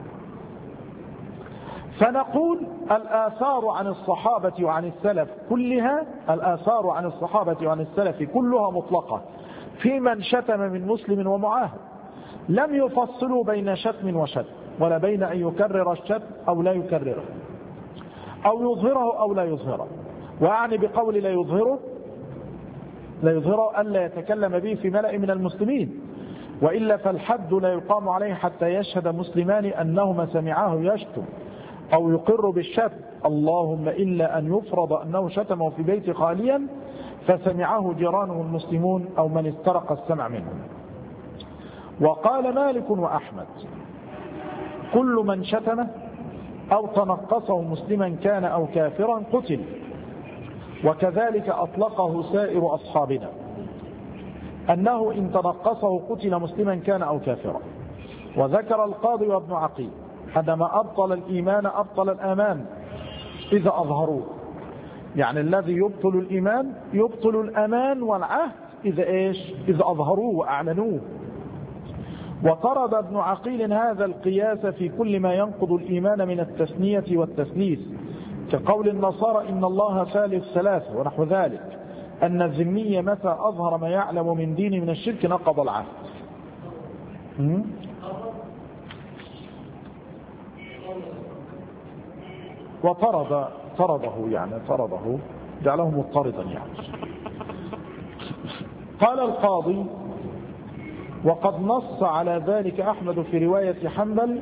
فنقول الآثار عن الصحابة وعن السلف كلها الآثار عن الصحابة وعن السلف كلها مطلقة في من شتم من مسلم ومعاهد، لم يفصلوا بين شتم وشتم ولا بين أن يكرر الشتم أو لا يكرره أو يظهره أو لا يظهره. وأعني بقول لا يظهره لا يظهره ألا يتكلم به في ملأ من المسلمين، وإلا فالحد لا يقام عليه حتى يشهد مسلمان أنهما سمعاه يشتم أو يقر بالشتم، اللهم إلا أن يفرض أنه شتمه في بيت خاليا فسمعه جيرانه المسلمون أو من استرق السمع منهم. وقال مالك وأحمد كل من شتمه أو تنقصه مسلما كان أو كافرا قتل، وكذلك أطلقه سائر أصحابنا أنه إن تنقصه قتل مسلما كان أو كافرا. وذكر القاضي وابن عقيل أن ما أبطل الإيمان أبطل الأمان إذا أظهروه، يعني الذي يبطل الإيمان يبطل الأمان والعهد إذا إيش إذا أظهروه وأعلنوه. وطرد ابن عقيل هذا القياس في كل ما ينقض الإيمان من التثنية والتثليث، كقول النصارى إن الله ثالث ثلاثة ونحو ذلك، أن الذمي متى أظهر ما يعلم من دين من الشرك نقض العهد. وطرد طرده يعني طرده جعله مضطردا يعني. قال القاضي: وقد نص على ذلك أحمد في رواية حنبل: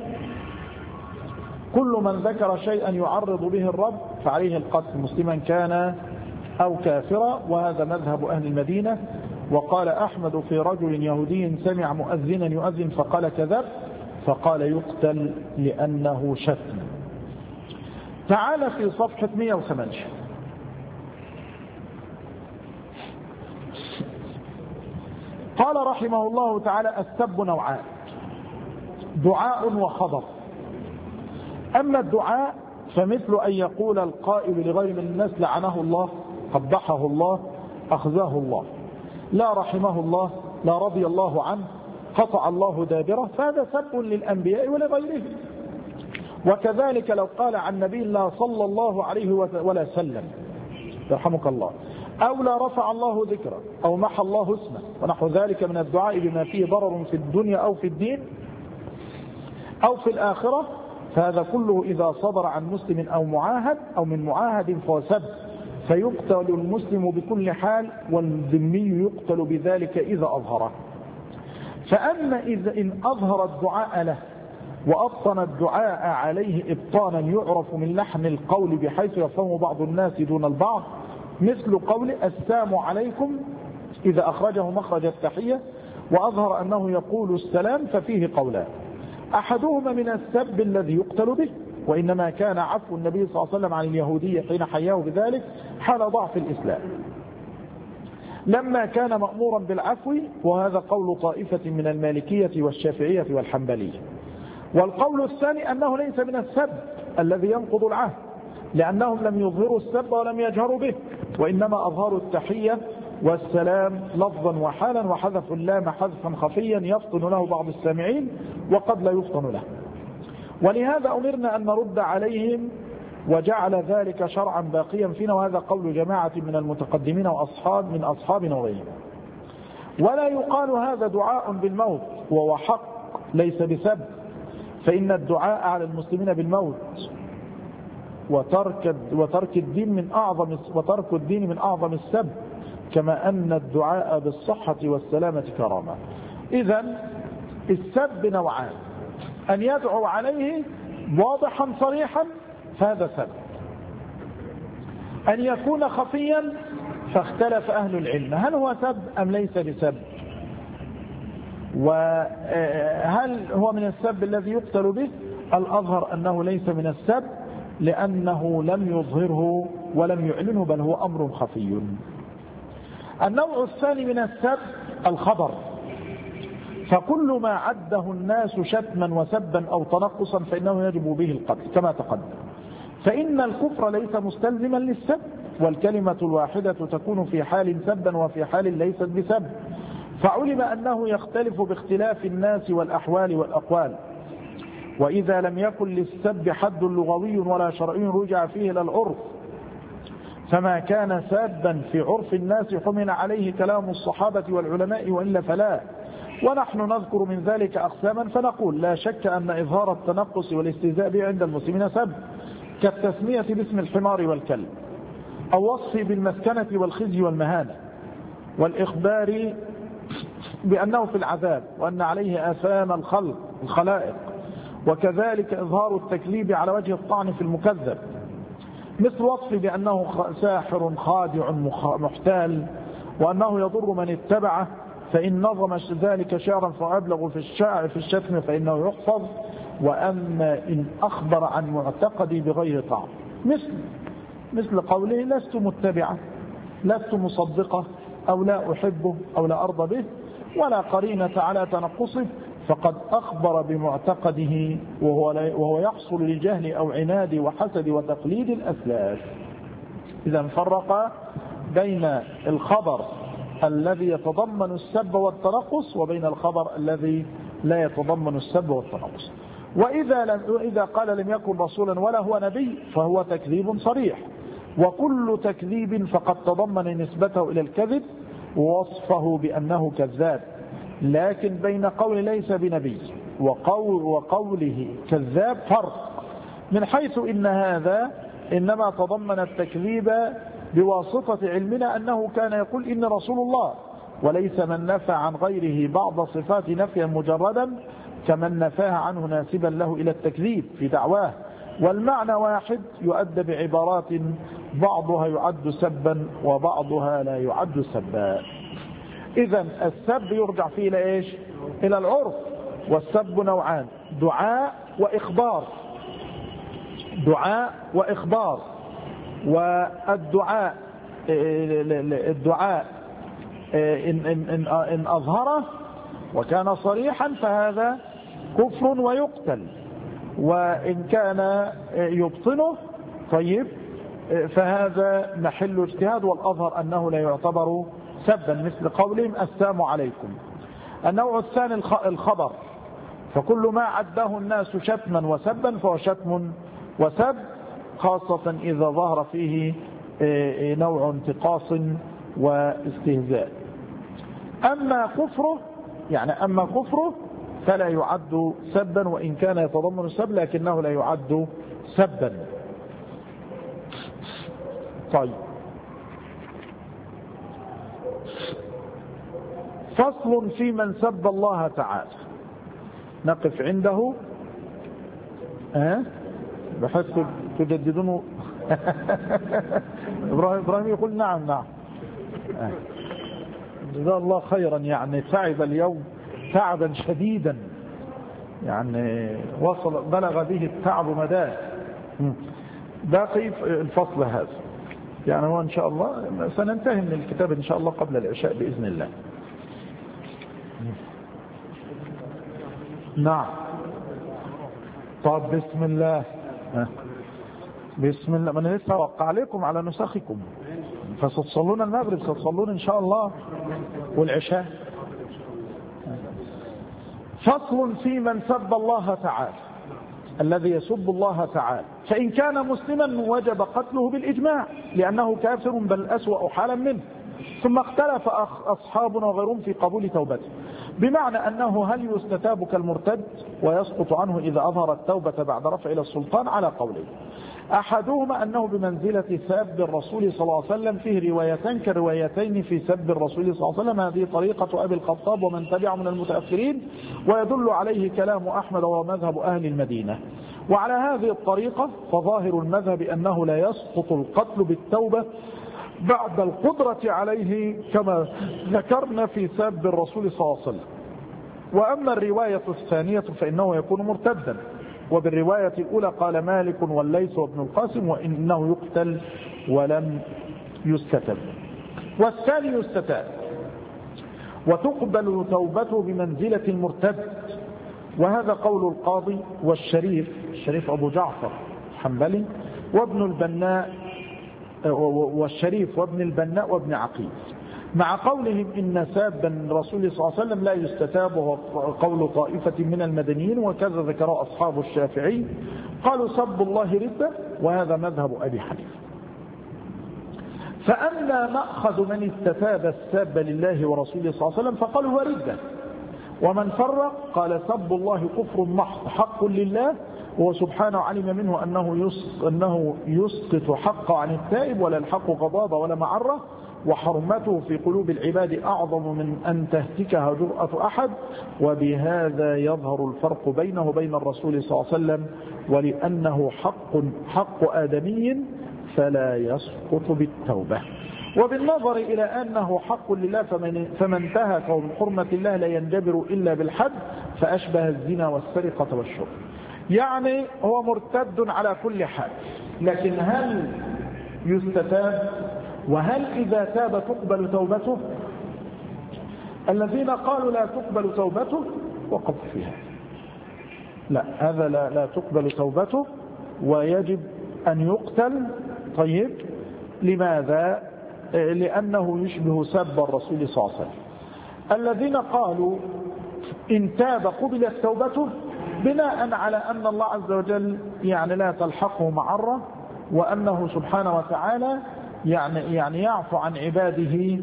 كل من ذكر شيئا يعرض به الرب فعليه القتل مسلما كان أو كافرا، وهذا مذهب أهل المدينة. وقال أحمد في رجل يهودي سمع مؤذنا يؤذن فقال كذب، فقال يقتل لأنه شتم. تعال في صفحة مئة وثمانية. قال رحمه الله تعالى: السب نوعان: دعاء وخبر. أما الدعاء فمثل أن يقول القائل لغير من الناس لعنه الله، قبحه الله، أخزاه الله، لا رحمه الله، لا رضي الله عنه، قطع الله دابره، فهذا سب للأنبياء ولغيرهم. وكذلك لو قال عن نبي الله صلى الله عليه وسلم يرحمك الله، أو لا رفع الله ذكره، أو محى الله اسمه، ونحو ذلك من الدعاء بما فيه ضرر في الدنيا أو في الدين أو في الآخرة، فهذا كله إذا صدر عن مسلم أو معاهد أو من معاهد فهو سب، فيقتل المسلم بكل حال، والذمي يقتل بذلك إذا أظهره. فأما إذا إن أظهر الدعاء له وأبطن الدعاء عليه إبطانا يعرف من لحن القول بحيث يفهم بعض الناس دون البعض، مثل قول السلام عليكم إذا أخرجه مخرج التحية وأظهر أنه يقول السلام، ففيه قولان: أحدهما من السب الذي يقتل به، وإنما كان عفو النبي صلى الله عليه وسلم عن اليهودية حين حياه بذلك حال ضعف الإسلام لما كان مأمورا بالعفو، وهذا قول طائفة من المالكية والشافعية والحنبلية. والقول الثاني أنه ليس من السب الذي ينقض العهد، لأنهم لم يظهروا السب ولم يجهروا به، وإنما أظهروا التحية والسلام لفظا وحالا، وحذفوا اللام حذفا خفيا يفطن له بعض السامعين وقد لا يفطن له. ولهذا أمرنا أن نرد عليهم، وجعل ذلك شرعا باقيا فينا، وهذا قول جماعة من المتقدمين وأصحاب من أصحابنا وغيرهم. ولا يقال هذا دعاء بالموت، وهو حق ليس بسب، فإن الدعاء على المسلمين بالموت وترك وترك الدين من أعظم وترك الدين من أعظم السب، كما أن الدعاء بالصحة والسلامة كرامة. إذن السب نوعان: أن يدعو عليه واضحا صريحا فهذا سب، أن يكون خفيا فاختلف أهل العلم هل هو سب أم ليس بسب، وهل هو من السب الذي يقتل به. الأظهر أنه ليس من السب، لأنه لم يظهره ولم يعلنه، بل هو أمر خفي. النوع الثاني من السب الخبر، فكل ما عده الناس شتما وسبا أو تنقصا فإنه يجب به القتل كما تقدم. فإن الكفر ليس مستلزما للسب، والكلمة الواحدة تكون في حال سبا وفي حال ليست بسب، فعلم أنه يختلف باختلاف الناس والأحوال والأقوال. وإذا لم يكن للسب حد لغوي ولا شرعي رجع فيه إلى العرف، فما كان سابا في عرف الناس حمل عليه كلام الصحابة والعلماء، وإلا فلا. ونحن نذكر من ذلك أقساما فنقول: لا شك أن إظهار التنقص والاستهزاء به عند المسلمين سب، كالتسمية باسم الحمار والكلب، أو وصفه بالمسكنة والخزي والمهانة، والإخبار بأنه في العذاب وأن عليه آثام الخلق الخلائق، وكذلك إظهار التكذيب على وجه الطعن في المكذب، مثل وصفه بأنه ساحر خادع محتال، وأنه يضر من اتبعه، فإن نظم ذلك شعرا فأبلغ في الشعر في الشتم فإنه يحفظ. وأما إن أخبر عن معتقدي بغير طعن، مثل مثل قوله: لست متبعة، لست مصدقة، أو لا أحبه، أو لا أرضى به، ولا قرينة على تنقصه، فقد أخبر بمعتقده وهو, وهو يحصل لجهل أو عناد وحسد وتقليد الأسلاف. إذا فرق بين الخبر الذي يتضمن السب والتنقص وبين الخبر الذي لا يتضمن السب والتنقص. وإذا, لم وإذا قال لم يكن رسولا ولا هو نبي فهو تكذيب صريح، وكل تكذيب فقد تضمن نسبته إلى الكذب ووصفه بأنه كذاب. لكن بين قول ليس بنبي وقول وقوله كذاب فرق، من حيث إن هذا إنما تضمن التكذيب بواسطة علمنا أنه كان يقول إن رسول الله، وليس من نفى عن غيره بعض صفات نفيا مجردا كمن نفاها عنه ناسبا له إلى التكذيب في دعواه، والمعنى واحد يؤدى بعبارات بعضها يعد سبا وبعضها لا يعد سبا. إذن السب يرجع فيه إلى إيش؟ إلى العرف. والسب نوعان: دعاء وإخبار. دعاء وإخبار. والدعاء الدعاء إن, إن, إن, إن أظهره وكان صريحا فهذا كفر ويقتل، وإن كان يبطنه طيب فهذا محل اجتهاد، والأظهر أنه لا يعتبر سبا، مثل قولهم السلام عليكم. النوع الثاني الخبر، فكل ما عده الناس شتما وسبا فهو شتم وسب، خاصة إذا ظهر فيه نوع انتقاص واستهزاء. أما كفره يعني أما كفره فلا يعد سبا، وإن كان يتضمن السب لكنه لا يعد سبا. طيب، فصل في من سب الله تعالى، نقف عنده. أه؟ بحيث تجددونه. إبراهيم يقول نعم نعم. أه. جزاه الله خيرا، يعني تعب اليوم تعبا شديدا، يعني وصل بلغ به التعب مداه. باقي الفصل هذا، يعني هو إن شاء الله سننتهي من الكتاب إن شاء الله قبل العشاء بإذن الله. نعم. طب بسم الله بسم الله. من لسه وقع عليكم على نسخكم، فستصلون المغرب، ستصلون إن شاء الله والعشاء. فصل في من سب الله تعالى، الذي يسب الله تعالى، فإن كان مسلما وجب قتله بالإجماع لأنه كافر بل أسوأ حالا منه. ثم اختلف أصحابنا وغيرهم في قبول توبته، بمعنى أنه هل يستتاب كالمرتد ويسقط عنه إذا أظهر التوبة بعد رفع إلى السلطان، على قولين. أحدهما أنه بمنزلة سب الرسول صلى الله عليه وسلم، فيه روايتان كروايتين في سب الرسول صلى الله عليه وسلم، هذه طريقة أبي الخطاب ومن تبعه من المتأخرين، ويدل عليه كلام أحمد ومذهب أهل المدينة. وعلى هذه الطريقة فظاهر المذهب أنه لا يسقط القتل بالتوبة بعد القدرة عليه كما ذكرنا في سب الرسول صلى الله عليه وسلم. وأما الرواية الثانية فإنه يكون مرتدا، وبالرواية الأولى قال مالك والليث وابن القاسم وإنه يقتل ولم يستتب. والثاني يستتاب وتقبل توبته بمنزلة المرتد، وهذا قول القاضي والشريف الشريف أبو جعفر حنبلي وابن البناء والشريف وابن البناء وابن عقيل، مع قولهم إن ساب الرسول صلى الله عليه وسلم لا يستتاب، وهو قول طائفة من المدنيين، وكذا ذكره أصحاب الشافعي، قالوا سب الله ردة، وهذا مذهب أبي حنيفة. فأما مأخذ من استتاب الساب لله ورسوله صلى الله عليه وسلم فقالوا هو ردة، ومن فرق قال سب الله كفر محض حق لله، وهو سبحانه علم منه أنه أنه يسقط حقه عن التائب، ولا الحق غضاضة ولا معرة، وحرمته في قلوب العباد أعظم من أن تهتكها جرأة أحد، وبهذا يظهر الفرق بينه وبين الرسول صلى الله عليه وسلم، ولأنه حق حق آدمي فلا يسقط بالتوبة. وبالنظر إلى أنه حق لله فمن, فمن انتهك من حرمة الله لا ينجبر إلا بالحد، فأشبه الزنا والسرقة والشرب. يعني هو مرتد على كل حال، لكن هل يستتاب؟ وهل إذا تاب تقبل توبته؟ الذين قالوا لا تقبل توبته وقف فيها، لا هذا لا, لا تقبل توبته ويجب أن يقتل. طيب، لماذا؟ لأنه يشبه سب الرسول صلى الله عليه وسلم. الذين قالوا إن تاب قبلت توبته بناء على أن الله عز وجل يعني لا تلحقه معرة، وأنه سبحانه وتعالى يعني يعني يعفو عن عباده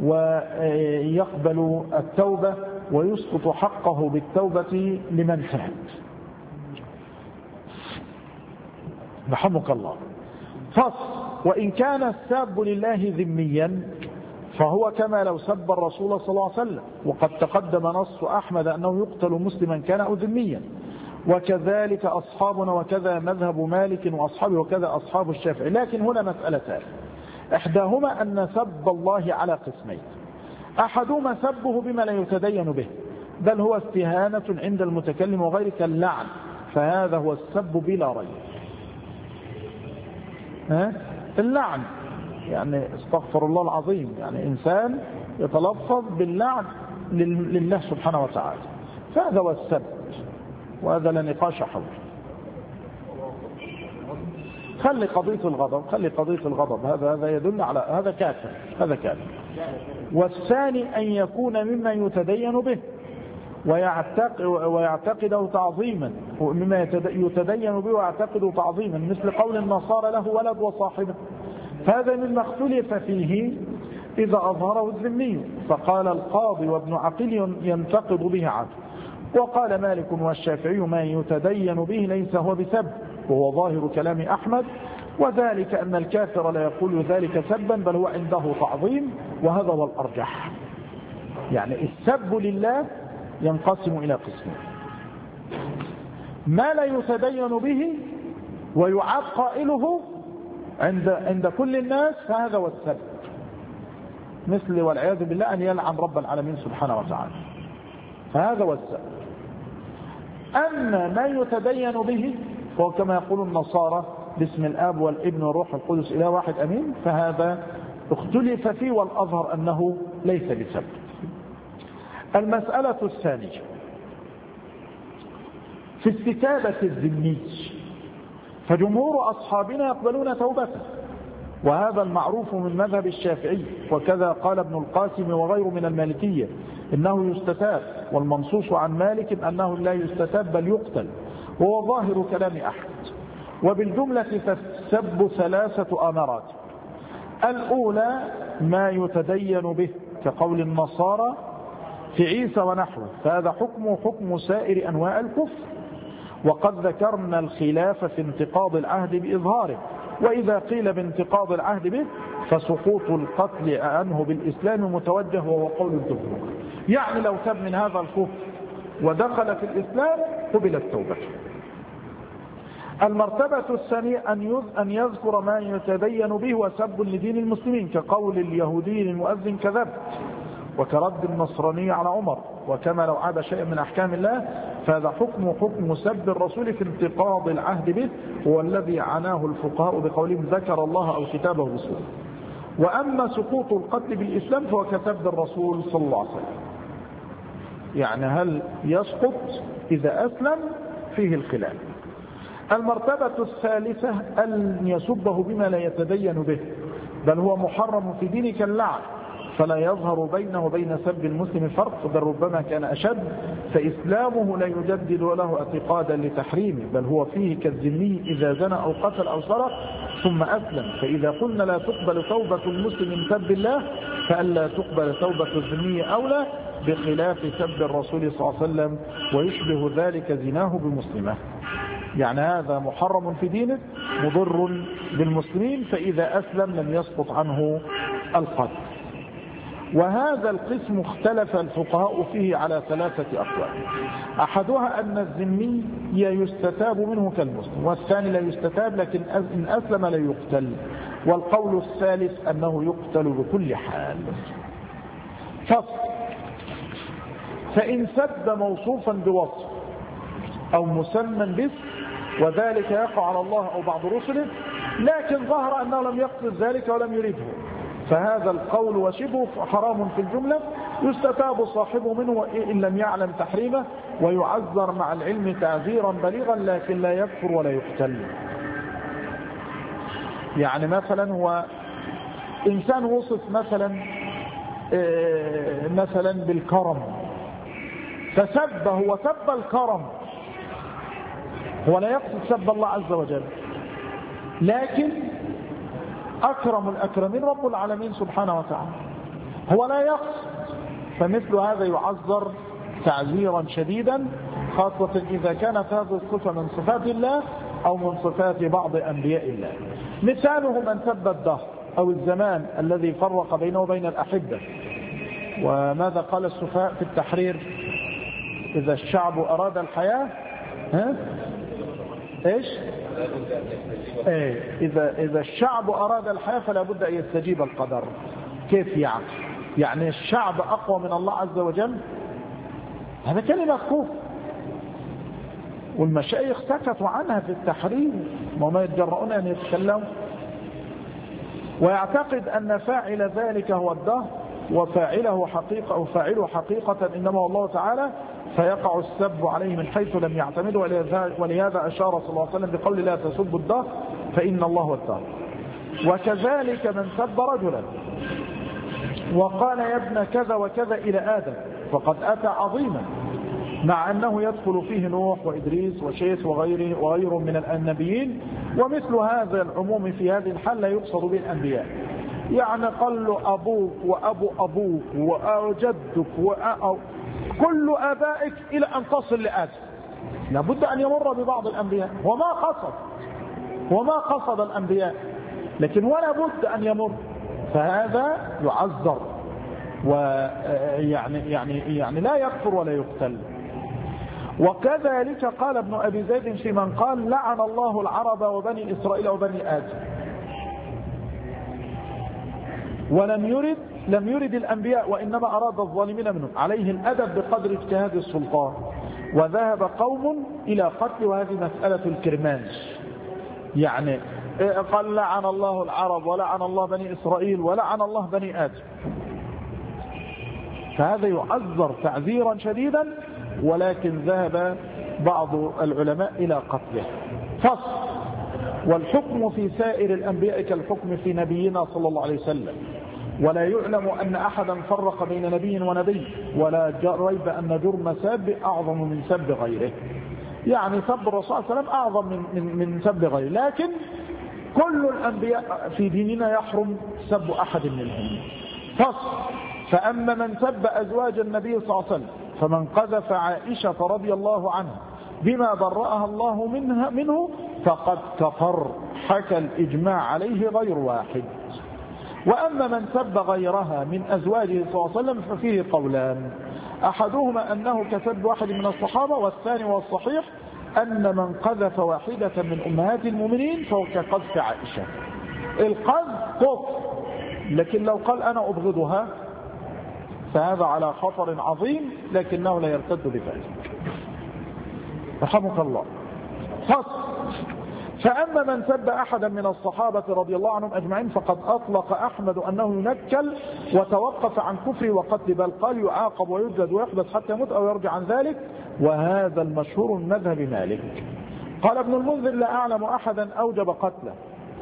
ويقبل التوبة ويسقط حقه بالتوبة لمن تاب. رحمك الله. فصل: وإن كان الساب لله ذميا فهو كما لو سب الرسول صلى الله عليه وسلم، وقد تقدم نص أحمد أنه يقتل مسلما كان أو ذميا، وكذلك أصحابنا وكذا مذهب مالك وأصحابه وكذا أصحاب الشافعي. لكن هنا مسألتان، إحداهما أن سب الله على قسمين: أحدهما سبه بما لا يتدين به، بل هو استهانة عند المتكلم وغيره كاللعن، فهذا هو السب بلا ريب. ها؟ اللعن يعني استغفر الله العظيم، يعني إنسان يتلفظ باللعن لله سبحانه وتعالى، فهذا هو السب، وهذا لا نقاش حوله. خلي قضية الغضب، خلي قضية الغضب، هذا هذا يدل على هذا كافر، هذا كافر. والثاني أن يكون مما يتدين به ويعتقد ويعتقده تعظيما، مما يتدين به ويعتقده تعظيما، مثل قول النصارى له ولد وصاحبه، فهذا مما اختلف فيه إذا أظهره الذمي، فقال القاضي وابن عقيل ينتقد به عنه، وقال مالك والشافعي ما يتدين به ليس هو بسب، وهو ظاهر كلام أحمد، وذلك أن الكافر لا يقول ذلك سبا بل هو عنده تعظيم، وهذا هو الأرجح. يعني السب لله ينقسم إلى قسمين: ما لا يتدين به ويعاد قائله عند عند كل الناس، فهذا هو السب، مثل والعياذ بالله أن يلعن رب العالمين سبحانه وتعالى، فهذا هو السب. أما ما يتدين به فهو كما يقول النصارى باسم الآب والابن والروح القدس إله واحد أمين، فهذا اختلف فيه، والأظهر أنه ليس بسب. المسألة الثانية في استتابة الذمي، فجمهور أصحابنا يقبلون توبته، وهذا المعروف من مذهب الشافعي، وكذا قال ابن القاسم وغيره من المالكية إنه يستتاب، والمنصوص عن مالك أنه لا يستتاب بل يقتل، وهو ظاهر كلام أحمد. وبالجملة فالسب ثلاثة أمرات: الأولى ما يتدين به كقول النصارى في عيسى ونحوه، فهذا حكمه حكم سائر أنواع الكفر، وقد ذكرنا الخلاف في انتقاض العهد بإظهاره، وإذا قيل بانتقاض العهد به فسقوط القتل عنه بالإسلام متوجه، وهو قول الجمهور. يعني لو تاب من هذا الكفر ودخل في الإسلام قبلت توبته. المرتبة الثانية أن يذكر ما يتدين به وسب لدين المسلمين، كقول اليهودي للمؤذن كذبت، وكرد النصراني على عمر، وكما لو عاد شيء من أحكام الله، فهذا حكم حكم سب الرسول في انتقاض العهد به، هو الذي عناه الفقهاء بقولهم ذكر الله أو كتابه بسوء. وأما سقوط القتل بالإسلام فهو كسب الرسول صلى الله عليه وسلم، يعني هل يسقط إذا أسلم؟ فيه الخلاف. المرتبة الثالثة أن يسبه بما لا يتدين به، بل هو محرم في دينه كاللعن، فلا يظهر بينه وبين سب المسلم فرق، بل ربما كان أشد، فإسلامه لا يجدد له اعتقادا لتحريمه، بل هو فيه كالذمي إذا زنى أو قتل أو سرق ثم أسلم. فإذا قلنا لا تقبل توبة المسلم من سب الله، فألا تقبل توبة الذمي أولى، بخلاف سب الرسول صلى الله عليه وسلم، ويشبه ذلك زناه بمسلمة. يعني هذا محرم في دينه مضر بالمسلمين، فإذا أسلم لم يسقط عنه القتل. وهذا القسم اختلف الفقهاء فيه على ثلاثة أقوال: أحدها أن الذمي يستتاب منه كالمسلم، والثاني لا يستتاب لكن إن أسلم لا يقتل، والقول الثالث أنه يقتل بكل حال. فصل: فإن سب موصوفا بوصف أو مسمى باسم، وذلك يقع على الله أو بعض رسله، لكن ظهر أنه لم يقصد ذلك ولم يريده، فهذا القول وشبه حرام في الجملة، يستتاب صاحبه منه إن لم يعلم تحريمه، ويعذر مع العلم تعذيرا بليغا، لكن لا يكفر ولا يقتل. يعني مثلا هو إنسان وصف مثلا مثلا بالكرم فسبه وسب الكرم، هو لا يقصد سب الله عز وجل، لكن أكرم الأكرمين رب العالمين سبحانه وتعالى، هو لا يقصد، فمثل هذا يعذر تعذيرا شديدا، خاصة إذا كانت هذه الصفة من صفات الله أو من صفات بعض أنبياء الله. مثاله من سب الدهر أو الزمان الذي فرق بينه وبين الأحبة. وماذا قال السفهاء في التحرير؟ إذا الشعب أراد الحياة ها؟ إيش؟ إيه؟ إذا, إذا الشعب أراد الحياة فلا بد أن يستجيب القدر. كيف يعني؟ يعني الشعب أقوى من الله عز وجل؟ هذا كلمة كفر، والمشايخ سكتوا عنها في التحرير وما يتجرؤون أن يتكلموا، ويعتقد أن فاعل ذلك هو الدهر وفاعله حقيقة أو فاعله حقيقة إنما هو الله تعالى، فيقع السب عليه من حيث لم يعتمد. ولهذا أشار صلى الله عليه وسلم بقول لا تسبوا الدهر فإن الله هو الدهر. وكذلك من سب رجلا وقال يا ابن كذا وكذا إلى آدم فقد أتى عظيما، مع أنه يدخل فيه نوح وإدريس وشيث وغيره وغيره من النبيين. ومثل هذا العموم في هذه الحال لا يقصد به الأنبياء، يعني قال له أبوك وأبو أبوك وجدك وكل آبائك إلى أن تصل لآدم، لابد أن يمر ببعض الأنبياء، وما قصد وما قصد الأنبياء، لكن ولا بد أن يمر، فهذا يعذر ويعني يعني يعني لا يكفر ولا يقتل. وكذلك قال ابن أبي زيد في من قال لعن الله العرب وبني إسرائيل وبني آدم، ولم يرد لم يرد الأنبياء وإنما أراد الظالمين منهم، عليه الأدب بقدر اجتهاد السلطان. وذهب قوم إلى قتل، وهذه مسألة الكرماش، يعني قال لعن الله العرب ولعن الله بني إسرائيل ولعن الله بني آدم، فهذا يعذر تعذيرا شديدا، ولكن ذهب بعض العلماء إلى قتله. فصل: والحكم في سائر الأنبياء كالحكم في نبينا صلى الله عليه وسلم، ولا يعلم أن أحدا فرق بين نبي ونبي، ولا ريب أن جرم سب أعظم من سب غيره. يعني سب الرسول صلى الله عليه وسلم أعظم من, من, من سب غيره، لكن كل الأنبياء في ديننا يحرم سب أحد منهم. فصل: فأما من سب أزواج النبي صلى الله عليه وسلم فمن قذف عائشة رضي الله عنها بما برأها الله منها منه فقد كفر، حكى الإجماع عليه غير واحد. وأما من سب غيرها من أزواجه صلى الله عليه وسلم ففيه قولان، أحدهما أنه كسب واحد من الصحابة، والثاني والصحيح أن من قذف واحدة من أمهات المؤمنين فهو كقذف عائشة. القذف كفر، لكن لو قال أنا أبغضها فهذا على خطر عظيم، لكنه لا يرتد بذلك. رحمك الله. فصل: فأما من سب أحدا من الصحابة رضي الله عنهم أجمعين فقد أطلق أحمد أنه ينكل وتوقف عن كفره وقتل، بل قال يعاقب ويجلد ويحبس حتى يموت أو يرجع عن ذلك، وهذا المشهور من مذهب مالك. قال ابن المنذر: لا أعلم أحدا أوجب قتله.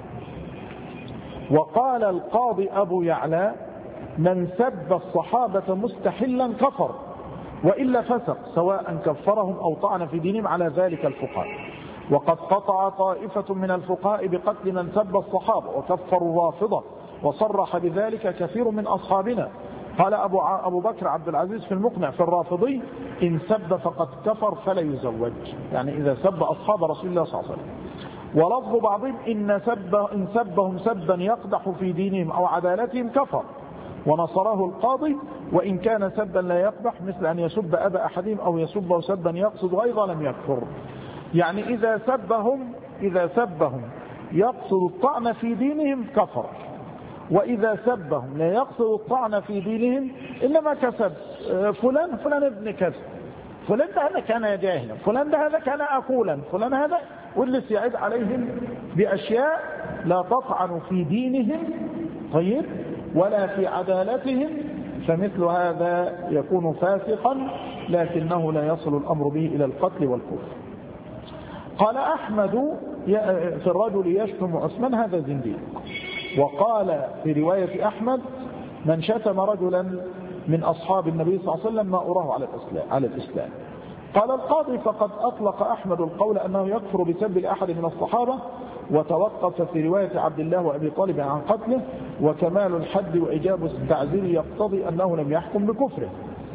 وقال القاضي أبو يعلى: من سب الصحابة مستحلا كفر، وإلا فسق، سواء كفرهم أو طعن في دينهم، على ذلك الفقهاء. وقد قطع طائفة من الفقهاء بقتل من سب الصحابة وكفروا الرافضة، وصرح بذلك كثير من أصحابنا. قال أبو, أبو بكر عبد العزيز في المقنع في الرافضي: إن سب فقد كفر فلا يزوج، يعني إذا سب أصحاب رسول الله صلى الله عليه وسلم. ولفظ بعضهم إن, سب إن سبهم سبا يقدح في دينهم أو عدالتهم كفر، ونصره القاضي: وإن كان سبا لا يقبح مثل أن يسب أبا أحدهم أو يسبه سبا يقصد غيظا لم يكفر. يعني إذا سبهم إذا سبهم يقصد الطعن في دينهم كفر، وإذا سبهم لا يقصد الطعن في دينهم إنما كسب فلان فلان ابن كذا، فلان ده هذا كان جاهلا، فلان ده هذا كان أقولا، فلان هذا، واللي يعد عليهم بأشياء لا تطعن في دينهم طيب ولا في عدالتهم، فمثل هذا يكون فاسقا، لكنه لا يصل الأمر به إلى القتل والكفر. قال أحمد في الرجل يشتم عثمان: هذا زنديق. وقال في رواية أحمد من شتم رجلا من أصحاب النبي صلى الله عليه وسلم ما أراه على الإسلام, على الإسلام. قال القاضي فقد أطلق أحمد القول أنه يكفر بسب أحد من الصحابة، وتوقف في رواية عبد الله وأبي طالب عن قتله، وكمال الحد وإجابة التعزير يقتضي أنه لم يحكم بكفره.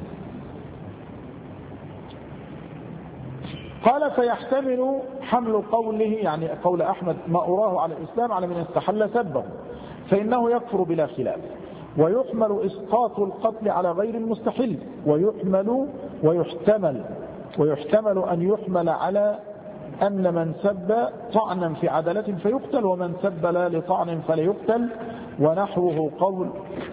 قال فيحتمل حمل قوله يعني قول أحمد ما أراه على الإسلام على من استحل سبه فإنه يكفر بلا خلاف، ويحمل إسقاط القتل على غير المستحل، ويحمل ويحتمل ويحتمل أن يحمل على أن من سب طعنا في عدالة فيقتل، ومن سب لا لطعن فلا يقتل، ونحوه قول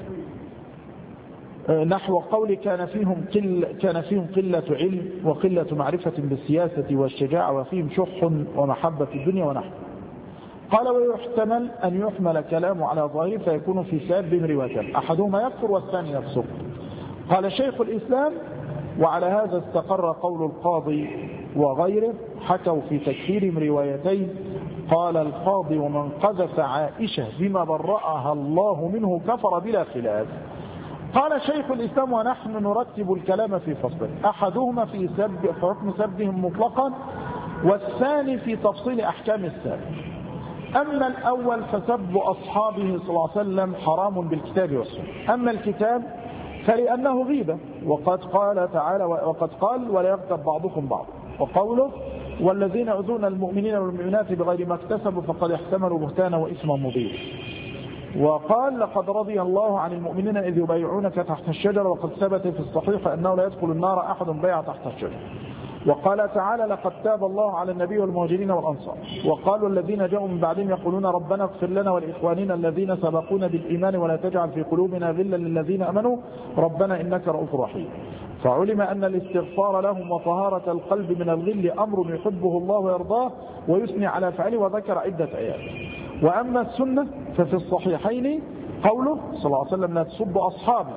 نحو قول كان فيهم قل كان فيهم قلة علم وقلة معرفة بالسياسة والشجاعة وفيهم شح ومحبة الدنيا ونحو. قال ويحتمل أن يحمل كلامه على ظاهره فيكون في سابهم روايتين أحدهما يكفر والثاني يفسق. قال شيخ الإسلام وعلى هذا استقر قول القاضي وغيره، حكوا في تكفيرهم روايتين. قال القاضي ومن قذف عائشة بما برأها الله منه كفر بلا خلاف. قال شيخ الإسلام ونحن نرتب الكلام في فصل، أحدهما في سب في حكم سبهم مطلقا، والثاني في تفصيل أحكام السب. أما الأول فسب أصحابه صلى الله عليه وسلم حرام بالكتاب والسنة. أما الكتاب فلأنه غيبة، وقد قال تعالى وقد قال ولا يغتب بعضكم بعض، وقوله والذين يؤذون المؤمنين والمؤمنات بغير ما اكتسبوا فقد احتملوا بهتانا وإثما مبينا. وقال لقد رضي الله عن المؤمنين إذ يبايعونك تحت الشجرة وقد ثبت في الصحيح أنه لا يدخل النار أحد بايع تحت الشجرة. وقال تعالى لقد تاب الله على النبي والمهاجرين والأنصار. وقالوا الذين جاءوا من بعدهم يقولون ربنا اغفر لنا ولإخواننا الذين سبقونا بالإيمان ولا تجعل في قلوبنا غلا للذين أمنوا ربنا إنك رؤوف رحيم. فعلم أن الاستغفار لهم وطهارة القلب من الغل أمر يحبه الله ويرضاه ويثني على فعله، وذكر عدة آيات. وأما السنة ففي الصحيحين قوله صلى الله عليه وسلم لا تسبوا أصحابي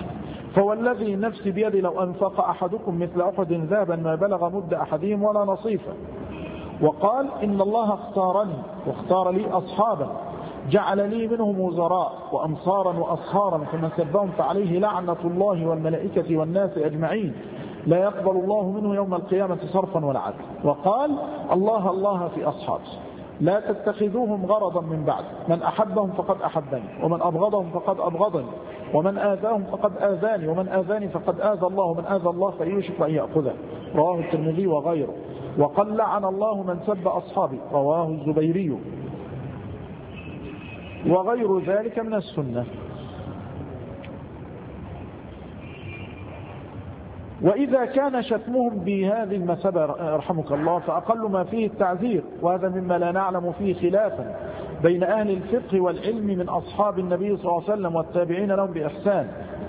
فوالذي نفسي بيدي لو أنفق أحدكم مثل أحد ذهبا ما بلغ مد أحدهم ولا نصيفا. وقال إن الله اختارني واختار لي أصحابا جعل لي منهم وزراء وأنصارا وأصهارا فمن سبهم فعليه لعنة الله والملائكة والناس أجمعين لا يقبل الله منه يوم القيامة صرفا ولا عدل. وقال الله الله في أصحابي لا تتخذوهم غرضا من بعد، من أحبهم فقد أحبني ومن أبغضهم فقد أبغضني ومن آذاهم فقد آذاني ومن آذاني فقد آذى الله ومن آذى الله فيوشك أن يأخذه. رواه الترمذي وغيره. وقال لعن الله من سب أصحابي. رواه الزبيري وغير ذلك من السنة. وإذا كان شتمهم بهذه المثابة رحمك الله فأقل ما فيه التعذير، وهذا مما لا نعلم فيه خلافا بين أهل الفقه والعلم من أصحاب النبي صلى الله عليه وسلم والتابعين لهم بإحسان.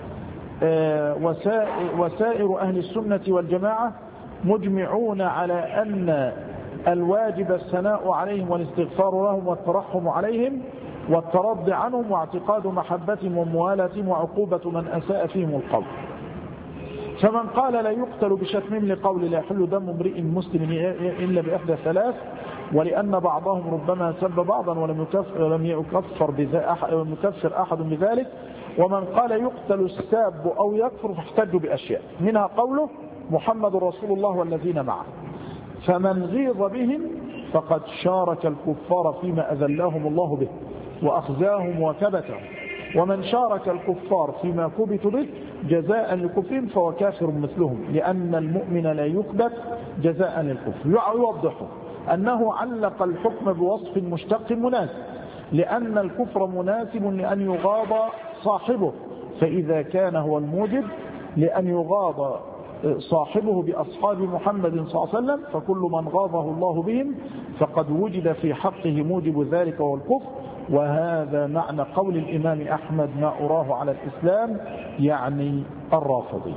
وسائر أهل السنة والجماعة مجمعون على أن الواجب الثناء عليهم والاستغفار لهم والترحم عليهم والترضي عنهم واعتقاد محبتهم وموالاتهم وعقوبة من أساء فيهم القول. فمن قال لا يقتل بشتمهم لقول لا يحل دم امرئ مسلم إلا بإحدى ثلاث، ولأن بعضهم ربما سب بعضا ولم يكفر, ولم يكفر, يكفر أحد بذلك. ومن قال يقتل الساب أو يكفر فاحتجوا بأشياء منها قوله محمد رسول الله والذين معه، فمن غيظ بهم فقد شارك الكفار فيما أذلهم الله به وأخزاهم وكبتهم، ومن شارك الكفار فيما كبتوا به جزاء لكفرهم فهو كافر مثلهم، لأن المؤمن لا يكبت جزاء للكفر. يوضحه أنه علق الحكم بوصف مشتق مناسب، لأن الكفر مناسب لأن يغاض صاحبه، فإذا كان هو الموجب لأن يغاض صاحبه بأصحاب محمد صلى الله عليه وسلم فكل من غاضه الله بهم فقد وجد في حقه موجب ذلك وهو الكفر. وهذا معنى قول الإمام أحمد ما أراه على الإسلام، يعني الرافضي.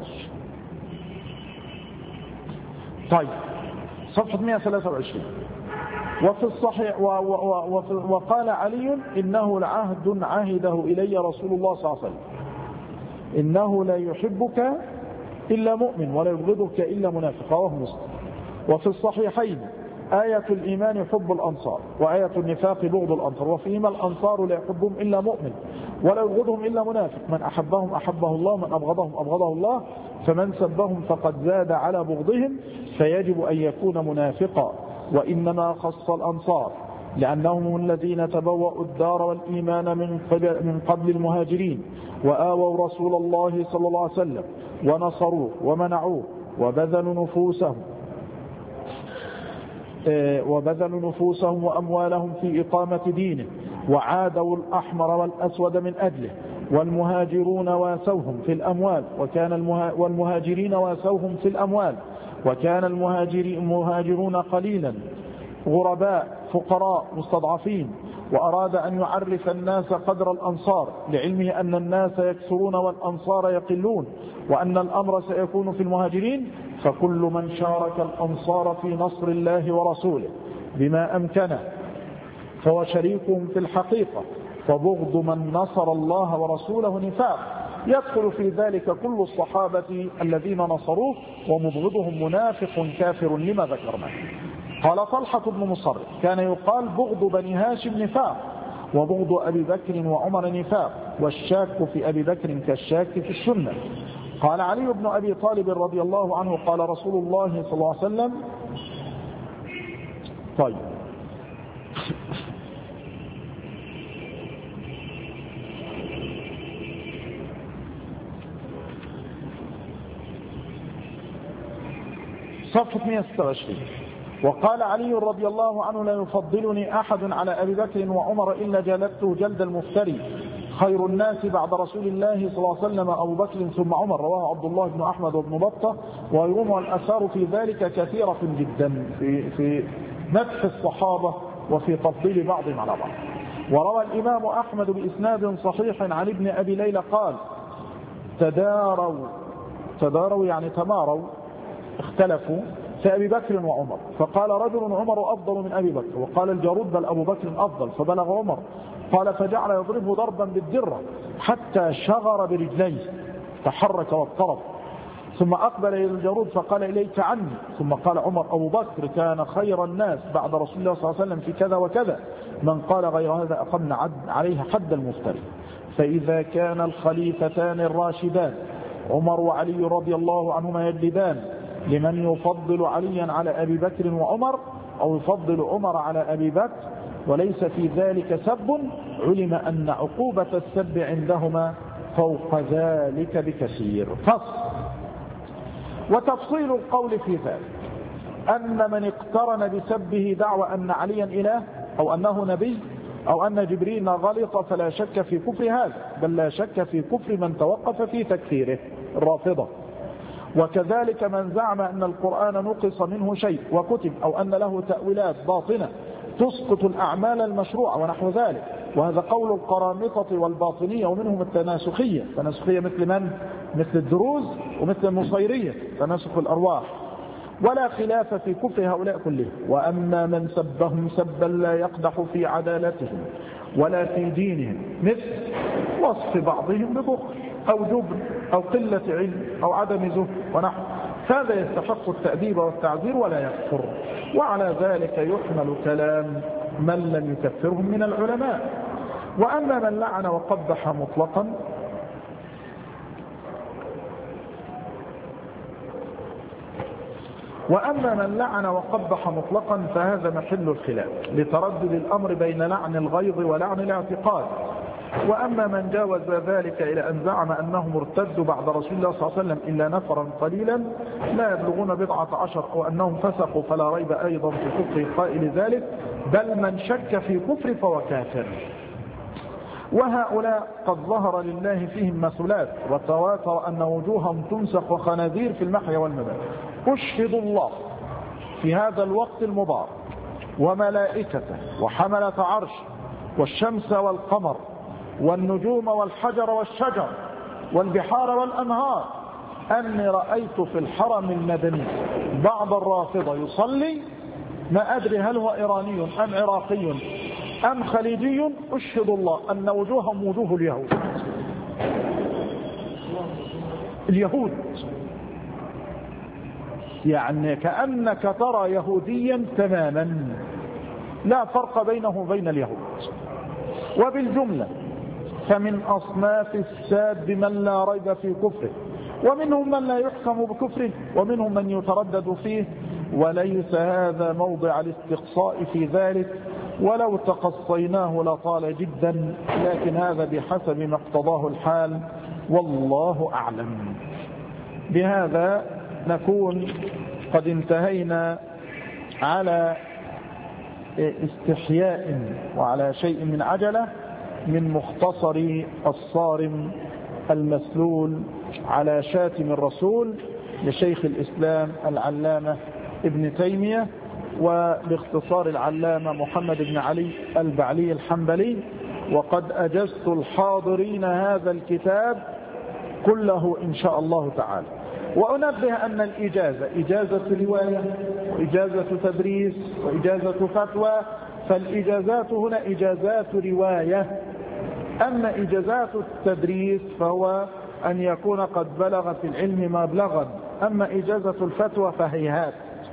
طيب صفحة مئة وثلاثة وعشرين. وفي الصحيح و و و وقال علي إنه لعهد عهده إلي رسول الله صلى الله عليه وسلم إنه لا يحبك إلا مؤمن ولا يبغضك إلا منافق. رواه مسلم. وفي الصحيحين آية الإيمان حب الأنصار، وآية النفاق بغض الأنصار، وفيهما الأنصار لا يحبهم إلا مؤمن ولا يبغضهم إلا منافق، من أحبهم أحبه الله، من أبغضهم أبغضه الله، فمن سبهم فقد زاد على بغضهم، فيجب أن يكون منافقا. وإنما خص الأنصار لأنهم الذين تبوأوا الدار والإيمان من قبل, من قبل المهاجرين، وآووا رسول الله صلى الله عليه وسلم ونصروه ومنعوه وبذلوا نفوسهم وبذلوا نفوسهم وأموالهم في إقامة دينه، وعادوا الأحمر والأسود من أجله، والمهاجرون واسوهم في الأموال وكان المها والمهاجرين واسوهم في الأموال وكان المهاجرون قليلا غرباء فقراء مستضعفين، وأراد أن يعرف الناس قدر الأنصار لعلمه أن الناس يكثرون والأنصار يقلون، وأن الأمر سيكون في المهاجرين، فكل من شارك الأنصار في نصر الله ورسوله بما أمكنه فهو شريكهم في الحقيقة، فبغض من نصر الله ورسوله نفاق، يدخل في ذلك كل الصحابة الذين نصروه، ومبغضهم منافق كافر لما ذكرنا. قال طلحة بن مصرف كان يقال بغض بني هاشم نفاق، وبغض أبي بكر وعمر نفاق، والشاك في أبي بكر كالشاك في السنة. قال علي بن أبي طالب رضي الله عنه قال رسول الله صلى الله عليه وسلم طيب صفحة مئة وستة وعشرين. وقال علي رضي الله عنه لا يفضلني أحد على أبي بكر وعمر إلا جلدته جلد المفتري، خير الناس بعد رسول الله صلى الله عليه وسلم أبو بكر ثم عمر، رواه عبد الله بن أحمد وابن بطة وغيرهم، والآثار في ذلك كثيرة جدا في, في مدح الصحابة وفي تفضيل بعضهم على بعض. وروى الإمام أحمد بإسناد صحيح عن ابن أبي ليلى قال تداروا تداروا يعني تماروا اختلفوا في أبي بكر وعمر، فقال رجل عمر أفضل من أبي بكر، وقال الجارود بل أبو بكر أفضل، فبلغ عمر قال فجعل يضربه ضربا بالدرة حتى شغر برجليه تحرك واضطرب، ثم أقبل إلى الجارود فقال إليك عني، ثم قال عمر أبو بكر كان خير الناس بعد رسول الله صلى الله عليه وسلم في كذا وكذا، من قال غير هذا أقمنا عليه حد المفتري. فإذا كان الخليفتان الراشدان عمر وعلي رضي الله عنهما يجلدان لمن يفضل عليا على أبي بكر وعمر أو يفضل عمر على أبي بكر وليس في ذلك سب، علم أن عقوبة السب عندهما فوق ذلك بكثير. فصل. وتفصيل القول في ذلك أن من اقترن بسبه دعوى أن عليا إله أو أنه نبي أو أن جبريل غلط فلا شك في كفر هذا، بل لا شك في كفر من توقف في تكفيره الرافضة. وكذلك من زعم أن القرآن نقص منه شيء وكتب أو أن له تأويلات باطنة تسقط الأعمال المشروعة ونحو ذلك، وهذا قول القرامطة والباطنية ومنهم التناسخية، التناسخية مثل من؟ مثل الدروز ومثل النصيرية تناسخ الأرواح، ولا خلاف في كفر هؤلاء كلهم. وأما من سبهم سبا لا يقدح في عدالتهم ولا في دينهم، مثل وصف بعضهم ببخل أو جبن أو قلة علم أو عدم زهد ونحو، هذا يستحق التأديب والتعذير ولا يكفر. وعلى ذلك يحمل كلام من لم يكفرهم من العلماء. وأما من لعن وقبح مطلقا وأما من لعن وقبح مطلقا فهذا محل الخلاف لتردد الأمر بين لعن الغيظ ولعن الاعتقاد. وأما من جاوز ذلك إلى أن زعم أنهم ارتدوا بعد رسول الله صلى الله عليه وسلم إلا نفرا قليلا لا يبلغون بضعة عشر أو أنهم فسقوا فلا ريب أيضا في كفر قائل ذلك، بل من شك في كفر فهو كافر. وهؤلاء قد ظهر لله فيهم مثلات، وتواتر أن وجوههم تمسخ وخنازير في المحيا والممات. أشهد الله في هذا الوقت المبارك وملائكته وحملة عرش والشمس والقمر والنجوم والحجر والشجر والبحار والأنهار أني رأيت في الحرم المدني بعض الرافضة يصلي، ما أدري هل هو إيراني أم عراقي أم خليجي، أشهد الله أن وجوههم وجوه اليهود اليهود يعني كأنك ترى يهوديا تماما لا فرق بينه وبين اليهود. وبالجملة فمن أصناف الساد من لا ريب في كفره، ومنهم من لا يحكم بكفره، ومنهم من يتردد فيه، وليس هذا موضع الاستقصاء في ذلك، ولو تقصيناه لطال جدا، لكن هذا بحسب ما اقتضاه الحال، والله أعلم. بهذا نكون قد انتهينا على استحياء وعلى شيء من عجلة من مختصر الصارم المسلول على شاتم الرسول لشيخ الإسلام العلامة ابن تيمية، وباختصار العلامة محمد بن علي البعلي الحنبلي. وقد أجزت الحاضرين هذا الكتاب كله إن شاء الله تعالى. وأنبه أن الإجازة إجازة رواية وإجازة تدريس وإجازة فتوى، فالإجازات هنا إجازات رواية. أما إجازات التدريس فهو أن يكون قد بلغ في العلم ما بلغ، أما إجازة الفتوى فهيهات.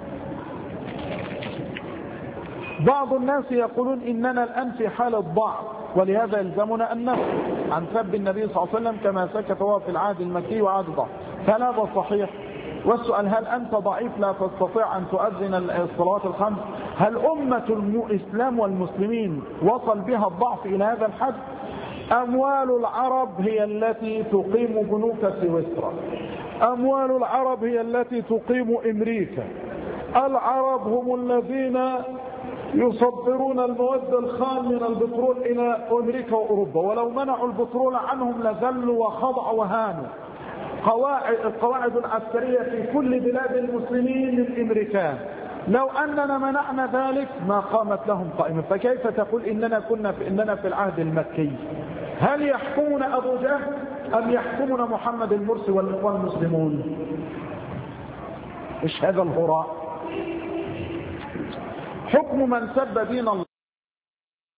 بعض الناس يقولون إننا الآن في حالة ضعف، ولهذا يلزمنا أن نسكت عن سب النبي صلى الله عليه وسلم كما سكت هو في العهد المكي وعهد ضعف. فهذا صحيح. والسؤال: هل أنت ضعيف لا تستطيع أن تؤذن الصلوات الخمس؟ هل أمة الإسلام والمسلمين وصل بها الضعف إلى هذا الحد؟ أموال العرب هي التي تقيم بنوك سويسرا، أموال العرب هي التي تقيم أمريكا، العرب هم الذين يصدرون المواد الخام من البترول إلى أمريكا وأوروبا، ولو منعوا البترول عنهم لذلوا وخضعوا وهانوا. قواعد القواعد العسكرية في كل بلاد المسلمين للأمريكان، لو أننا منعنا ذلك ما قامت لهم قائمة. فكيف تقول إننا كنا في إننا في العهد المكي؟ هل يحكمنا أبو جهل أم يحكمنا محمد المرسي والإخوان المسلمون؟ إيش هذا الهراء؟ حكم من سب دين الله